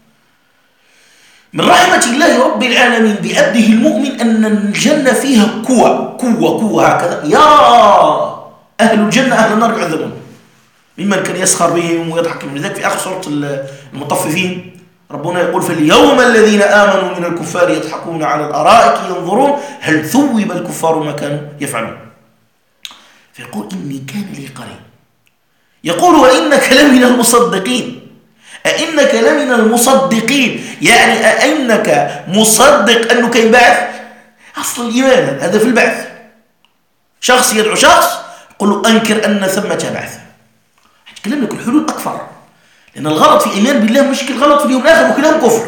من رحمة الله رب العالمين بعبده المؤمن أن الجنة فيها قوة هكذا، يرى أهل الجنة أهل النار يعذبون ممن كان يسخر بهم ويضحك من ذلك. في آخر سورة المطففين ربنا يقول فاليوم الذين آمنوا من الكفار يضحكون على الأرائك ينظرون هل ثوب الكفار ما كانوا يفعلون. فيقول إني كان لي قرين، يقول وإنك لمن المصدقين، أئنك لمن المصدقين، يعني أئنك مصدق أنه كان بعث. أصل الإيمان هذا في البعث، شخص يدعو شخص يقول له أنكر أن ثمة بعث. أتكلم لك الحلول أكثر، لأن الغلط في إيمان بالله مشكل غلط في اليوم الآخر وكلام كفر.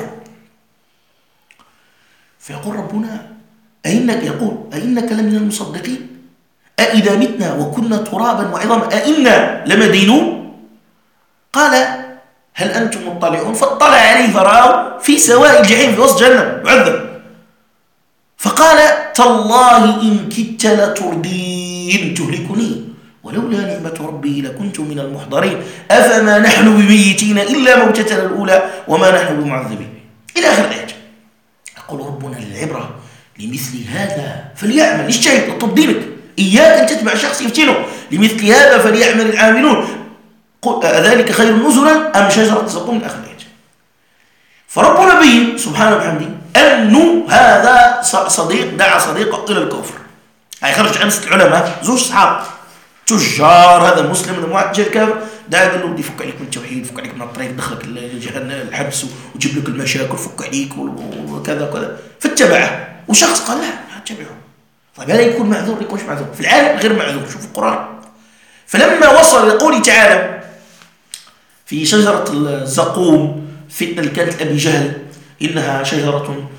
فيقول ربنا أئنك لمن المصدقين أئذا متنا وكنا ترابا وعظاما أئنا لمدينون. قال هل أنتم مطلعون؟ فاطلع عليه فرآه في سواء الجحيم في وسط جهنم يعذب. فقال تالله إن كدت لتردين تهلكني ولولا نعمة ربي لكنت من المحضرين أفما نحن بميتين إلا موتتنا الأولى وما نحن بمعذبين إلى آخر الآية. يقول ربنا للعبرة لمثل هذا فليعمل الشيء اطلب دينك، إياك أن تتبع شخص يفتنه، لمثل هذا فليعمل العاملون ذلك خير نزلا أم شجرة زقوم الآخر الآية. فربنا بين سبحانه وبحمده أنه هذا صديق دعا صديقه إلى الكفر. هاي خرج أمس العلماء زوج صحاب تجار، هذا المسلم لما جاء الكافر دعا قال له بدي فك عليك من التوحيد، فك عليك من الطريق، دخلك الحبس وجيب لك المشاكل، فك عليك وكذا وكذا، فاتبعه. وشخص قال لا اتبعه. طيب هذا يكون معذور يكونش معذور؟ في العالم غير معذور. شوف القرآن فلما وصل لقوله تعالى في شجرة الزقوم فتنة اللي كانت أبي جهل إنها شجرة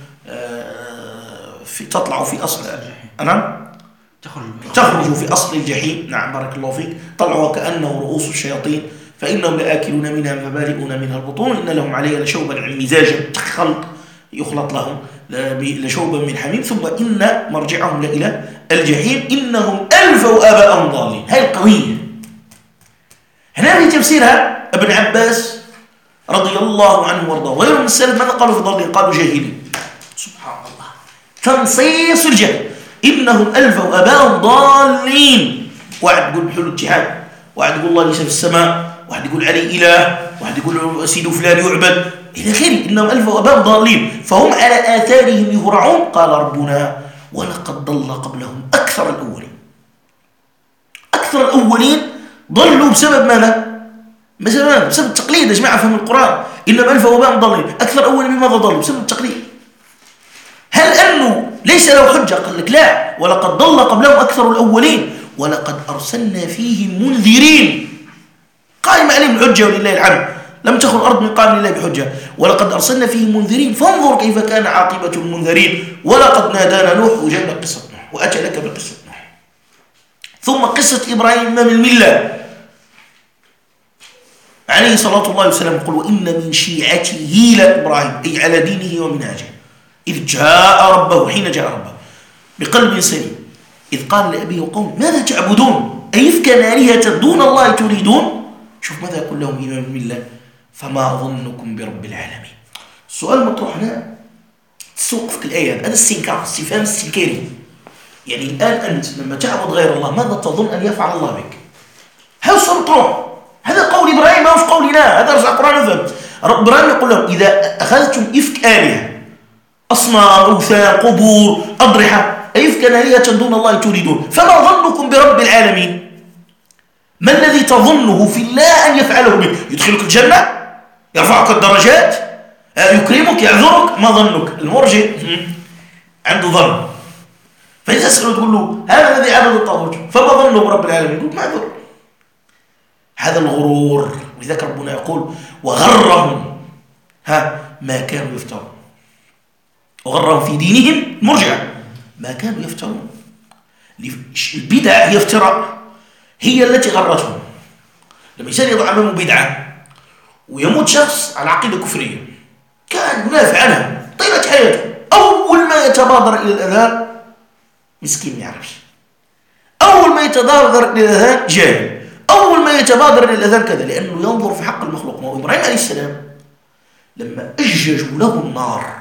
تطلع في أصل نعم تخرج في أصل الجحيم. نعم بارك الله فيك. طلعوا كأنه رؤوس الشياطين فإنهم لآكلون منها فمالئون منها البطون إن لهم عليها لشوبا عن مزاجا يخلط لهم لشوبا من حميم ثم إن مرجعهم إلى الجحيم إنهم ألفوا آباءهم ضالين. هاي القوية. هنا في تفسيرها ابن عباس رضي الله عنه وارضاه وغيرهم من السلف ماذا قالوا في ضالين؟ قالوا جاهلين. سبحان الله، تنصيص الجهل. إنهم ألفوا آباءهم ضالين. واحد يقول بحلول الجهاد، واحد يقول الله ليس في السماء، واحد يقول عليه إله، واحد يقول سيد فلان يعبد إلى آخره. إنهم ألفوا آباءهم ضالين فهم على آثارهم يهرعون. قال ربنا ولقد ضل قبلهم أكثر الأولين. أكثر الأولين ضلوا بسبب ماذا؟ بسبب التقليد. يا جماعة فهم القرآن. إنهم ألفوا آباءهم ضالين. أكثر الأولين بماذا ضلوا؟ بسبب التقليد. هل أنه ليس له حجة؟ قال لك لا، ولقد ضل قبلهم أكثر الأولين ولقد أرسلنا فيهم منذرين. قائم عليهم الحجة ولله الحمد، لم تخل الأرض من قائم لله بحجة. ولقد أرسلنا فيهم منذرين فانظر كيف كان عاقبة المنذرين. ولقد نادانا نوح وجاءنا قصة نوح وأتى لك بقصة نوح. ثم قصة إبراهيم إمام الملة عليه صلاة الله وسلامه يقول وإن من شيعته لإبراهيم أي على دينه ومنهاجه إذ جاء ربه حين جاء ربه بقلب سليم إذ قال لأبيه وقومه ماذا تعبدون أيفكا آلهة دون الله تريدون. شوف ماذا يقول لهم إمام الملة فما ظنكم برب العالمين. السؤال المطروح هنا تسوق في الآية هذا استنكار، استفهام استنكاري. يعني الآن أنت لما تعبد غير الله ماذا تظن أن يفعل الله بك؟ هذا السؤال مطروح. هذا قول إبراهيم ما هو في قولنا، هذا رجع القرآن يفهم. إبراهيم يقول لهم إذا أخذتم إفك آلهة أصنام أوثان قبور أضرحة أيفكا آلهة دون الله تريدون فما ظنكم برب العالمين. ما الذي تظنه في الله أن يفعله بك؟ يدخلك الجنة؟ يرفعك الدرجات؟ يكرمك؟ يعذرك؟ ما ظنك؟ المرجئ عنده ظن، فإذا تسأله تقول له هذا الذي عبد الطاغوت فما ظنه برب العالمين؟ يقول معذور. هذا الغرور. ولذلك ربنا يقول وغرهم ما كانوا يفترون. وغرهم في دينهم مرجع ما كانوا يفترون. البدع هي افتراء، هي التي غرتهم. لما إنسان يضع أمامه بدعة ويموت شخص على عقيدة كفرية كان ينافع عنها طيلة حياته، أول ما يتبادر إلى الأذان مسكين ما يعرفش، أول ما يتبادر إلى الأذان جاهل، أول ما يتبادر إلى الأذان كذا، لأنه ينظر في حق المخلوق. ما هو إبراهيم عليه السلام لما أججوا له النار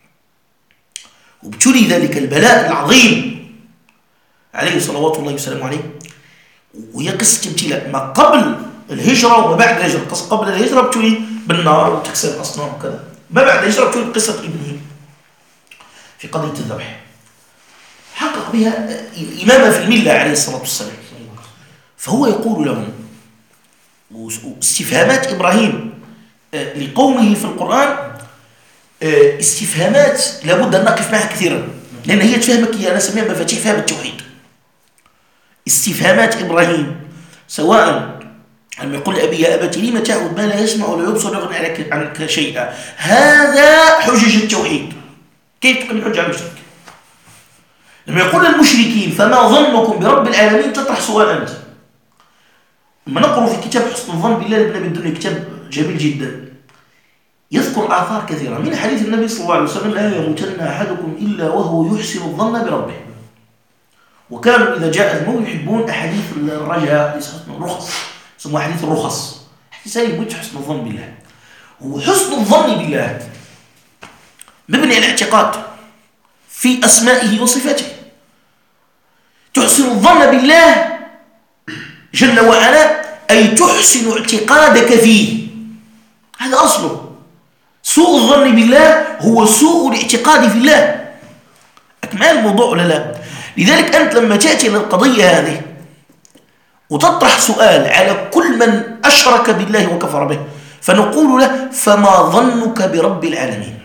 وابتلي ذلك البلاء العظيم عليه صلوات الله وسلامه عليه، وهي قصة ابتلاء ما قبل الهجرة وما بعد الهجرة. قبل الهجرة ابتلي بالنار وتكسر الأصنام وكذا، ما بعد الهجرة ابتلي بقصة ابنه في قضية الذبح حقق بها الإمامة في الملة عليه الصلاة والسلام. فهو يقول لهم استفهامات إبراهيم لقومه في القرآن استفهامات لابد أن نقف معها كثيرا، لأن هي تفهمك، أنا أسميها مفاتيح فهم التوحيد. استفهامات إبراهيم سواء لما يقول لأبي يا أبت لم تعبد ما لا يسمع ولا يبصر يغني عنك شيئا، هذا حجج التوحيد. كيف تقيم الحجة على المشرك؟ لما يقول للمشركين فما ظنكم برب العالمين تطرح سؤال أنت. لما نقرأ في كتاب حسن الظن بالله لابن أبي الدنيا كتاب جميل جدا يذكر آثار كثيرة من حديث النبي صلى الله عليه وسلم لا يموتن أحدكم إلا وهو يحسن الظن بربه. وكانوا إذا جاء الموت يحبون أحاديث الرجاء الرخص، يسموها حديث الرخص، حديث يموت حسن الظن بالله. وحسن الظن بالله مبني على الاعتقاد في أسمائه وصفاته. تحسن الظن بالله جل وعلا أي تحسن اعتقادك فيه، هذا أصله. سوء الظن بالله هو سوء الاعتقاد في الله. أكمل الموضوع ولا لا؟ لذلك أنت لما تأتي للقضية هذه وتطرح سؤال على كل من أشرك بالله وكفر به فنقول له فما ظنك برب العالمين؟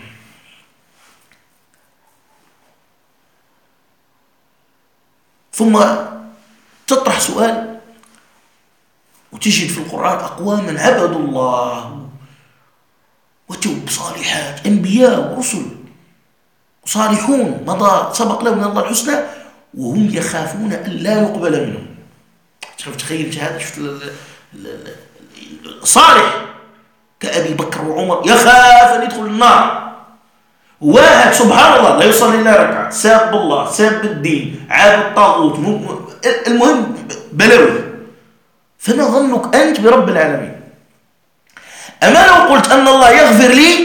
ثم تطرح سؤال وتجد في القرآن أقواما عبدوا الله وتوب صالحات أنبياء ورسل وصالحون مضى سبق لهم من الله الحسنى وهم يخافون أن لا يقبل منهم. تخيل هذا، شفت صالح كأبي بكر وعمر يخاف أن يدخل النار. واحد سبحان الله لا يصلي إلا ركعة، ساب الله، ساب الدين، عاب الطاغوت، المهم بلوي. فما ظنك أنت برب العالمين؟ أما لو قلت أن الله يغفر لي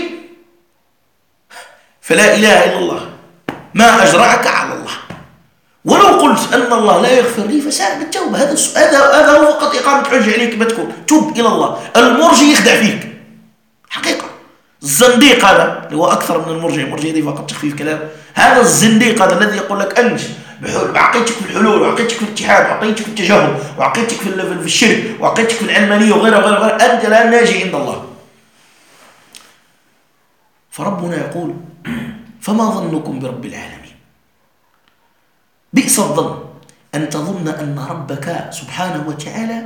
فلا إله إلا الله، ما أجرعك على الله. ولو قلت أن الله لا يغفر لي فساعد بالتوبة. هذا هو فقط إقامة حجة عليك بتكون توب إلى الله. المرجي يخدع فيك حقيقة. الزنديق هذا اللي هو أكثر من المرجع، المرجع دي فقط تخفيف كلام. هذا الزنديق هذا الذي يقول لك أنت بعقيدتك في الحلول وعقيدتك في الاتحاد وعقيدتك في التجاهل وعقيدتك في الشرك وعقيدتك في العلمانية وغيرها أنت لا ناجي عند الله. فربنا يقول فما ظنكم برب العالمين؟ بئس الظن أن تظن أن ربك سبحانه وتعالى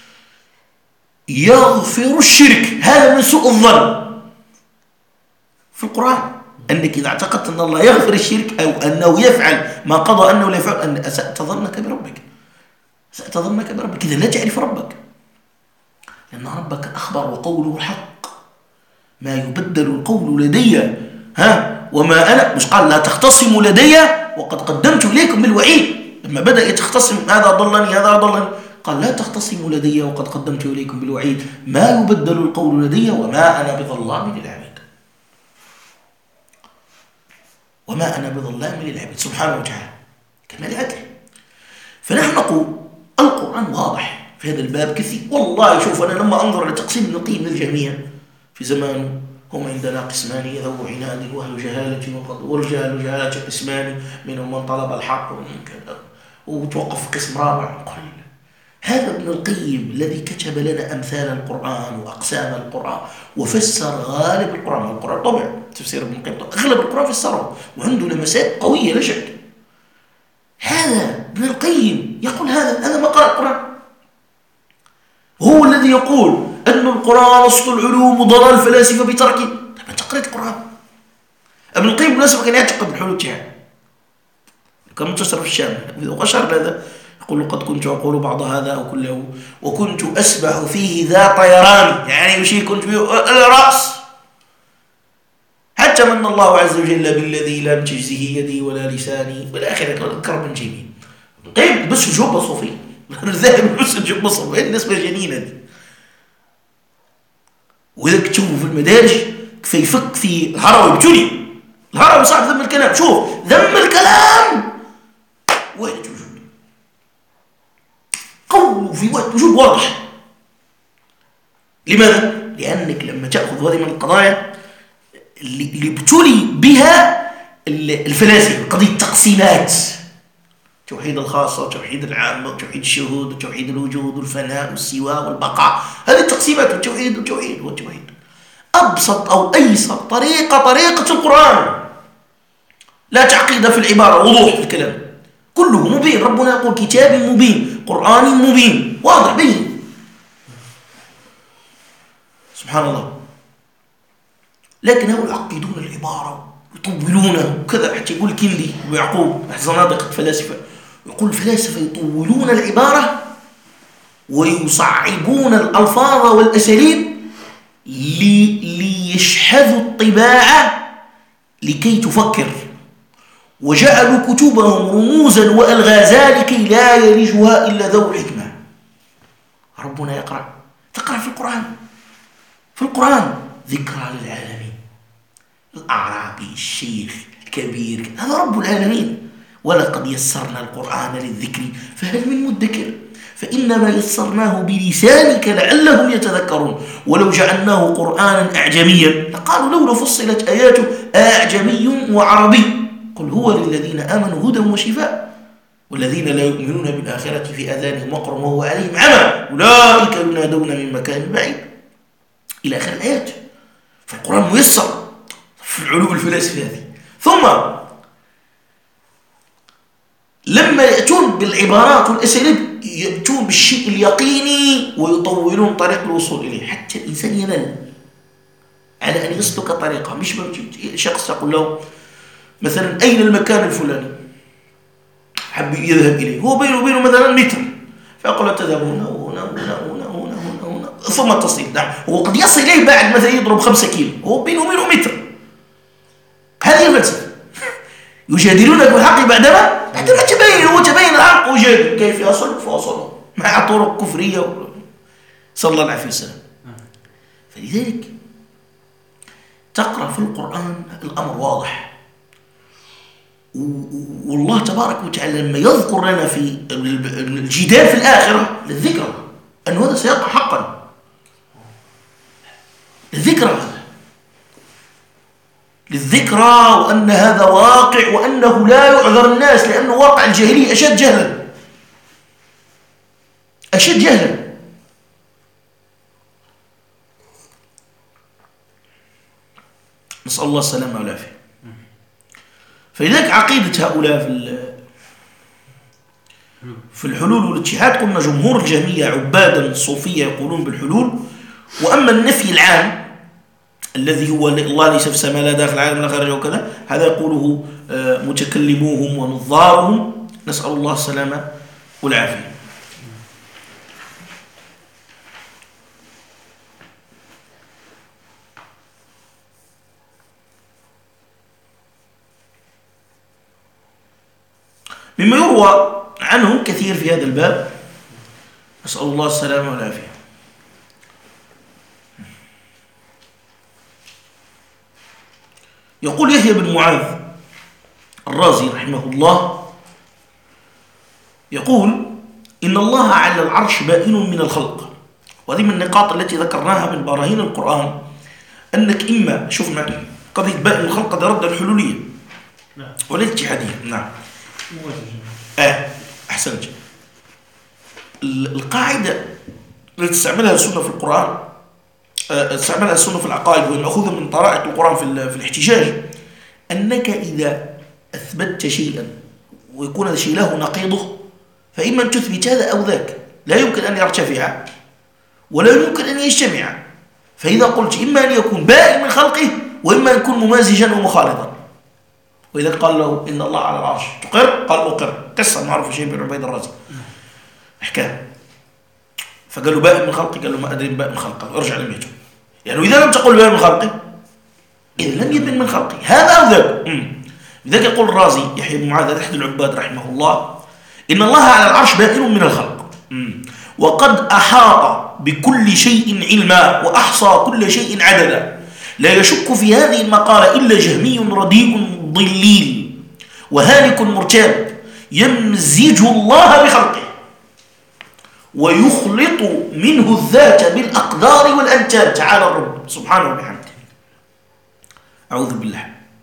يغفر الشرك. هذا من سوء الظن في القرآن، أنك إذا اعتقدت أن الله يغفر الشرك أو أنه يفعل ما قضى أنه لا يفعل أن أسأت ظنك بربك، أسأت ظنك بربك. إذا لا تعرف ربك، لأن ربك أخبر وقوله الحق، ما يبدل القول لدي وما أنا، مش قال لا تختصموا لدي وقد قدمت إليكم بالوعيد. لما بدأ يتختصم هذا ضلني هذا ضلني، قال لا تختصموا لدي وقد قدمت إليكم بالوعيد، ما يبدل القول لدي وما أنا بظلام للعبيد، وما أنا بظلام للعبيد سبحانه وتعالى كمال عدله. فنحن نقول القرآن واضح في هذا الباب كثير. والله شوف، أنا لما أنظر لتقسيم ابن القيم للجميع في زمانه، هم عندنا قسمان ذو عناد وأهل جهالة والجهل جهالة قسمان، منهم من طلب الحق ومن كذا، وتوقف في قسم رابع. قل هذا ابن القيم الذي كتب لنا أمثال القرآن وأقسام القرآن وفسر غالب القرآن. القرآن طبعا تفسير ابن القيم أغلب القرآن فسره وعنده لمسات قوية لا شك. هذا ابن القيم يقول هذا ما قرأ القرآن، هو الذي يقول أن القرآن أصل العلوم وضلال الفلاسفة بتركه. طيب أنت قرأت القرآن؟ ابن القيم بالنسبة كان يعتقد بالحلول تاعه، كان منتشر في الشام وأشار هذا، يقول قد كنت أقول بعض هذا أو كله وكنت أسبح فيه ذا طيران، يعني وشي كنت فيه الرأس، حتى من الله عز وجل بالذي لم تجزه يدي ولا لساني والآخرة كرب جميل. طيب بس جوب صوفي الذهب بس جوب صوفي، الناس جنينة دي. وإذا تشوفوا في المدارج يفك في الهروي بجولي، الهروي صاحب ذم الكلام، شوف ذم الكلام وحدة وجود، قوله في وحدة وجود واضح. لماذا؟ لأنك لما تأخذ هذه من القضايا اللي بتولي بها الفلاسفة، قضية تقسيمات، توحيد الخاصة وتوحيد العامة وتوحيد الشهود وتوحيد الوجود والفناء والسواء والبقاء، هذه التقسيمات والتوحيد أبسط أو أيسر طريقة القرآن، لا تعقيد في العبارة، وضوح في الكلام، كله مبين. ربنا يقول كتاب مبين، قرآن مبين، واضح بين، سبحان الله. لكن هم يعقدون العبارة يطولونها وكذا، حتى يقول كندي ويعقوب زنادقة فلاسفة، يقول الفلاسفة يطولون العبارة ويصعبون الألفاظ والأساليب ليشحذوا الطباعة لكي تفكر، وجعلوا كتبهم رموزا وألغازا لكي لا يلجها إلا ذو الحكمة. ربنا تقرأ في القرآن ذكرى للعالمين، الأعرابي الشيخ الكبير، هذا رب العالمين. ولقد يسرنا القرآن للذكر فهل من مدكر، فإنما يسرناه بلسانك لعلهم يتذكرون، ولو جعلناه قرآنا أعجميا لقالوا لولا فصلت آياته أعجمي وعربي، قل هو للذين آمنوا هدى وشفاء والذين لا يؤمنون بالآخرة في آذانهم وقر وهو عليهم عمى أولئك ينادون من مكان بعيد إلى آخر الآيات. فالقرآن ميسر في العلوم الفلاسفة هذه. ثم لما يأتون بالعبارات والأساليب يأتون بالشيء اليقيني ويطولون طريق الوصول إليه حتى الإنسان يمل على أن يسلك طريقة. مش شخص يقول له مثلا أين المكان الفلاني، حب يذهب إليه، هو بينه وبينه مثلا متر، فيقول له تذهب هنا وهنا وهنا وهنا وهنا وهنا، ثم التصديق. نعم، وقد يصل إليه بعد مثلا يضرب 5 كيلو، هو بينه وبينه متر. هذه الفلسفة. يجادلونك بالحق بعدما تبين، هو تبين الحق وجادل كيف يصل فوصله مع طرق كفرية صلى الله عليه وسلم. فلذلك تقرأ في القرآن الأمر واضح، والله تبارك وتعالى لما يذكر لنا في الجدال في الآخرة للذكرى أن هذا سيقع حقا، للذكرى وأن هذا واقع وأنه لا يعذر الناس، لأنه واقع الجاهلية أشد جهلا. نسأل الله السلامة والعافية. فلذلك عقيدة هؤلاء في الحلول والاتحاد، قلنا جمهور الجهمية عبادا الصوفية يقولون بالحلول. وأما النفي العام الذي هو الله ليس في السماء لا داخل العالم لا خارجه وكذا، هذا يقوله متكلموهم ونظارهم، نسأل الله السلامة والعافية. مما يروى عنهم كثير في هذا الباب، نسأل الله السلامة والعافية. يقول يحيى بن معاذ الرازي رحمه الله، يقول إن الله على العرش بائن من الخلق. وهذه من النقاط التي ذكرناها من براهين القرآن، أنك إما شوفنا قضية بائن الخلق قد رد الحلولية والاتحادية. نعم أحسنت. القاعدة التي تستعملها السنة في القرآن، تستعملها السنة في العقائد، وهي مأخوذة من طرائق القرآن في الاحتجاج، أنك إذا أثبتت شيئا ويكون الشيء له نقيضه، فإما أن تثبت هذا أو ذاك، لا يمكن أن يرتفع ولا يمكن أن يجتمع. فإذا قلت إما أن يكون بائن من خلقه وإما أن يكون ممازجا ومخالطا. وإذا قال له إن الله على العرش تقر؟ قال أقر. قصة معروفة شيء بن عبيد الرازي حكاها. فقال له بائن من خلقه، قال له ما أدري بائن من خلقه، ارجع لم يجب. يعني إذا لم تقل بائن من خلقه إذا لم يبن من خلقه هذا أو ذاك. لذلك يقول الرازي يحيى بن معاذ أحد العباد رحمه الله، إن الله على العرش بائن من الخلق، وقد أحاط بكل شيء علما وأحصى كل شيء عددا، لا يشك في هذه المقالة إلا جهمي رديء ضليل وهالك مرتاب يمزج الله بخلقه ويخلط منه الذات بالأقدار والأنتاب. تعالى الرب سبحانه وبحمده. أعوذ بالله.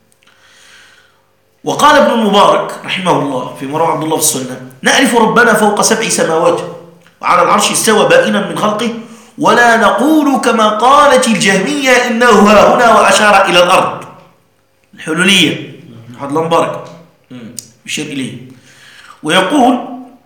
وقال ابن المبارك رحمه الله في مروى عبد الله في السنة: نعرف ربنا فوق 7 سماوات وعلى العرش استوى بائنا من خلقه، ولا نقول كما قالت الجهمية إنه ها هنا وأشار إلى الأرض. الحلولية هذا المبارك يشير إليه. ويقول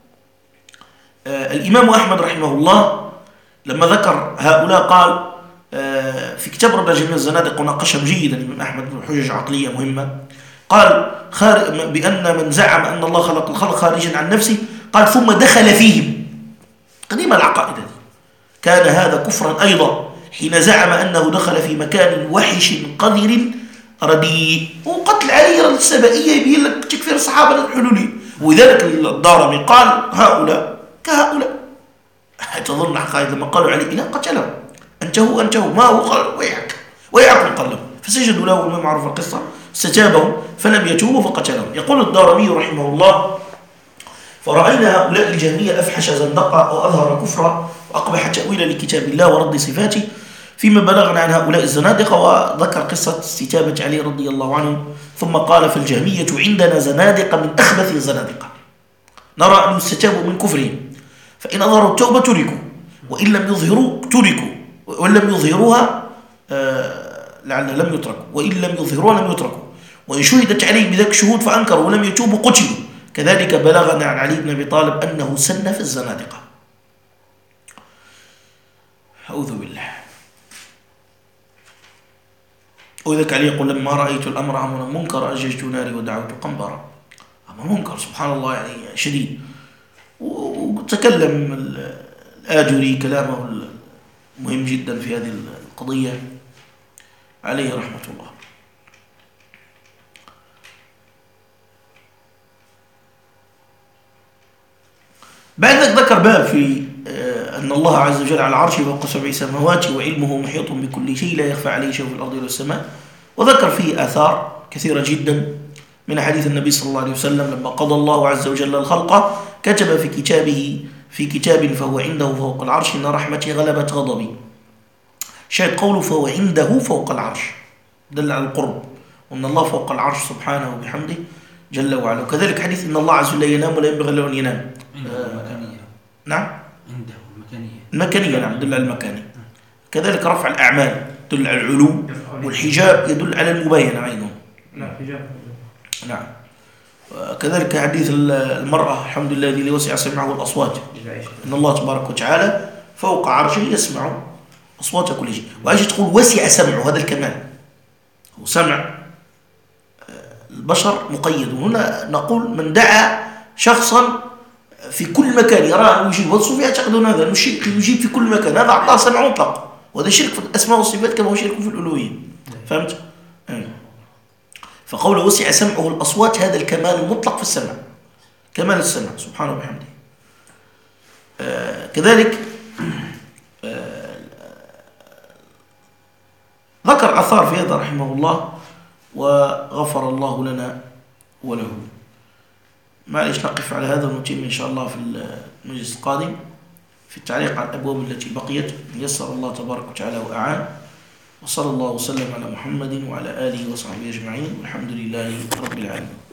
الإمام أحمد رحمه الله لما ذكر هؤلاء قال في كتاب رد جميع الزنادقة وناقشهم جيدا الإمام أحمد بحجج عقلية مهمة، قال بأن من زعم أن الله خلق الخلق خارجا عن نفسه، قال ثم دخل فيهم. قديم العقائد كان هذا كفرا أيضا حين زعم أنه دخل في مكان وحش قذر رديء. وقتل علي السبائية يبين لك تكفير الصحابة الحلولي. وذلك الدارمي قال هؤلاء كهؤلاء. تظن عقائد لما قالوا علي لا قتلهم، أنتهوا ما هو قال ويعكم قلهم، فسجدوا له وما معروف القصة، استجابهم فلم يتوبوا فقتلهم. يقول الدارمي رحمه الله: فرأينا هؤلاء الجهمية أفحش زندقة وأظهر كفرا وأقبح تأويلا لكتاب الله ورد صفاته فيما بلغنا عن هؤلاء الزنادقة. وذكر قصة استتابة علي رضي الله عنه، ثم قال: في الجهمية عندنا زنادقة من أخبث الزنادقة، نرى أن يستتابوا من كفرهم، فإن أظهروا التوبة تركوا، وإن لم يظهروا تركوا، وإن لم يظهروها لعل لم يتركوا، وإن لم يظهروها لم يتركوا، وإن شهدت عليهم بذلك شهود فأنكروا ولم يتوبوا قتلوا. كذلك بلغنا عن علي بن أبي طالب أنه سن في الزنادقة. أعوذ بالله. وذلك علي يقول: لما رأيت الأمر أمرا منكرا أججت ناري ودعوت قنبرا. أمر منكر سبحان الله يعني شديد. وتكلم الآجري كلامه مهم جدا في هذه القضية عليه رحمة الله. بعد ذلك ذكر باب في أن الله عز وجل على العرش فوق 7 سماوات وعلمه محيط بكل شيء لا يخفى عليه شيء في الأرض ولا السماء. وذكر فيه آثار كثيرة جدا من حديث النبي صلى الله عليه وسلم لما قضى الله عز وجل الخلق كتب في كتاب فهو عنده فوق العرش إن رحمتي غلبت غضبي. شاهد قوله فهو عنده فوق العرش دل على القرب، وأن الله فوق العرش سبحانه وبحمده جل وعلا. وكذلك حديث إن الله عز وجل ينام ولا ينبغي له أن ينام. نعم عنده المكانية، نعم يدل على المكانية. كذلك رفع الأعمال يدل على العلو، والحجاب يدل على المباينة أيضا. نعم. كذلك حديث المرأة الحمد لله الذي وسع سمعه الأصوات، إن الله تبارك وتعالى فوق عرشه يسمع أصوات كل شيء. وعائشة تقول وسع سمعه، هذا الكمال، وسمع البشر مقيد. وهنا نقول من دعا شخصا في كل مكان يراه يجيب، والصوفية يعتقدون هذا أنه الشرك يجيب في كل مكان، هذا أعطاه سمع مطلق، وهذا شرك في الأسماء والصفات كما هو شرك في الألوهية. فهمت؟ فقوله وسع سمعه الأصوات هذا الكمال المطلق في السمع، كمال السمع سبحانه وبحمده. كذلك ذكر أثار في هذا رحمه الله وغفر الله لنا وله. معليش نقف على هذا ونتم إن شاء الله في المجلس القادم في التعليق على الأبواب التي بقيت. يسر الله تبارك وتعالى وأعان، وصلى الله وسلم على محمد وعلى آله وصحبه أجمعين، والحمد لله رب العالمين.